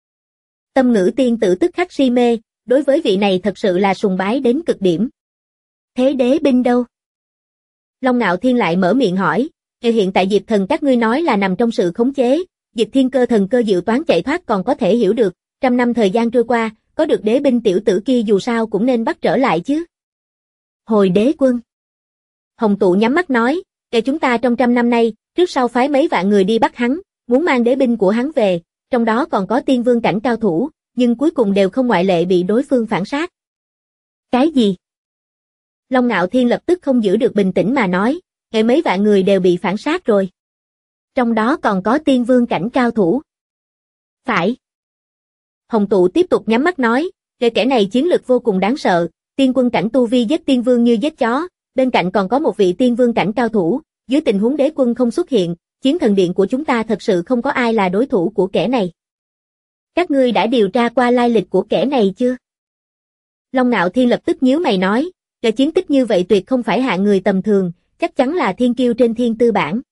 Tâm Ngữ tiên tử tức khắc si mê, đối với vị này thật sự là sùng bái đến cực điểm. Thế đế binh đâu? Long Ngạo Thiên lại mở miệng hỏi, hiện tại Diệp Thần các ngươi nói là nằm trong sự khống chế, Dịch Thiên Cơ thần cơ dự toán chạy thoát còn có thể hiểu được, trăm năm thời gian trôi qua, có được đế binh tiểu tử kia dù sao cũng nên bắt trở lại chứ. Hồi đế quân. Hồng Tụ nhắm mắt nói, chúng ta trong trăm năm nay, trước sau phái mấy vạn người đi bắt hắn, muốn mang đế binh của hắn về, trong đó còn có tiên vương cảnh cao thủ, nhưng cuối cùng đều không ngoại lệ bị đối phương phản sát. Cái gì? Long Ngạo Thiên lập tức không giữ được bình tĩnh mà nói, mấy vạn người đều bị phản sát rồi. Trong đó còn có tiên vương cảnh cao thủ. Phải. Hồng Tụ tiếp tục nhắm mắt nói, kẻ này chiến lực vô cùng đáng sợ, tiên quân cảnh tu vi giết tiên vương như giết chó, bên cạnh còn có một vị tiên vương cảnh cao thủ, dưới tình huống đế quân không xuất hiện, chiến thần điện của chúng ta thật sự không có ai là đối thủ của kẻ này. Các ngươi đã điều tra qua lai lịch của kẻ này chưa? Long Ngạo Thiên lập tức nhíu mày nói, chiến tích như vậy tuyệt không phải hạng người tầm thường, chắc chắn là thiên kiêu trên thiên tư bảng.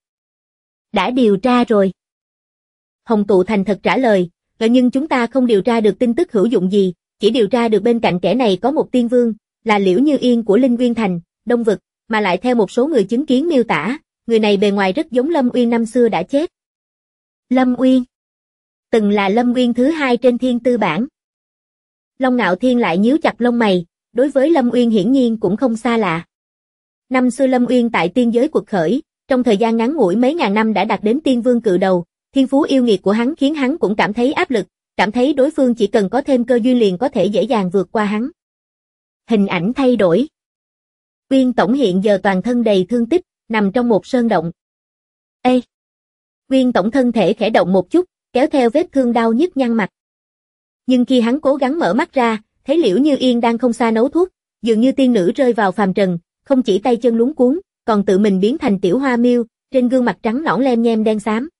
Đã điều tra rồi. Hồng Tụ thành thật trả lời, nhưng chúng ta không điều tra được tin tức hữu dụng gì, chỉ điều tra được bên cạnh kẻ này có một tiên vương, là Liễu Như Yên của Linh Nguyên Thành, Đông Vực, mà lại theo một số người chứng kiến miêu tả, người này bề ngoài rất giống Lâm Uyên năm xưa đã chết. Lâm Uyên. Từng là Lâm Uyên thứ hai trên thiên tư bảng. Long Ngạo Thiên lại nhíu chặt lông mày, đối với Lâm Uyên hiển nhiên cũng không xa lạ. Năm xưa Lâm Uyên tại tiên giới quật khởi, trong thời gian ngắn ngủi mấy ngàn năm đã đạt đến tiên vương cự đầu, thiên phú yêu nghiệt của hắn khiến hắn cũng cảm thấy áp lực, cảm thấy đối phương chỉ cần có thêm cơ duyên liền có thể dễ dàng vượt qua hắn. Hình ảnh thay đổi. Uyên tổng hiện giờ toàn thân đầy thương tích, nằm trong một sơn động. Ê! Uyên tổng thân thể khẽ động một chút, kéo theo vết thương đau nhức nhăn mặt. Nhưng khi hắn cố gắng mở mắt ra, thấy Liễu Như Yên đang không xa nấu thuốc, dường như tiên nữ rơi vào phàm trần, không chỉ tay chân luống cuống, còn tự mình biến thành tiểu hoa miêu, trên gương mặt trắng nõn lem nhem đen xám.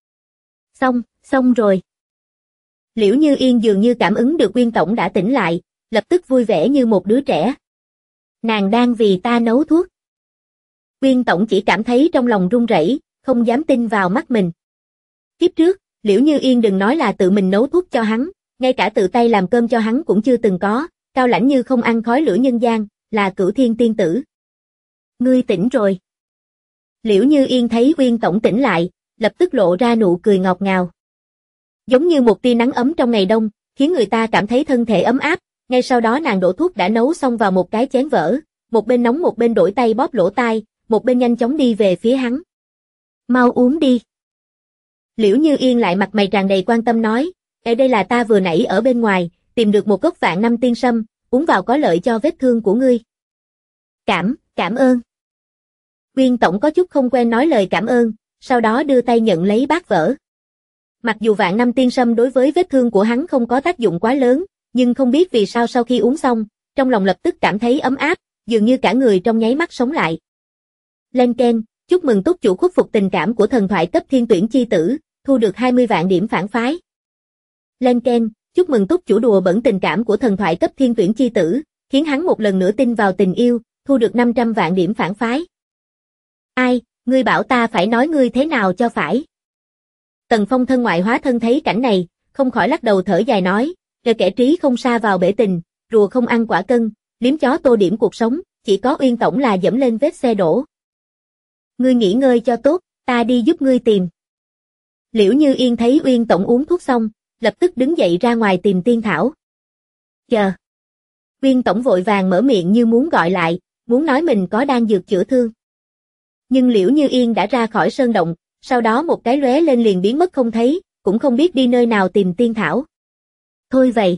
Xong rồi. Liễu Như Yên dường như cảm ứng được Uyên tổng đã tỉnh lại, lập tức vui vẻ như một đứa trẻ. Nàng đang vì ta nấu thuốc. Uyên tổng chỉ cảm thấy trong lòng run rẩy, không dám tin vào mắt mình. Kiếp trước, Liễu Như Yên đừng nói là tự mình nấu thuốc cho hắn, ngay cả tự tay làm cơm cho hắn cũng chưa từng có, cao lãnh như không ăn khói lửa nhân gian, là Cửu Thiên tiên tử. Ngươi tỉnh rồi. Liễu Như Yên thấy Uyên tổng tỉnh lại, lập tức lộ ra nụ cười ngọt ngào. Giống như một tia nắng ấm trong ngày đông, khiến người ta cảm thấy thân thể ấm áp, ngay sau đó nàng đổ thuốc đã nấu xong vào một cái chén vỡ, một bên nóng một bên đổi tay bóp lỗ tai, một bên nhanh chóng đi về phía hắn. Mau uống đi. Liễu Như Yên lại mặt mày tràn đầy quan tâm nói, đây là ta vừa nãy ở bên ngoài, tìm được một gốc vạn năm tiên sâm, uống vào có lợi cho vết thương của ngươi. Cảm ơn. Uyên tổng có chút không quen nói lời cảm ơn, sau đó đưa tay nhận lấy bát vỡ. Mặc dù vạn năm tiên sâm đối với vết thương của hắn không có tác dụng quá lớn, nhưng không biết vì sao sau khi uống xong, trong lòng lập tức cảm thấy ấm áp, dường như cả người trong nháy mắt sống lại. Lên keng, chúc mừng túc chủ khuất phục tình cảm của thần thoại cấp thiên tuyển chi tử, thu được 20 vạn điểm phản phái. Lên keng, chúc mừng túc chủ đùa bẩn tình cảm của thần thoại cấp thiên tuyển chi tử, khiến hắn một lần nữa tin vào tình yêu, thu được 500 vạn điểm phản phái. Ai, ngươi bảo ta phải nói ngươi thế nào cho phải. Tần Phong thân ngoại hóa thân thấy cảnh này, không khỏi lắc đầu thở dài nói, kẻ trí không sa vào bể tình, rùa không ăn quả cân, liếm chó tô điểm cuộc sống, chỉ có Uyên tổng là dẫm lên vết xe đổ. Ngươi nghỉ ngơi cho tốt, ta đi giúp ngươi tìm. Liễu Như Yên thấy Uyên tổng uống thuốc xong, lập tức đứng dậy ra ngoài tìm Tiên Thảo. Chờ. Uyên tổng vội vàng mở miệng như muốn gọi lại, muốn nói mình có đang dược chữa thương. Nhưng Liễu Như Yên đã ra khỏi sơn động, sau đó một cái lóe lên liền biến mất không thấy, cũng không biết đi nơi nào tìm Tiên Thảo. Thôi vậy.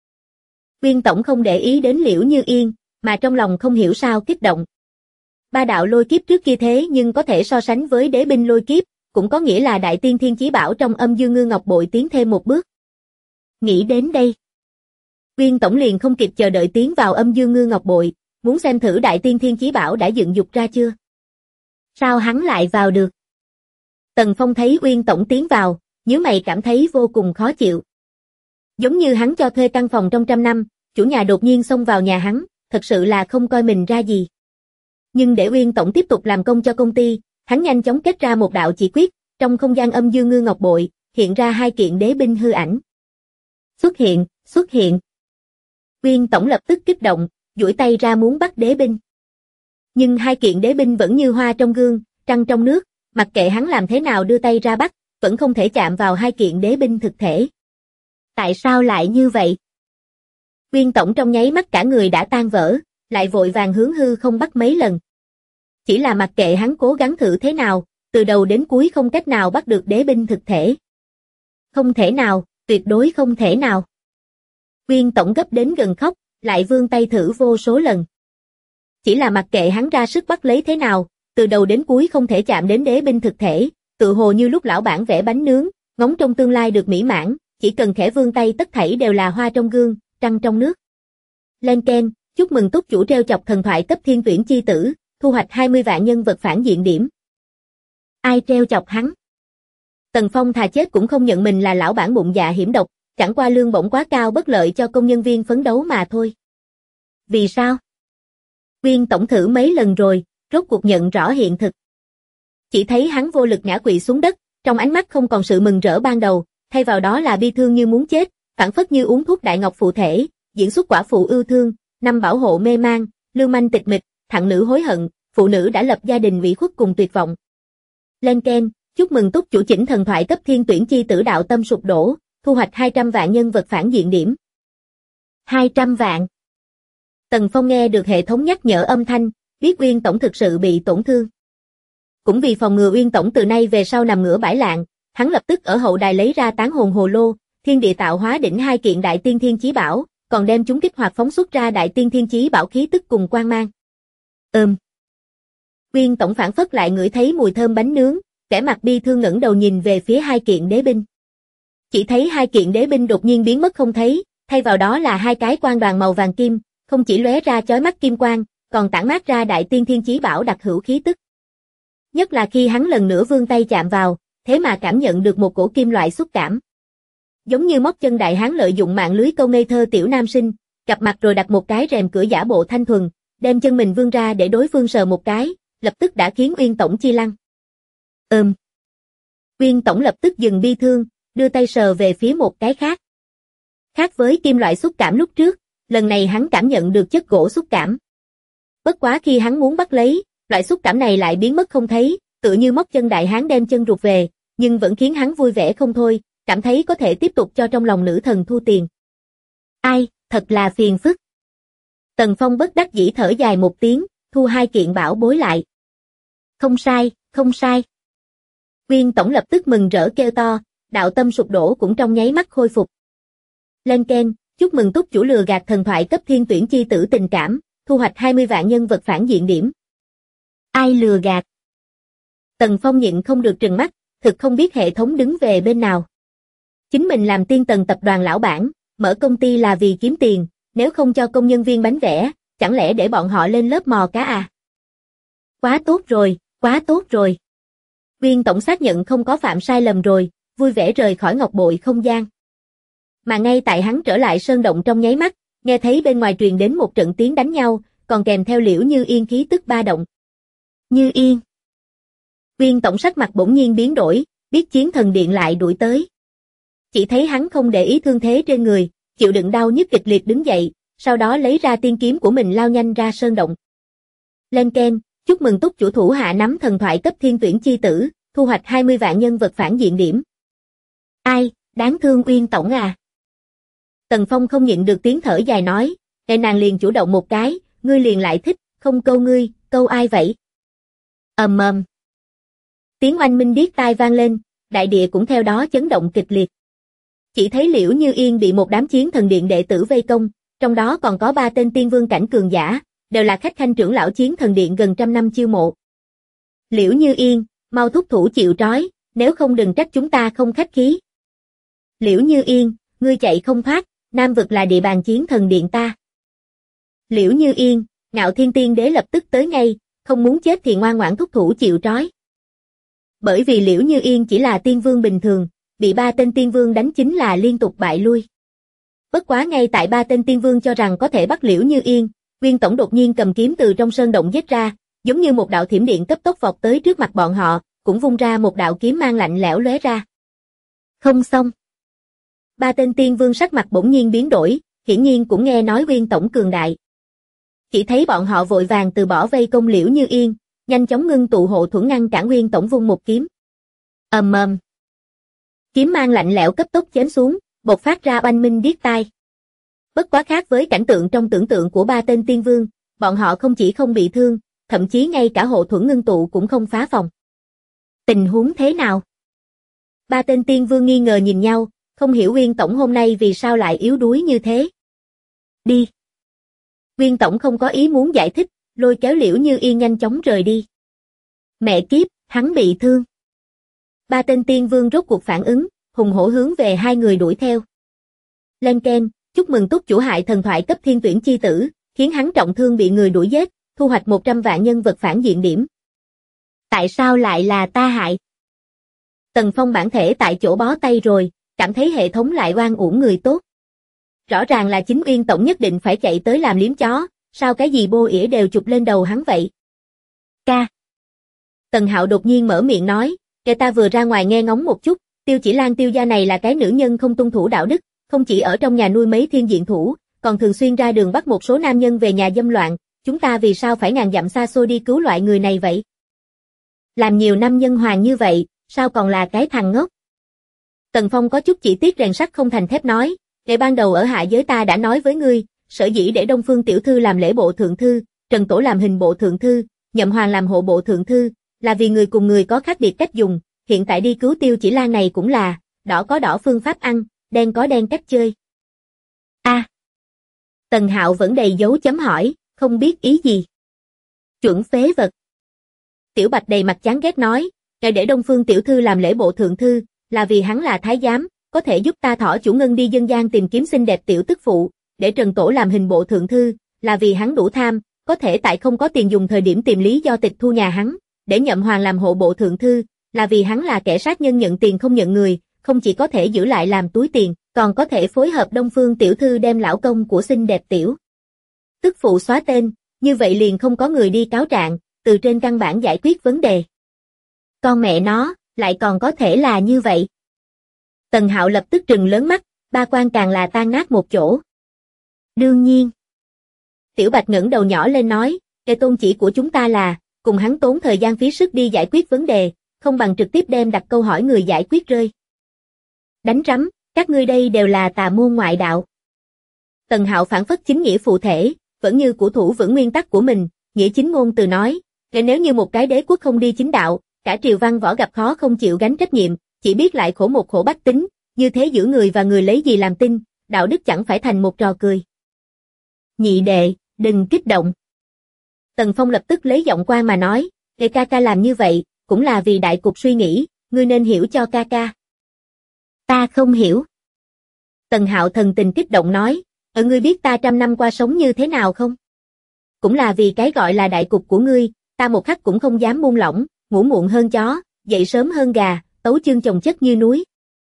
Uyên tổng không để ý đến Liễu Như Yên, mà trong lòng không hiểu sao kích động. Ba đạo lôi kiếp trước kia thế nhưng có thể so sánh với đế binh lôi kiếp, cũng có nghĩa là đại tiên thiên chí bảo trong âm dương ngư ngọc bội tiến thêm một bước. Nghĩ đến đây, Uyên tổng liền không kịp chờ đợi tiến vào âm dương ngư ngọc bội, muốn xem thử đại tiên thiên chí bảo đã dựng dục ra chưa. Sao hắn lại vào được? Tần Phong thấy Uyên tổng tiến vào, nhíu mày cảm thấy vô cùng khó chịu. Giống như hắn cho thuê căn phòng trong 100 năm, chủ nhà đột nhiên xông vào nhà hắn, thật sự là không coi mình ra gì. Nhưng để Uyên tổng tiếp tục làm công cho công ty, hắn nhanh chóng kết ra một đạo chỉ quyết, trong không gian âm dương ngư ngọc bội, hiện ra 2 kiện đế binh hư ảnh. Xuất hiện, xuất hiện. Uyên tổng lập tức kích động, duỗi tay ra muốn bắt đế binh. Nhưng 2 kiện đế binh vẫn như hoa trong gương, trăng trong nước, mặc kệ hắn làm thế nào đưa tay ra bắt, vẫn không thể chạm vào 2 kiện đế binh thực thể. Tại sao lại như vậy? Uyên tổng trong nháy mắt cả người đã tan vỡ, lại vội vàng hướng hư không bắt mấy lần. Chỉ là mặc kệ hắn cố gắng thử thế nào, từ đầu đến cuối không cách nào bắt được đế binh thực thể. Không thể nào, tuyệt đối không thể nào. Uyên tổng gấp đến gần khóc, lại vươn tay thử vô số lần. Chỉ là mặc kệ hắn ra sức bắt lấy thế nào, từ đầu đến cuối không thể chạm đến đế binh thực thể, tự hồ như lúc lão bản vẽ bánh nướng, ngóng trong tương lai được mỹ mãn, chỉ cần khẽ vươn tay tất thảy đều là hoa trong gương, trăng trong nước. Lên keng, chúc mừng túc chủ treo chọc thần thoại cấp thiên tuyển chi tử, thu hoạch 20 vạn nhân vật phản diện điểm. Ai treo chọc hắn? Tần Phong thà chết cũng không nhận mình là lão bản bụng dạ hiểm độc, chẳng qua lương bổng quá cao bất lợi cho công nhân viên phấn đấu mà thôi. Vì sao? Uyên tổng thử mấy lần rồi, rốt cuộc nhận rõ hiện thực. Chỉ thấy hắn vô lực ngã quỵ xuống đất, trong ánh mắt không còn sự mừng rỡ ban đầu, thay vào đó là bi thương như muốn chết, phảng phất như uống thuốc đại ngọc phụ thể, diễn xuất quả phụ ưu thương, năm bảo hộ mê mang, lưu manh tịch mịch, thặng nữ hối hận, phụ nữ đã lập gia đình ủy khuất cùng tuyệt vọng. Lên keng, chúc mừng túc chủ chỉnh thần thoại cấp thiên tuyển chi tử đạo tâm sụp đổ, thu hoạch 200 vạn nhân vật phản diện điểm. 200 vạn. Tần Phong nghe được hệ thống nhắc nhở âm thanh, biết Uyên tổng thực sự bị tổn thương. Cũng vì phòng ngừa Uyên tổng từ nay về sau nằm ngửa bãi lạng, hắn lập tức ở hậu đài lấy ra tán hồn hồ lô, thiên địa tạo hóa đỉnh 2 kiện đại tiên thiên chí bảo, còn đem chúng kích hoạt phóng xuất ra đại tiên thiên chí bảo khí tức cùng quang mang. Uyên tổng phản phất lại ngửi thấy mùi thơm bánh nướng, vẻ mặt bi thương ngẩng đầu nhìn về phía 2 kiện đế binh. Chỉ thấy 2 kiện đế binh đột nhiên biến mất không thấy, thay vào đó là 2 cái quang đoàn màu vàng kim, không chỉ lóe ra chói mắt kim quang, còn tản mát ra đại tiên thiên chí bảo đặc hữu khí tức. Nhất là khi hắn lần nữa vươn tay chạm vào, thế mà cảm nhận được một cổ kim loại xúc cảm. Giống như móc chân đại hán lợi dụng mạng lưới câu ngây thơ tiểu nam sinh, cặp mặt rồi đặt một cái rèm cửa giả bộ thanh thuần, đem chân mình vươn ra để đối phương sờ một cái, lập tức đã khiến Uyên tổng chi lăng. Uyên tổng lập tức dừng bi thương, đưa tay sờ về phía một cái khác. Khác với kim loại xúc cảm lúc trước, lần này hắn cảm nhận được chất gỗ xúc cảm. Bất quá khi hắn muốn bắt lấy, loại xúc cảm này lại biến mất không thấy, tựa như móc chân đại hán đem chân ruột về, nhưng vẫn khiến hắn vui vẻ không thôi, cảm thấy có thể tiếp tục cho trong lòng nữ thần thu tiền. Ai, thật là phiền phức. Tần Phong bất đắc dĩ thở dài một tiếng, thu 2 kiện bảo bối lại. Không sai, không sai. Uyên tổng lập tức mừng rỡ kêu to, đạo tâm sụp đổ cũng trong nháy mắt khôi phục. Lên keng, chúc mừng túc chủ lừa gạt thần thoại cấp thiên tuyển chi tử tình cảm, thu hoạch 20 vạn nhân vật phản diện điểm. Ai lừa gạt? Tần Phong nhịn không được trừng mắt, thực không biết hệ thống đứng về bên nào. Chính mình làm Tiên Tần tập đoàn lão bản, mở công ty là vì kiếm tiền, nếu không cho công nhân viên bánh vẽ, chẳng lẽ để bọn họ lên lớp mò cá à? Quá tốt rồi, quá tốt rồi. Uyên tổng xác nhận không có phạm sai lầm rồi, vui vẻ rời khỏi ngọc bội không gian. Mà ngay tại hắn trở lại sơn động trong nháy mắt, nghe thấy bên ngoài truyền đến một trận tiếng đánh nhau, còn kèm theo Liễu Như Yên khí tức ba động. Như Yên. Uyên tổng sắc mặt bỗng nhiên biến đổi, biết chiến thần điện lại đuổi tới. Chỉ thấy hắn không để ý thương thế trên người, chịu đựng đau nhức kịch liệt đứng dậy, sau đó lấy ra tiên kiếm của mình lao nhanh ra sơn động. Lên keng, chúc mừng túc chủ thủ hạ nắm thần thoại cấp thiên tuyển chi tử, thu hoạch 20 vạn nhân vật phản diện điểm. Ai, đáng thương Uyên tổng à. Tần Phong không nhịn được tiếng thở dài nói, để nàng liền chủ động một cái, ngươi liền lại thích, không câu ngươi, câu ai vậy? Ầm. Tiếng oanh minh điếc tai vang lên, đại địa cũng theo đó chấn động kịch liệt. Chỉ thấy Liễu Như Yên bị một đám chiến thần điện đệ tử vây công, trong đó còn có 3 tên tiên vương cảnh cường giả, đều là khách khanh trưởng lão chiến thần điện gần trăm năm chiêu mộ. Liễu Như Yên, mau thúc thủ chịu trói, nếu không đừng trách chúng ta không khách khí. Liễu Như Yên, ngươi chạy không thoát, Nam vực là địa bàn chiến thần điện ta. Liễu Như Yên, Ngạo Thiên Tiên Đế lập tức tới ngay, không muốn chết thì ngoan ngoãn thúc thủ chịu trói. Bởi vì Liễu Như Yên chỉ là tiên vương bình thường, bị 3 tên tiên vương đánh chính là liên tục bại lui. Bất quá ngay tại 3 tên tiên vương cho rằng có thể bắt Liễu Như Yên, Uyên tổng đột nhiên cầm kiếm từ trong sơn động giết ra, giống như một đạo thiểm điện cấp tốc vọt tới trước mặt bọn họ, cũng vung ra một đạo kiếm mang lạnh lẽo lóe ra. Không xong. 3 tên tiên vương sắc mặt bỗng nhiên biến đổi, hiển nhiên cũng nghe nói Uyên tổng cường đại. Chỉ thấy bọn họ vội vàng từ bỏ vây công Liễu Như Yên, nhanh chóng ngưng tụ hộ thuẫn ngăn cản Uyên tổng vung một kiếm. Ầm. Kiếm mang lạnh lẽo cấp tốc chém xuống, bộc phát ra oanh minh điếc tai. Bất quá khác với cảnh tượng trong tưởng tượng của 3 tên tiên vương, bọn họ không chỉ không bị thương, thậm chí ngay cả hộ thuẫn ngưng tụ cũng không phá phòng. Tình huống thế nào? 3 tên tiên vương nghi ngờ nhìn nhau, không hiểu Uyên tổng hôm nay vì sao lại yếu đuối như thế. Đi. Uyên tổng không có ý muốn giải thích, lôi kéo Liễu Như Yên nhanh chóng rời đi. Mẹ kiếp, hắn bị thương. 3 tên tiên vương rốt cuộc phản ứng, hùng hổ hướng về 2 người đuổi theo. Lên keng, chúc mừng túc chủ hại thần thoại cấp thiên tuyển chi tử, khiến hắn trọng thương bị người đuổi giết, thu hoạch 100 vạn nhân vật phản diện điểm. Tại sao lại là ta hại? Tần Phong bản thể tại chỗ bó tay rồi, cảm thấy hệ thống lại oan uổng người tốt. Rõ ràng là chính Uyên tổng nhất định phải chạy tới làm liếm chó, sao cái gì bô ỉa đều chụp lên đầu hắn vậy? Ca. Tần Hạo đột nhiên mở miệng nói, kẻ ta vừa ra ngoài nghe ngóng một chút, Tiêu Chỉ Lan tiêu gia này là cái nữ nhân không tuân thủ đạo đức, không chỉ ở trong nhà nuôi mấy thiên diện thủ, còn thường xuyên ra đường bắt một số nam nhân về nhà dâm loạn, chúng ta vì sao phải ngàn dặm xa xôi đi cứu loại người này vậy? Làm nhiều năm nhân hoàng như vậy, sao còn là cái thằng ngốc? Tần Phong có chút chỉ tiếc rèn sắt không thành thép nói, để ban đầu ở hạ giới ta đã nói với ngươi, sở dĩ để Đông Phương tiểu thư làm lễ bộ thượng thư, Trần Tổ làm hình bộ thượng thư, Nhậm Hoàng làm hộ bộ thượng thư, là vì người cùng người có khác biệt cách dùng, hiện tại đi cứu Tiêu Chỉ Lan này cũng là, đỏ có đỏ phương pháp ăn, đen có đen cách chơi. Tần Hạo vẫn đầy dấu chấm hỏi, không biết ý gì. Chuẩn phế vật. Tiểu Bạch đầy mặt chán ghét nói, ngài để Đông Phương tiểu thư làm lễ bộ thượng thư, là vì hắn là thái giám, có thể giúp ta thỏ chủ ngân đi dân gian tìm kiếm xinh đẹp tiểu tức phụ, để Trần Tổ làm hình bộ thượng thư, là vì hắn đủ tham, có thể tại không có tiền dùng thời điểm tìm lý do tịch thu nhà hắn, để Nhậm Hoàng làm hộ bộ thượng thư, là vì hắn là kẻ sát nhân nhận tiền không nhận người, không chỉ có thể giữ lại làm túi tiền, còn có thể phối hợp Đông Phương tiểu thư đem lão công của xinh đẹp tiểu tức phụ xóa tên, như vậy liền không có người đi cáo trạng, từ trên căn bản giải quyết vấn đề. Con mẹ nó, lại còn có thể là như vậy. Tần Hạo lập tức trừng lớn mắt, ba quan càng là tan nát một chỗ. Đương nhiên. Tiểu Bạch ngẩng đầu nhỏ lên nói, cái tôn chỉ của chúng ta là, cùng hắn tốn thời gian phí sức đi giải quyết vấn đề, không bằng trực tiếp đem đặt câu hỏi người giải quyết rơi. Đánh rắm, các ngươi đây đều là tà môn ngoại đạo. Tần Hạo phản phất chính nghĩa phụ thể, vẫn như cổ thủ vững nguyên tắc của mình, nghĩa chính ngôn từ nói, nếu như một cái đế quốc không đi chính đạo, cả triều văn võ gặp khó không chịu gánh trách nhiệm, chỉ biết lại khổ một khổ bách tính, như thế giữa người và người lấy gì làm tin, đạo đức chẳng phải thành một trò cười. Nhị đệ, đừng kích động. Tần Phong lập tức lấy giọng qua mà nói, để ca ca làm như vậy, cũng là vì đại cục suy nghĩ, ngươi nên hiểu cho ca ca. Ta không hiểu. Tần Hạo thần tình kích động nói, ngươi biết ta 100 năm qua sống như thế nào không? Cũng là vì cái gọi là đại cục của ngươi, ta một khắc cũng không dám buông lỏng, ngủ muộn hơn chó, dậy sớm hơn gà, tấu chương chồng chất như núi.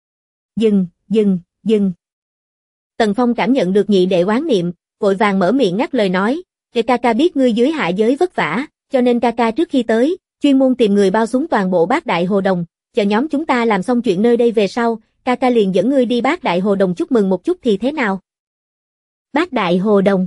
Dừng. Tần Phong cảm nhận được nhị đệ oán niệm, vội vàng mở miệng ngắt lời nói, để ca ca biết ngươi dưới hạ giới vất vả, cho nên ca ca trước khi tới, chuyên môn tìm người bao súng toàn bộ Bát Đại Hồ Đồng, chờ nhóm chúng ta làm xong chuyện nơi đây về sau, ca ca liền dẫn ngươi đi Bát Đại Hồ Đồng chúc mừng một chút thì thế nào? Bát đại hồ đồng.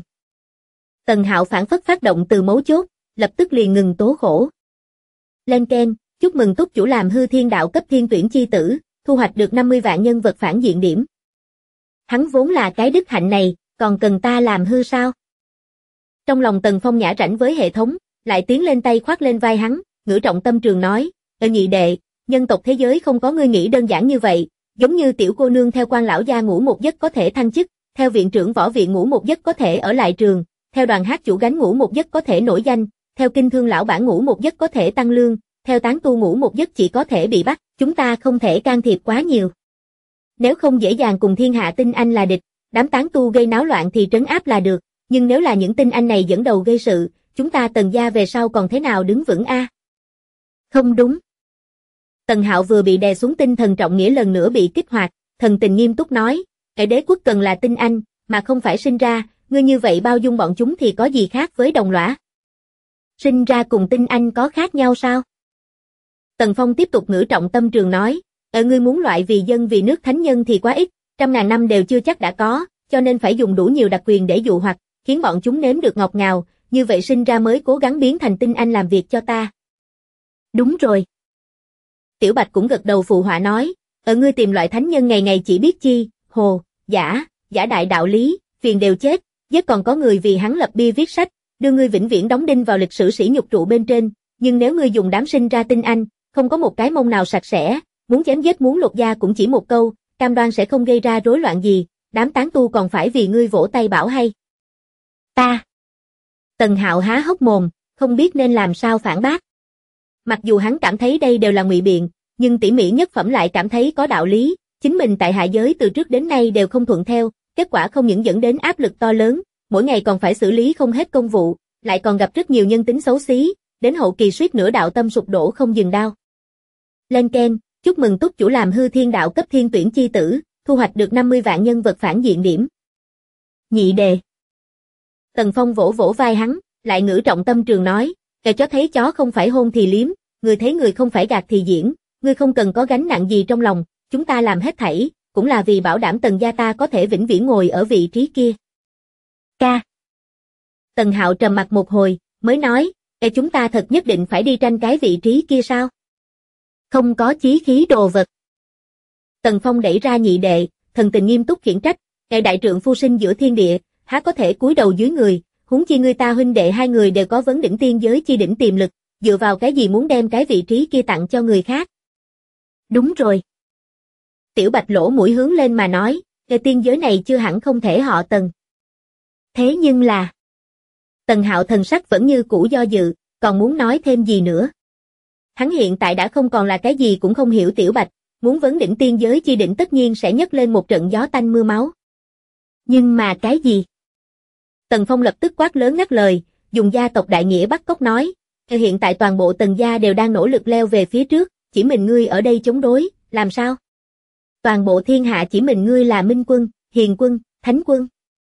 Tần Hạo phản phất phát động từ mấu chốt, lập tức liền ngừng tố khổ. Lên keng, chúc mừng túc chủ làm hư thiên đạo cấp thiên tuyển chi tử, thu hoạch được 50 vạn nhân vật phản diện điểm. Hắn vốn là cái đức hạnh này, còn cần ta làm hư sao? Trong lòng Tần Phong nhã rảnh với hệ thống, lại tiến lên tay khoác lên vai hắn, ngữ trọng tâm trường nói, nhị đệ, nhân tộc thế giới không có ngươi nghĩ đơn giản như vậy, giống như tiểu cô nương theo quan lão gia ngủ một giấc có thể thăng chức, theo viện trưởng võ viện ngủ một giấc có thể ở lại trường, theo đoàn hát chủ gánh ngủ một giấc có thể nổi danh, theo kinh thương lão bản ngủ một giấc có thể tăng lương, theo tán tu ngủ một giấc chỉ có thể bị bắt, chúng ta không thể can thiệp quá nhiều. Nếu không dễ dàng cùng thiên hạ tinh anh là địch, đám tán tu gây náo loạn thì trấn áp là được, nhưng nếu là những tinh anh này dẫn đầu gây sự, chúng ta Tần gia về sau còn thế nào đứng vững a? Không đúng. Tần Hạo vừa bị đè xuống tinh thần trọng nghĩa lần nữa bị kích hoạt, thần tình nghiêm túc nói, cái đế quốc cần là tinh anh, mà không phải sinh ra, ngươi như vậy bao dung bọn chúng thì có gì khác với đồng lõa? Sinh ra cùng tinh anh có khác nhau sao? Tần Phong tiếp tục ngữ trọng tâm trường nói, ngươi muốn loại vì dân vì nước thánh nhân thì quá ít, 100.000 năm đều chưa chắc đã có, cho nên phải dùng đủ nhiều đặc quyền để dụ hoặc, khiến bọn chúng nếm được ngọt ngào, như vậy sinh ra mới cố gắng biến thành tinh anh làm việc cho ta. Đúng rồi. Tiểu Bạch cũng gật đầu phụ họa nói, ngươi tìm loại thánh nhân ngày ngày chỉ biết chi, hồ, giả đại đạo lý, phiền đều chết, giết còn có người vì hắn lập bia viết sách, đưa ngươi vĩnh viễn đóng đinh vào lịch sử sỉ nhục trụ bên trên, nhưng nếu ngươi dùng đám sinh ra tinh anh, không có một cái mông nào sạch sẽ, muốn chém giết muốn lột da cũng chỉ một câu, cam đoan sẽ không gây ra rối loạn gì, đám tán tu còn phải vì ngươi vỗ tay bảo hay. Ta. Tần Hạo há hốc mồm, không biết nên làm sao phản bác. Mặc dù hắn cảm thấy đây đều là ngụy biện, nhưng tỉ mỉ nhất phẩm lại cảm thấy có đạo lý, chính mình tại hạ giới từ trước đến nay đều không thuận theo, kết quả không những dẫn đến áp lực to lớn, mỗi ngày còn phải xử lý không hết công vụ, lại còn gặp rất nhiều nhân tính xấu xí, đến hậu kỳ suýt nữa đạo tâm sụp đổ không dừng đao. Lên keng, chúc mừng túc chủ làm hư thiên đạo cấp thiên tuyển chi tử, thu hoạch được 50 vạn nhân vật phản diện điểm. Nhị đề. Tần Phong vỗ vỗ vai hắn, lại ngữ trọng tâm trường nói, kẻ chó thấy chó không phải hôn thì liếm, người thấy người không phải gạt thì diễn, ngươi không cần có gánh nặng gì trong lòng, chúng ta làm hết thảy, cũng là vì bảo đảm Tần gia ta có thể vĩnh viễn ngồi ở vị trí kia. Ca. Tần Hạo trầm mặt một hồi, mới nói, chúng ta thật nhất định phải đi tranh cái vị trí kia sao? Không có chí khí đồ vật. Tần Phong đẩy ra nhị đệ, thần tình nghiêm túc khiển trách, đại trượng phu sinh giữa thiên địa, há có thể cúi đầu dưới người, huống chi ngươi ta huynh đệ hai người đều có vấn đỉnh tiên giới chi đỉnh tiềm lực, dựa vào cái gì muốn đem cái vị trí kia tặng cho người khác? Đúng rồi. Tiểu Bạch lỗ mũi hướng lên mà nói, tiên giới này chưa hẳn không thể họ Tần. Thế nhưng là... Tần Hạo thần sắc vẫn như cũ do dự, còn muốn nói thêm gì nữa. Hắn hiện tại đã không còn là cái gì cũng không hiểu Tiểu Bạch, muốn vấn đỉnh tiên giới chi đỉnh tất nhiên sẽ nhấc lên một trận gió tanh mưa máu. Nhưng mà cái gì? Tần Phong lập tức quát lớn ngắt lời, dùng gia tộc đại nghĩa bắt cóc nói, hiện tại toàn bộ Tần gia đều đang nỗ lực leo về phía trước, chỉ mình ngươi ở đây chống đối, làm sao? Toàn bộ thiên hạ chỉ mình ngươi là minh quân, hiền quân, thánh quân.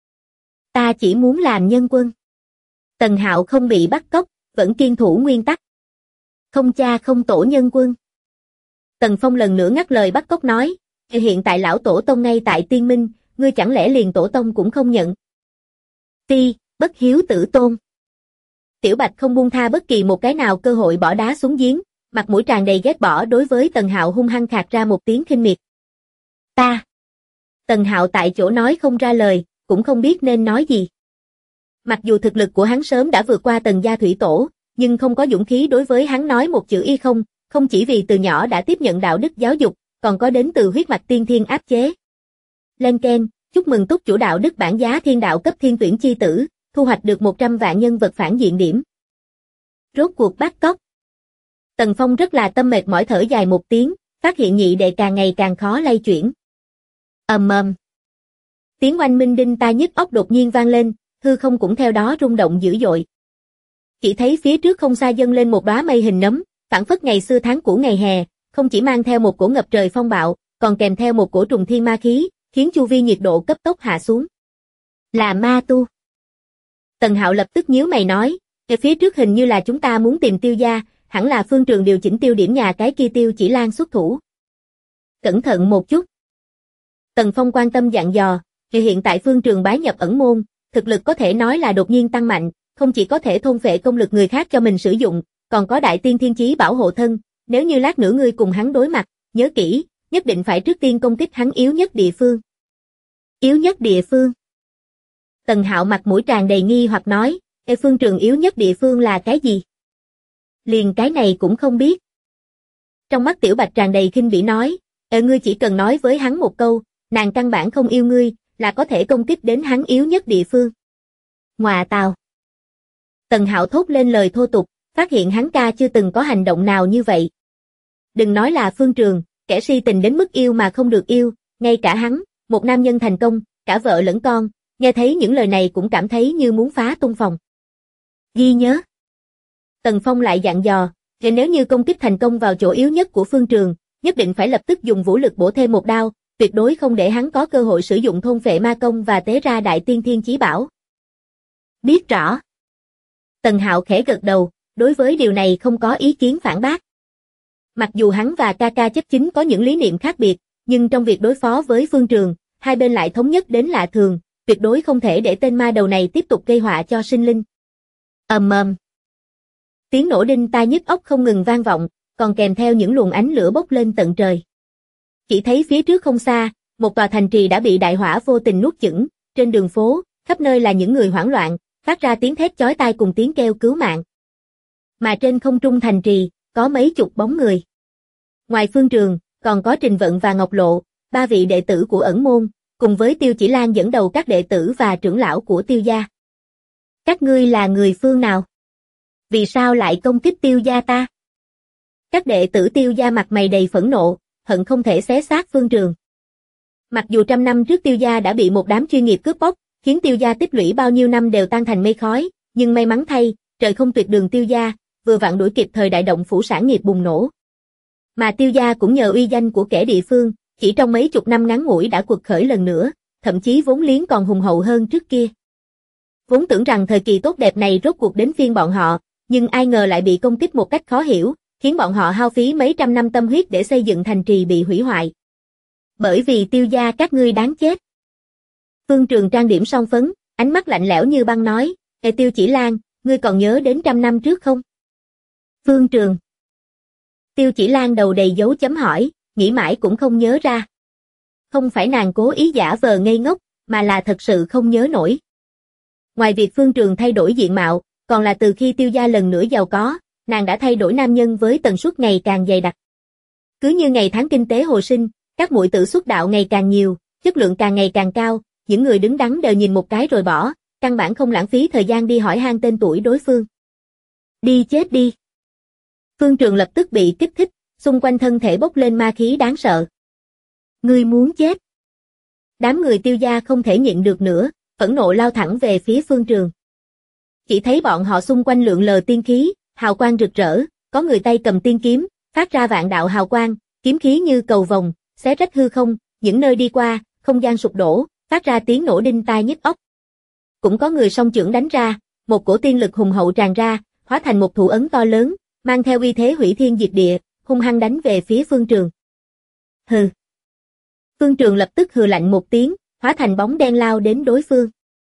Ta chỉ muốn làm nhân quân. Tần Hạo không bị bắt cóc, vẫn kiên thủ nguyên tắc. Không cha không tổ nhân quân. Tần Phong lần nữa ngắt lời bắt cóc nói, hiện tại lão tổ tông ngay tại Tiên Minh, ngươi chẳng lẽ liền tổ tông cũng không nhận? Ti, bất hiếu tử tôn. Tiểu Bạch không buông tha bất kỳ một cái nào cơ hội bỏ đá xuống giếng, mặt mũi tràn đầy ghét bỏ đối với Tần Hạo hung hăng khạc ra một tiếng khinh miệt. Ta. Tần Hạo tại chỗ nói không ra lời, cũng không biết nên nói gì. Mặc dù thực lực của hắn sớm đã vượt qua Tần gia thủy tổ, nhưng không có dũng khí đối với hắn nói một chữ y không, không chỉ vì từ nhỏ đã tiếp nhận đạo đức giáo dục, còn có đến từ huyết mạch tiên thiên áp chế. Lên keng, chúc mừng túc chủ đạo đức bản giá thiên đạo cấp thiên tuyển chi tử, thu hoạch được 100 vạn nhân vật phản diện điểm. Rốt cuộc bắt cóc. Tần Phong rất là tâm mệt mỏi thở dài một tiếng, phát hiện nhị đệ càng ngày càng khó lay chuyển. Ầm. Tiếng oanh minh đinh tai nhức óc đột nhiên vang lên, hư không cũng theo đó rung động dữ dội. Chỉ thấy phía trước không xa dâng lên một đóa mây hình nấm, phảng phất ngày xưa tháng cũ ngày hè, không chỉ mang theo một cổ ngập trời phong bạo, còn kèm theo một cổ trùng thiên ma khí, khiến chu vi nhiệt độ cấp tốc hạ xuống. Là ma tu. Tần Hạo lập tức nhíu mày nói, phía trước hình như là chúng ta muốn tìm Tiêu gia, hẳn là Phương Trường điều chỉnh tiêu điểm nhà cái kia Tiêu Chỉ Lan xuất thủ. Cẩn thận một chút. Tần Phong quan tâm dặn dò, Thì hiện tại Phương Trường bái nhập ẩn môn, thực lực có thể nói là đột nhiên tăng mạnh, không chỉ có thể thôn phệ công lực người khác cho mình sử dụng, còn có đại tiên thiên chí bảo hộ thân, nếu như lát nữa ngươi cùng hắn đối mặt, nhớ kỹ, nhất định phải trước tiên công kích hắn yếu nhất địa phương. Yếu nhất địa phương. Tần Hạo mặt mũi tràn đầy nghi hoặc nói, Phương Trường yếu nhất địa phương là cái gì? Liền cái này cũng không biết. Trong mắt Tiểu Bạch tràn đầy khinh bỉ nói, ngươi chỉ cần nói với hắn một câu, nàng căn bản không yêu ngươi, là có thể công kích đến hắn yếu nhất địa phương. Ngoà tào. Tần Hạo thốt lên lời thô tục, phát hiện hắn ca chưa từng có hành động nào như vậy. Đừng nói là Phương Trường, kẻ si tình đến mức yêu mà không được yêu, ngay cả hắn, một nam nhân thành công, cả vợ lẫn con, nghe thấy những lời này cũng cảm thấy như muốn phá tung phòng. Ghi nhớ. Tần Phong lại dặn dò, nếu như công kích thành công vào chỗ yếu nhất của Phương Trường, nhất định phải lập tức dùng vũ lực bổ thêm một đao, tuyệt đối không để hắn có cơ hội sử dụng thôn phệ ma công và tế ra đại tiên thiên chí bảo. Biết rõ. Tần Hạo khẽ gật đầu, đối với điều này không có ý kiến phản bác. Mặc dù hắn và ca ca chấp chính có những lý niệm khác biệt, nhưng trong việc đối phó với Phương Trường, hai bên lại thống nhất đến lạ thường, tuyệt đối không thể để tên ma đầu này tiếp tục gây họa cho sinh linh. Ầm ầm. Tiếng nổ đinh tai nhức óc không ngừng vang vọng, còn kèm theo những luồng ánh lửa bốc lên tận trời. Chỉ thấy phía trước không xa, một tòa thành trì đã bị đại hỏa vô tình nuốt chửng, trên đường phố, khắp nơi là những người hoảng loạn, phát ra tiếng thét chói tai cùng tiếng kêu cứu mạng. Mà trên không trung thành trì, có mấy chục bóng người. Ngoài Phương Trường, còn có Trình Vận và Ngọc Lộ, ba vị đệ tử của ẩn môn, cùng với Tiêu Chỉ Lan dẫn đầu các đệ tử và trưởng lão của Tiêu gia. Các ngươi là người phương nào? Vì sao lại công kích Tiêu gia ta? Các đệ tử Tiêu gia mặt mày đầy phẫn nộ, hận không thể xé xác Phương Trường. Mặc dù trăm năm trước Tiêu gia đã bị một đám chuyên nghiệp cướp bóc, khiến Tiêu gia tích lũy bao nhiêu năm đều tan thành mây khói, nhưng may mắn thay, trời không tuyệt đường Tiêu gia, vừa vặn đuổi kịp thời đại động phủ sản nghiệp bùng nổ. Mà Tiêu gia cũng nhờ uy danh của kẻ địa phương, chỉ trong mấy chục năm ngắn ngủi đã quật khởi lần nữa, thậm chí vốn liếng còn hùng hậu hơn trước kia. Vốn tưởng rằng thời kỳ tốt đẹp này rốt cuộc đến phiên bọn họ, nhưng ai ngờ lại bị công kích một cách khó hiểu, khiến bọn họ hao phí mấy trăm năm tâm huyết để xây dựng thành trì bị hủy hoại. Bởi vì Tiêu gia các ngươi đáng chết. Phương Trường trang điểm son phấn, ánh mắt lạnh lẽo như băng nói, Tiêu Chỉ Lan, ngươi còn nhớ đến trăm năm trước không? Phương Trường. Tiêu Chỉ Lan đầu đầy dấu chấm hỏi, nghĩ mãi cũng không nhớ ra. Không phải nàng cố ý giả vờ ngây ngốc, mà là thật sự không nhớ nổi. Ngoài việc Phương Trường thay đổi diện mạo, còn là từ khi Tiêu gia lần nữa giàu có, nàng đã thay đổi nam nhân với tần suất ngày càng dày đặc. Cứ như ngày tháng kinh tế hồi sinh, các muội tử xuất đạo ngày càng nhiều, chất lượng càng ngày càng cao, những người đứng đắn đều nhìn một cái rồi bỏ, căn bản không lãng phí thời gian đi hỏi han tên tuổi đối phương. Đi chết đi. Phương Trường lập tức bị kích thích, xung quanh thân thể bốc lên ma khí đáng sợ. Ngươi muốn chết. Đám người Tiêu gia không thể nhịn được nữa, phẫn nộ lao thẳng về phía Phương Trường. Chỉ thấy bọn họ xung quanh lượn lờ tiên khí, hào quang rực rỡ, có người tay cầm tiên kiếm, phát ra vạn đạo hào quang, kiếm khí như cầu vồng, xé rách hư không, những nơi đi qua, không gian sụp đổ, phát ra tiếng nổ đinh tai nhức óc. Cũng có người song chưởng đánh ra, một cổ tiên lực hùng hậu tràn ra, hóa thành một thủ ấn to lớn, mang theo uy thế hủy thiên diệt địa, hung hăng đánh về phía Phương Trường. Hừ. Phương Trường lập tức hừ lạnh một tiếng, hóa thành bóng đen lao đến đối phương.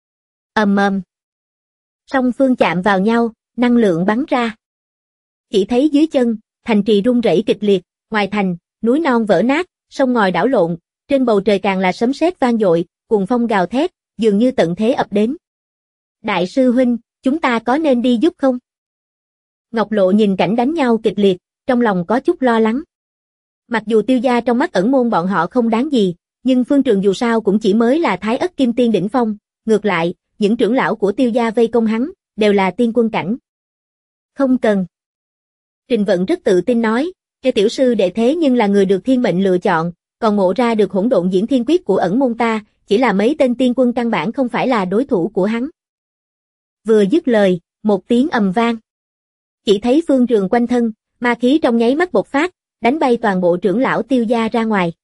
Ầm ầm. Song phương chạm vào nhau, năng lượng bắn ra. Chỉ thấy dưới chân, thành trì rung rẩy kịch liệt, ngoài thành, núi non vỡ nát, sông ngòi đảo lộn, trên bầu trời càng là sấm sét vang dội, cuồng phong gào thét, dường như tận thế ập đến. Đại sư huynh, chúng ta có nên đi giúp không? Ngọc Lộ nhìn cảnh đánh nhau kịch liệt, trong lòng có chút lo lắng. Mặc dù Tiêu gia trong mắt ẩn môn bọn họ không đáng gì, nhưng Phương Trường dù sao cũng chỉ mới là Thái Ất Kim Tiên đỉnh phong, ngược lại, những trưởng lão của Tiêu gia vây công hắn, đều là tiên quân cảnh. Không cần. Trình Vận rất tự tin nói, cho tiểu sư đệ thế nhưng là người được thiên mệnh lựa chọn, còn ngộ ra được hỗn độn diễn thiên quyết của ẩn môn ta, chỉ là mấy tên tiên quân căn bản không phải là đối thủ của hắn. Vừa dứt lời, một tiếng ầm vang. Chỉ thấy Phương Trường quanh thân, ma khí trong nháy mắt bộc phát, đánh bay toàn bộ trưởng lão Tiêu gia ra ngoài.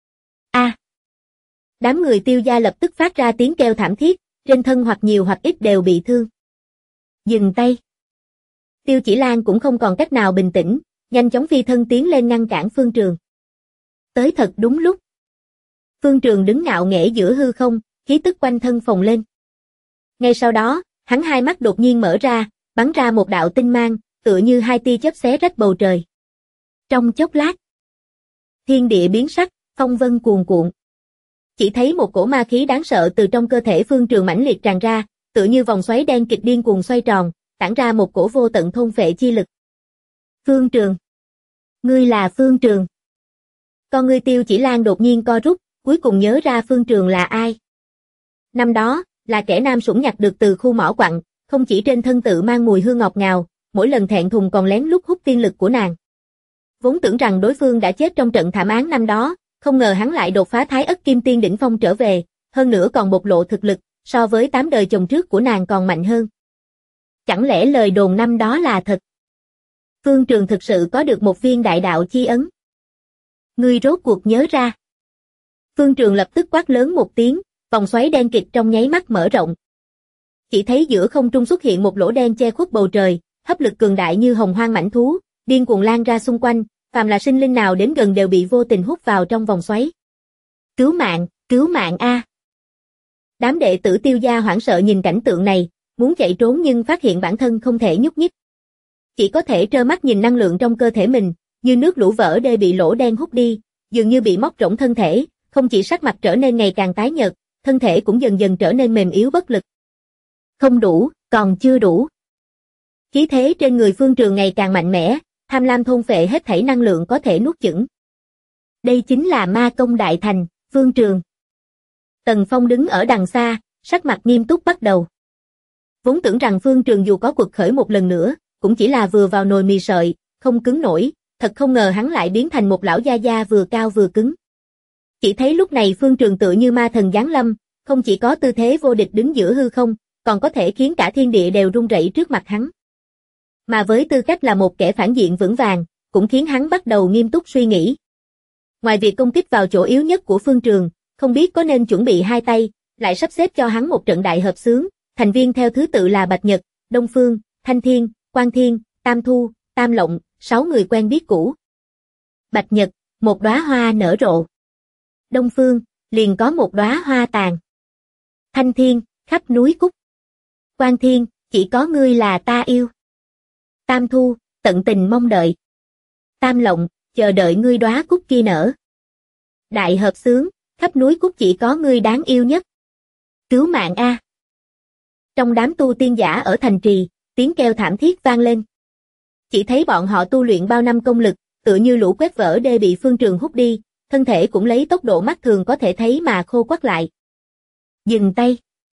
A! Đám người Tiêu gia lập tức phát ra tiếng kêu thảm thiết, trên thân hoặc nhiều hoặc ít đều bị thương. Dừng tay. Tiêu Chỉ Lan cũng không còn cách nào bình tĩnh, nhanh chóng phi thân tiến lên ngăn cản Phương Trường. Tới thật đúng lúc. Phương Trường đứng ngạo nghễ giữa hư không, khí tức quanh thân phồng lên. Ngay sau đó, hắn hai mắt đột nhiên mở ra, bắn ra một đạo tinh mang, tựa như hai tia chớp xé rách bầu trời. Trong chốc lát, thiên địa biến sắc, phong vân cuồn cuộn. Chỉ thấy một cổ ma khí đáng sợ từ trong cơ thể Phương Trường mãnh liệt tràn ra, tựa như vòng xoáy đen kịch điên cuồng xoay tròn, tản ra một cổ vô tận thôn phệ chi lực. Phương Trường. Ngươi là Phương Trường. Con ngươi Tiêu Chỉ Lan đột nhiên co rút, cuối cùng nhớ ra Phương Trường là ai. Năm đó, là kẻ nam sủng nhặt được từ khu mỏ quặng, không chỉ trên thân tự mang mùi hương ngọt ngào, mỗi lần thẹn thùng còn lén lút hút tiên lực của nàng. Vốn tưởng rằng đối phương đã chết trong trận thảm án năm đó, không ngờ hắn lại đột phá Thái Ất Kim Tiên đỉnh phong trở về, hơn nữa còn bộc lộ thực lực, so với 8 đời chồng trước của nàng còn mạnh hơn. Chẳng lẽ lời đồn năm đó là thật? Phương Trường thực sự có được một viên đại đạo chi ấn. Ngươi rốt cuộc nhớ ra. Phương Trường lập tức quát lớn một tiếng, vòng xoáy đen kịt trong nháy mắt mở rộng. Chỉ thấy giữa không trung xuất hiện một lỗ đen che khuất bầu trời, hấp lực cường đại như hồng hoang mãnh thú, điên cuồng lan ra xung quanh, phàm là sinh linh nào đến gần đều bị vô tình hút vào trong vòng xoáy. Cứu mạng a! Đám đệ tử Tiêu gia hoảng sợ nhìn cảnh tượng này, muốn chạy trốn nhưng phát hiện bản thân không thể nhúc nhích. Chỉ có thể trơ mắt nhìn năng lượng trong cơ thể mình, như nước lũ vỡ đê bị lỗ đen hút đi, dường như bị móc rỗng thân thể, không chỉ sắc mặt trở nên ngày càng tái nhợt, thân thể cũng dần dần trở nên mềm yếu bất lực. Không đủ, còn chưa đủ. Khí thế trên người Phương Trường ngày càng mạnh mẽ, tham lam thôn phệ hết thảy năng lượng có thể nuốt chửng. Đây chính là ma công đại thành, Phương Trường. Tần Phong đứng ở đằng xa, sắc mặt nghiêm túc bắt đầu. Vốn tưởng rằng Phương Trường dù có cuộc khởi một lần nữa, cũng chỉ là vừa vào nồi mì sợi, không cứng nổi, thật không ngờ hắn lại biến thành một lão gia gia vừa cao vừa cứng. Chỉ thấy lúc này Phương Trường tựa như ma thần giáng lâm, không chỉ có tư thế vô địch đứng giữa hư không, còn có thể khiến cả thiên địa đều rung rẩy trước mặt hắn. Mà với tư cách là một kẻ phản diện vững vàng, cũng khiến hắn bắt đầu nghiêm túc suy nghĩ. Ngoài việc công kích vào chỗ yếu nhất của Phương Trường, không biết có nên chuẩn bị hai tay, lại sắp xếp cho hắn một trận đại hợp xướng, thành viên theo thứ tự là Bạch Nhật, Đông Phương, Thanh Thiên, Quang Thiên, Tam Thu, Tam Lộng, 6 người quen biết cũ. Bạch Nhật, một đóa hoa nở rộ. Đông Phương, liền có một đóa hoa tàn. Thanh Thiên, khắp núi cúc. Quang Thiên, chỉ có ngươi là ta yêu. Tam Thu, tận tình mong đợi. Tam Lộng, chờ đợi ngươi đóa cúc kia nở. Đại hợp xướng, khắp núi cúc chỉ có ngươi đáng yêu nhất. Cứu mạng a! Trong đám tu tiên giả ở thành trì, tiếng kêu thảm thiết vang lên. Chỉ thấy bọn họ tu luyện bao năm công lực, tựa như lũ quét vỡ đê bị Phương Trường hút đi, thân thể cũng lấy tốc độ mắt thường có thể thấy mà khô quắt lại. Dừng tay.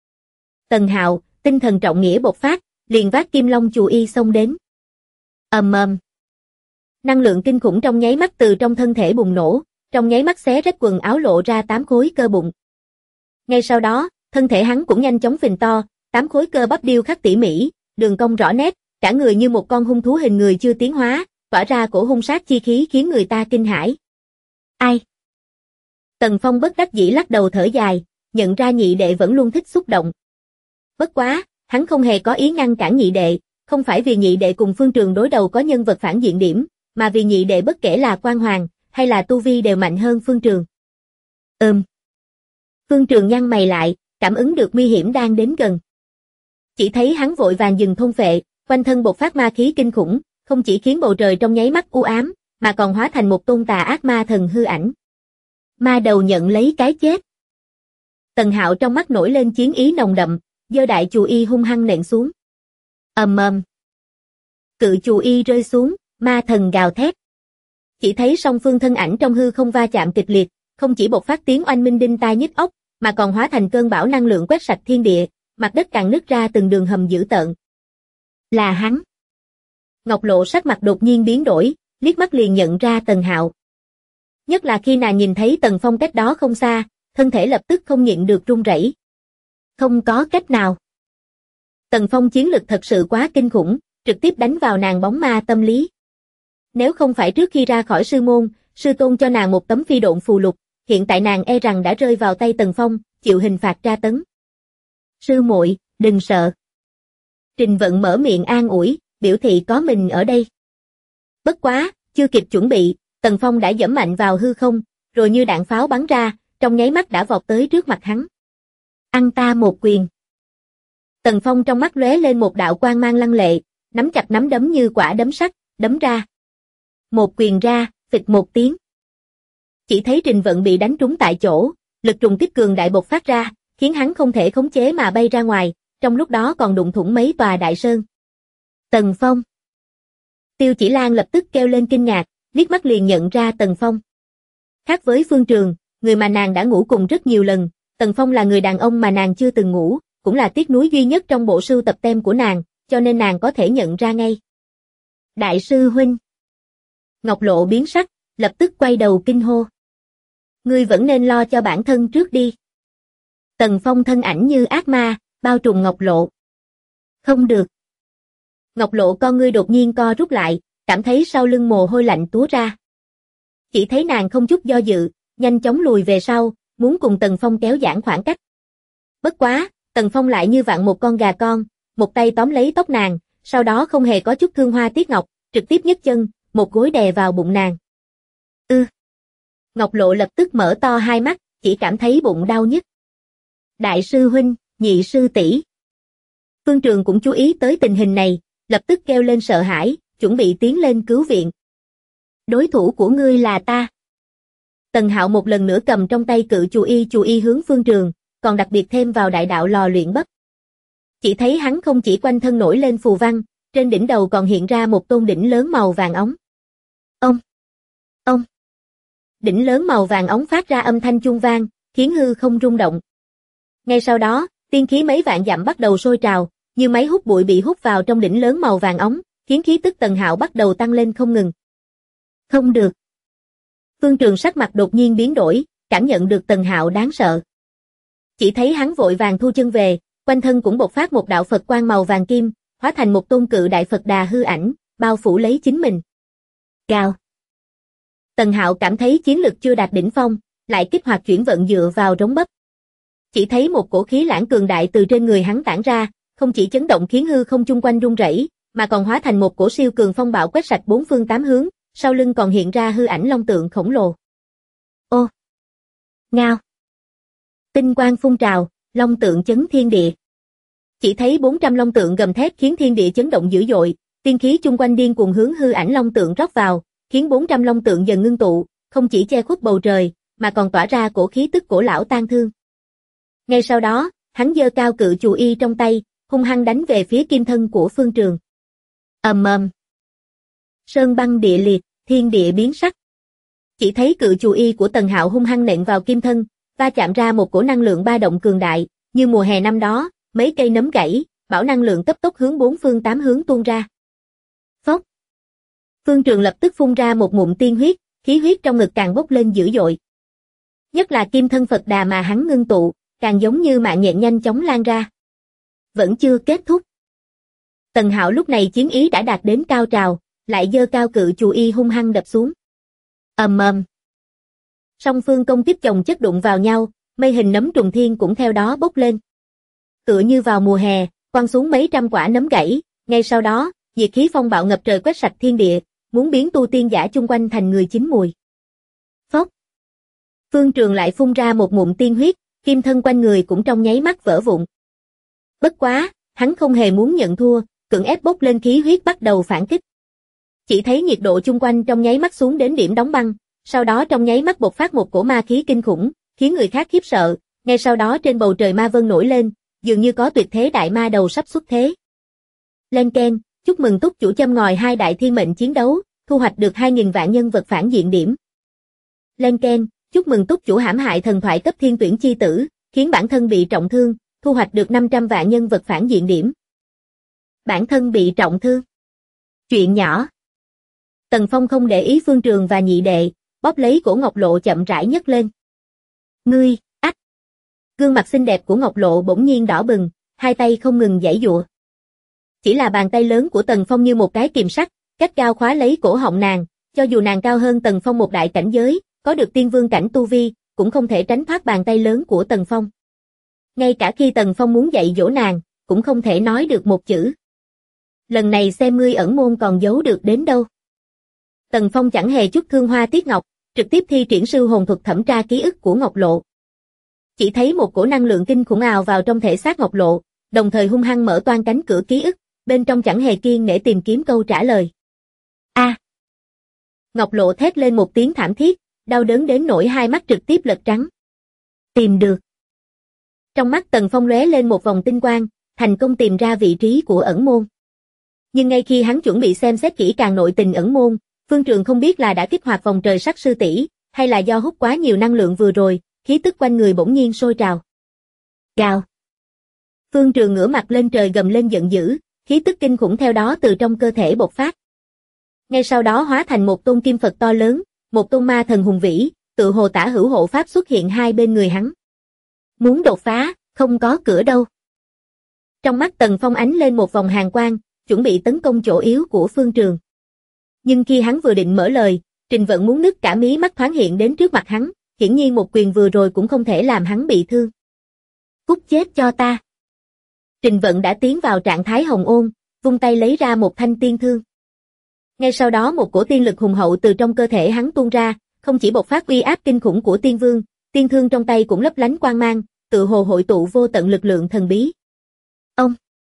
Tần Hạo, tinh thần trọng nghĩa bộc phát, liền vác Kim Long Chù Y xông đến. Ầm ầm. Năng lượng kinh khủng trong nháy mắt từ trong thân thể bùng nổ, trong nháy mắt xé rách quần áo lộ ra 8 khối cơ bụng. Ngay sau đó, thân thể hắn cũng nhanh chóng phình to, 8 khối cơ bắp điêu khắc tỉ mỉ, đường cong rõ nét, cả người như một con hung thú hình người chưa tiến hóa, tỏa ra cổ hung sát chi khí khiến người ta kinh hãi. Ai? Tần Phong bất đắc dĩ lắc đầu thở dài, nhận ra nhị đệ vẫn luôn thích xúc động. Bất quá, hắn không hề có ý ngăn cản nhị đệ, không phải vì nhị đệ cùng Phương Trường đối đầu có nhân vật phản diện điểm, mà vì nhị đệ bất kể là quan hoàng, hay là tu vi đều mạnh hơn Phương Trường. Phương Trường nhăn mày lại, cảm ứng được nguy hiểm đang đến gần. Chỉ thấy hắn vội vàng dừng thôn phệ, quanh thân bộc phát ma khí kinh khủng, không chỉ khiến bầu trời trong nháy mắt u ám, mà còn hóa thành một tôn tà ác ma thần hư ảnh. Ma đầu nhận lấy cái chết. Tần Hạo trong mắt nổi lên chiến ý nồng đậm, giơ đại chù y hung hăng nện xuống. Ầm ầm. Cự chù y rơi xuống, ma thần gào thét. Chỉ thấy song phương thân ảnh trong hư không va chạm kịch liệt, không chỉ bộc phát tiếng oanh minh đinh tai nhức óc, mà còn hóa thành cơn bão năng lượng quét sạch thiên địa, mặt đất càng nứt ra từng đường hầm dữ tợn. Là hắn. Ngọc Lộ sắc mặt đột nhiên biến đổi, liếc mắt liền nhận ra Tần Hạo. Nhất là khi nàng nhìn thấy Tần Phong cách đó không xa, thân thể lập tức không nhịn được run rẩy. Không có cách nào. Tần Phong chiến lực thật sự quá kinh khủng, trực tiếp đánh vào nàng bóng ma tâm lý. Nếu không phải trước khi ra khỏi sư môn, sư tôn cho nàng một tấm phi độn phù lục, hiện tại nàng e rằng đã rơi vào tay Tần Phong, chịu hình phạt tra tấn. Sư muội, đừng sợ. Trình Vận mở miệng an ủi, biểu thị có mình ở đây. Bất quá, chưa kịp chuẩn bị, Tần Phong đã giẫm mạnh vào hư không, rồi như đạn pháo bắn ra, trong nháy mắt đã vọt tới trước mặt hắn. Ăn ta một quyền. Tần Phong trong mắt lóe lên một đạo quang mang lăng lệ, nắm chặt nắm đấm như quả đấm sắt, đấm ra. Một quyền ra, phịch một tiếng. Chỉ thấy Trình Vận bị đánh trúng tại chỗ, lực trùng kích cường đại bộc phát ra, khiến hắn không thể khống chế mà bay ra ngoài, trong lúc đó còn đụng thủng mấy tòa đại sơn. Tần Phong. Tiêu Chỉ Lan lập tức kêu lên kinh ngạc, liếc mắt liền nhận ra Tần Phong. Khác với Phương Trường, người mà nàng đã ngủ cùng rất nhiều lần, Tần Phong là người đàn ông mà nàng chưa từng ngủ, cũng là tiếc nuối duy nhất trong bộ sưu tập tem của nàng, cho nên nàng có thể nhận ra ngay. Đại sư huynh. Ngọc Lộ biến sắc, lập tức quay đầu kinh hô. Ngươi vẫn nên lo cho bản thân trước đi. Tần Phong thân ảnh như ác ma, bao trùm Ngọc Lộ. Không được. Ngọc Lộ con ngươi đột nhiên co rút lại, cảm thấy sau lưng mồ hôi lạnh túa ra. Chỉ thấy nàng không chút do dự, nhanh chóng lùi về sau, muốn cùng Tần Phong kéo giãn khoảng cách. Bất quá, Tần Phong lại như vặn một con gà con, một tay tóm lấy tóc nàng, sau đó không hề có chút thương hoa tiếc ngọc, trực tiếp nhấc chân, một gối đè vào bụng nàng. Ngọc Lộ lập tức mở to hai mắt, chỉ cảm thấy bụng đau nhức. Đại sư huynh, nhị sư tỷ. Phương Trường cũng chú ý tới tình hình này, lập tức kêu lên sợ hãi, chuẩn bị tiến lên cứu viện. Đối thủ của ngươi là ta. Tần Hạo một lần nữa cầm trong tay cự chù y hướng Phương Trường, còn đặc biệt thêm vào đại đạo lò luyện bắp. Chỉ thấy hắn không chỉ quanh thân nổi lên phù văn, trên đỉnh đầu còn hiện ra một tôn đỉnh lớn màu vàng óng. Ông. Đỉnh lớn màu vàng óng phát ra âm thanh chuông vang, khiến hư không rung động. Ngay sau đó, tiên khí mấy vạn dặm bắt đầu sôi trào, như máy hút bụi bị hút vào trong đỉnh lớn màu vàng óng, khiến khí tức Tần Hạo bắt đầu tăng lên không ngừng. Không được. Phương Trường sắc mặt đột nhiên biến đổi, cảm nhận được Tần Hạo đáng sợ. Chỉ thấy hắn vội vàng thu chân về, quanh thân cũng bộc phát một đạo Phật quang màu vàng kim, hóa thành một tôn cự đại Phật Đà hư ảnh, bao phủ lấy chính mình. Gào. Tần Hạo cảm thấy chiến lực chưa đạt đỉnh phong, lại kích hoạt chuyển vận dựa vào rống bắp. Chỉ thấy một cổ khí lãng cường đại từ trên người hắn tản ra, không chỉ chấn động khiến hư không chung quanh rung rẩy, mà còn hóa thành một cổ siêu cường phong bạo quét sạch bốn phương tám hướng, sau lưng còn hiện ra hư ảnh long tượng khổng lồ. Ô! Ngao! Tinh quang phun trào, long tượng chấn thiên địa. Chỉ thấy 400 long tượng gầm thét khiến thiên địa chấn động dữ dội, tiên khí chung quanh điên cuồng hướng hư ảnh long tượng rót vào, khiến 400 long tượng dần ngưng tụ, không chỉ che khuất bầu trời, mà còn tỏa ra cổ khí tức cổ lão tang thương. Ngay sau đó, hắn giơ cao cự chù y trong tay, hung hăng đánh về phía kim thân của Phương Trường. Ầm ầm. Sơn băng địa liệt, thiên địa biến sắc. Chỉ thấy cự chù y của Tần Hạo hung hăng nện vào kim thân, va chạm ra một cổ năng lượng ba động cường đại, như mùa hè năm đó, mấy cây nấm gãy, bão năng lượng cấp tốc hướng bốn phương tám hướng tuôn ra. Phốc. Phương Trường lập tức phun ra một ngụm tiên huyết, khí huyết trong ngực càng bốc lên dữ dội. Nhất là kim thân Phật Đà mà hắn ngưng tụ, càng giống như mạng nhện nhanh chóng lan ra. Vẫn chưa kết thúc. Tần Hạo lúc này chiến ý đã đạt đến cao trào, lại giơ cao cự chù y hung hăng đập xuống. Ầm ầm. Song phương công kích chồng chất đụng vào nhau, mây hình nấm trùng thiên cũng theo đó bốc lên. Tựa như vào mùa hè, quăng xuống mấy trăm quả nấm gãy, ngay sau đó, diệt khí phong bạo ngập trời quét sạch thiên địa, muốn biến tu tiên giả chung quanh thành người chín mùi. Phốc. Phương Trường lại phun ra một ngụm tiên huyết, kim thân quanh người cũng trong nháy mắt vỡ vụn. Bất quá, hắn không hề muốn nhận thua, cưỡng ép bốc lên khí huyết bắt đầu phản kích. Chỉ thấy nhiệt độ chung quanh trong nháy mắt xuống đến điểm đóng băng, sau đó trong nháy mắt bộc phát một cổ ma khí kinh khủng, khiến người khác khiếp sợ, ngay sau đó trên bầu trời ma vân nổi lên, dường như có tuyệt thế đại ma đầu sắp xuất thế. Lên keng, chúc mừng túc chủ châm ngòi hai đại thiên mệnh chiến đấu, thu hoạch được 2.000 vạn nhân vật phản diện điểm. Lên keng, chúc mừng túc chủ hãm hại thần thoại cấp thiên tuyển chi tử, khiến bản thân bị trọng thương, thu hoạch được 500 vạn nhân vật phản diện điểm. Bản thân bị trọng thương. Chuyện nhỏ. Tần Phong không để ý Phương Trường và nhị đệ, bóp lấy cổ Ngọc Lộ chậm rãi nhấc lên. Ngươi, ách. Gương mặt xinh đẹp của Ngọc Lộ bỗng nhiên đỏ bừng, hai tay không ngừng giãy giụa. Chỉ là bàn tay lớn của Tần Phong như một cái kìm sắt, gắt gao khóa lấy cổ họng nàng, cho dù nàng cao hơn Tần Phong một đại cảnh giới, có được tiên vương cảnh tu vi, cũng không thể tránh thoát bàn tay lớn của Tần Phong. Ngay cả khi Tần Phong muốn dạy dỗ nàng, cũng không thể nói được một chữ. Lần này xem ngươi ẩn môn còn giấu được đến đâu. Tần Phong chẳng hề chút thương hoa tiếc ngọc, trực tiếp thi triển sư hồn thuật thẩm tra ký ức của Ngọc Lộ. Chỉ thấy một cổ năng lượng kinh khủng ào vào trong thể xác Ngọc Lộ, đồng thời hung hăng mở toang cánh cửa ký ức, bên trong chẳng hề kiêng nể tìm kiếm câu trả lời. A! Ngọc Lộ thét lên một tiếng thảm thiết, đau đớn đến nỗi hai mắt trực tiếp lật trắng. Tìm được. Trong mắt Tần Phong lóe lên một vòng tinh quang, thành công tìm ra vị trí của ẩn môn. Nhưng ngay khi hắn chuẩn bị xem xét kỹ càng nội tình ẩn môn, Phương Trường không biết là đã kích hoạt vòng trời sắc sư tỷ, hay là do hút quá nhiều năng lượng vừa rồi, khí tức quanh người bỗng nhiên sôi trào. Gào. Phương Trường ngửa mặt lên trời gầm lên giận dữ, khí tức kinh khủng theo đó từ trong cơ thể bộc phát. Ngay sau đó hóa thành một tôn kim Phật to lớn, một tôn ma thần hùng vĩ, tự hồ tả hữu hộ pháp xuất hiện hai bên người hắn. Muốn đột phá, không có cửa đâu. Trong mắt Tần Phong ánh lên một vòng hàn quang, chuẩn bị tấn công chỗ yếu của Phương Trường. Nhưng khi hắn vừa định mở lời, Trình Vận muốn nứt cả mí mắt thoáng hiện đến trước mặt hắn, hiển nhiên một quyền vừa rồi cũng không thể làm hắn bị thương. Cút chết cho ta. Trình Vận đã tiến vào trạng thái hồng ôn, vung tay lấy ra một thanh tiên thương. Ngay sau đó một cổ tiên lực hùng hậu từ trong cơ thể hắn tuôn ra, không chỉ bộc phát uy áp kinh khủng của tiên vương, tiên thương trong tay cũng lấp lánh quang mang, tự hồ hội tụ vô tận lực lượng thần bí. Ông!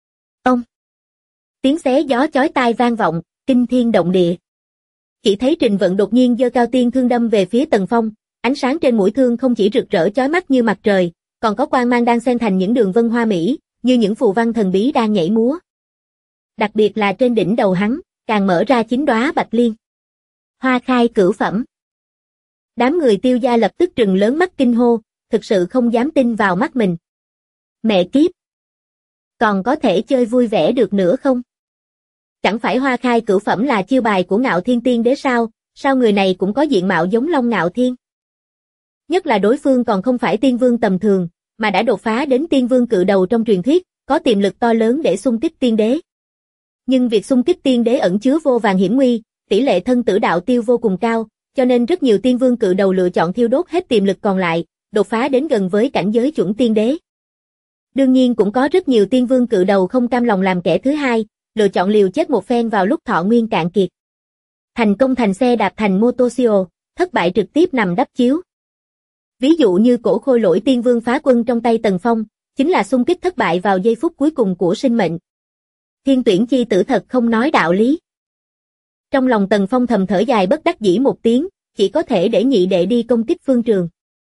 Tiếng xé gió chói tai vang vọng, kinh thiên động địa. Chỉ thấy Trình Vận đột nhiên giơ cao tiên thương đâm về phía Tần Phong, ánh sáng trên mũi thương không chỉ rực rỡ chói mắt như mặt trời, còn có quang mang đang xen thành những đường vân hoa mỹ, như những phù văn thần bí đang nhảy múa. Đặc biệt là trên đỉnh đầu hắn, càng mở ra 9 đóa bạch liên. Hoa khai cửu phẩm. Đám người Tiêu gia lập tức trừng lớn mắt kinh hô, thực sự không dám tin vào mắt mình. Mẹ kiếp! Còn có thể chơi vui vẻ được nữa không? Chẳng phải hoa khai cửu phẩm là chiêu bài của Ngạo Thiên Tiên Đế sao, sao người này cũng có diện mạo giống Long Ngạo Thiên? Nhất là đối phương còn không phải tiên vương tầm thường, mà đã đột phá đến tiên vương cự đầu trong truyền thuyết, có tiềm lực to lớn để xung kích tiên đế. Nhưng việc xung kích tiên đế ẩn chứa vô vàn hiểm nguy, tỷ lệ thân tử đạo tiêu vô cùng cao, cho nên rất nhiều tiên vương cự đầu lựa chọn thiêu đốt hết tiềm lực còn lại, đột phá đến gần với cảnh giới chuẩn tiên đế. Đương nhiên cũng có rất nhiều tiên vương cự đầu không cam lòng làm kẻ thứ hai, lựa chọn liều chết một phen vào lúc thọ nguyên cạn kiệt. Thành công thành xe đạp thành Motosio, thất bại trực tiếp nằm đắp chiếu. Ví dụ như cổ khôi lỗi tiên vương phá quân trong tay Tần Phong, chính là xung kích thất bại vào giây phút cuối cùng của sinh mệnh. Thiên tuyển chi tử thật không nói đạo lý. Trong lòng Tần Phong thầm thở dài bất đắc dĩ một tiếng, chỉ có thể để nhị đệ đi công kích Phương Trường.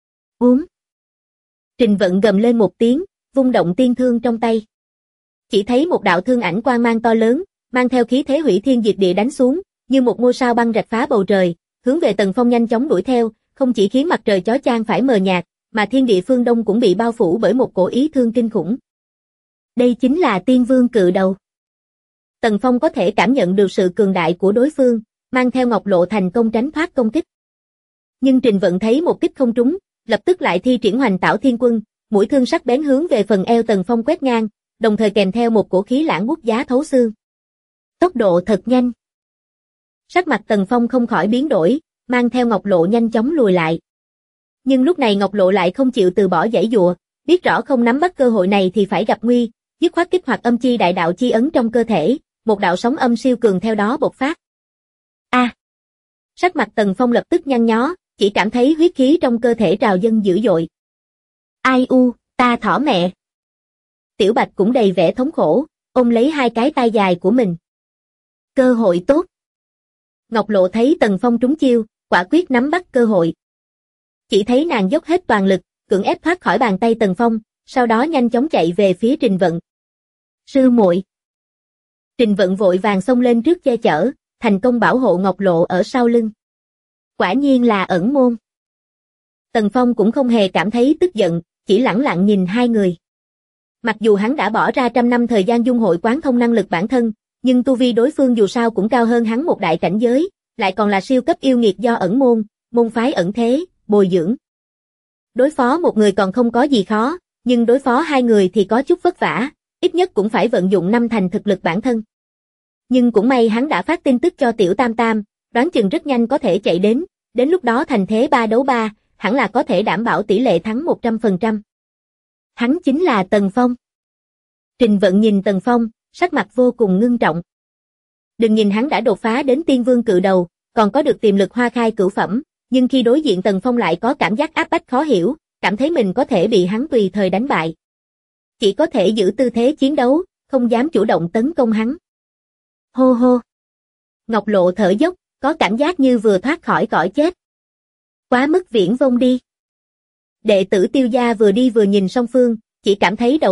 Trình Vận gầm lên một tiếng, vung động tiên thương trong tay. Chỉ thấy một đạo thương ảnh quang mang to lớn, mang theo khí thế hủy thiên diệt địa đánh xuống, như một ngôi sao băng rạch phá bầu trời, hướng về Tần Phong nhanh chóng đuổi theo, không chỉ khiến mặt trời chói chang phải mờ nhạt, mà thiên địa phương Đông cũng bị bao phủ bởi một cổ ý thương kinh khủng. Đây chính là tiên vương cự đầu. Tần Phong có thể cảm nhận được sự cường đại của đối phương, mang theo Ngọc Lộ thành công tránh thoát công kích. Nhưng Trình Vận thấy một kích không trúng, lập tức lại thi triển Hoành Tảo Thiên Quân, mũi thương sắc bén hướng về phần eo Tần Phong quét ngang, đồng thời kèm theo một cổ khí lãng bút giá thấu xương. Tốc độ thật nhanh. Sắc mặt Tần Phong không khỏi biến đổi, mang theo Ngọc Lộ nhanh chóng lùi lại. Nhưng lúc này Ngọc Lộ lại không chịu từ bỏ giãy giụa, biết rõ không nắm bắt cơ hội này thì phải gặp nguy, dứt khoát kích hoạt âm chi đại đạo chi ấn trong cơ thể, một đạo sóng âm siêu cường theo đó bộc phát. Sắc mặt Tần Phong lập tức nhăn nhó, chỉ cảm thấy huyết khí trong cơ thể trào dâng dữ dội. Ai u, ta thỏ mẹ. Tiểu Bạch cũng đầy vẻ thống khổ, ôm lấy hai cái tay dài của mình. Cơ hội tốt. Ngọc Lộ thấy Tần Phong trúng chiêu, quả quyết nắm bắt cơ hội. Chỉ thấy nàng dốc hết toàn lực, cưỡng ép thoát khỏi bàn tay Tần Phong, sau đó nhanh chóng chạy về phía Trình Vận. Sư muội. Trình Vận vội vàng xông lên trước che chở, thành công bảo hộ Ngọc Lộ ở sau lưng. Quả nhiên là ẩn môn. Tần Phong cũng không hề cảm thấy tức giận, chỉ lẳng lặng nhìn hai người. Mặc dù hắn đã bỏ ra 100 năm thời gian dung hội quán thông năng lực bản thân, nhưng tu vi đối phương dù sao cũng cao hơn hắn một đại cảnh giới, lại còn là siêu cấp yêu nghiệt do ẩn môn, môn phái ẩn thế, bồi dưỡng. Đối phó một người còn không có gì khó, nhưng đối phó hai người thì có chút vất vả, ít nhất cũng phải vận dụng 5 thành thực lực bản thân. Nhưng cũng may hắn đã phát tin tức cho Tiểu Tam Tam, đoán chừng rất nhanh có thể chạy đến lúc đó thành thế 3 đấu 3, hẳn là có thể đảm bảo tỷ lệ thắng 100%. Hắn chính là Tần Phong. Trình Vận nhìn Tần Phong, sắc mặt vô cùng ngưng trọng. Đừng nhìn hắn đã đột phá đến tiên vương cự đầu, còn có được tiềm lực hoa khai cửu phẩm, nhưng khi đối diện Tần Phong lại có cảm giác áp bách khó hiểu, cảm thấy mình có thể bị hắn tùy thời đánh bại. Chỉ có thể giữ tư thế chiến đấu, không dám chủ động tấn công hắn. Hô hô. Ngọc Lộ thở dốc, có cảm giác như vừa thoát khỏi cõi chết. Quá mức viển vông đi. Đệ tử Tiêu gia vừa đi vừa nhìn song phương, chỉ cảm thấy đầu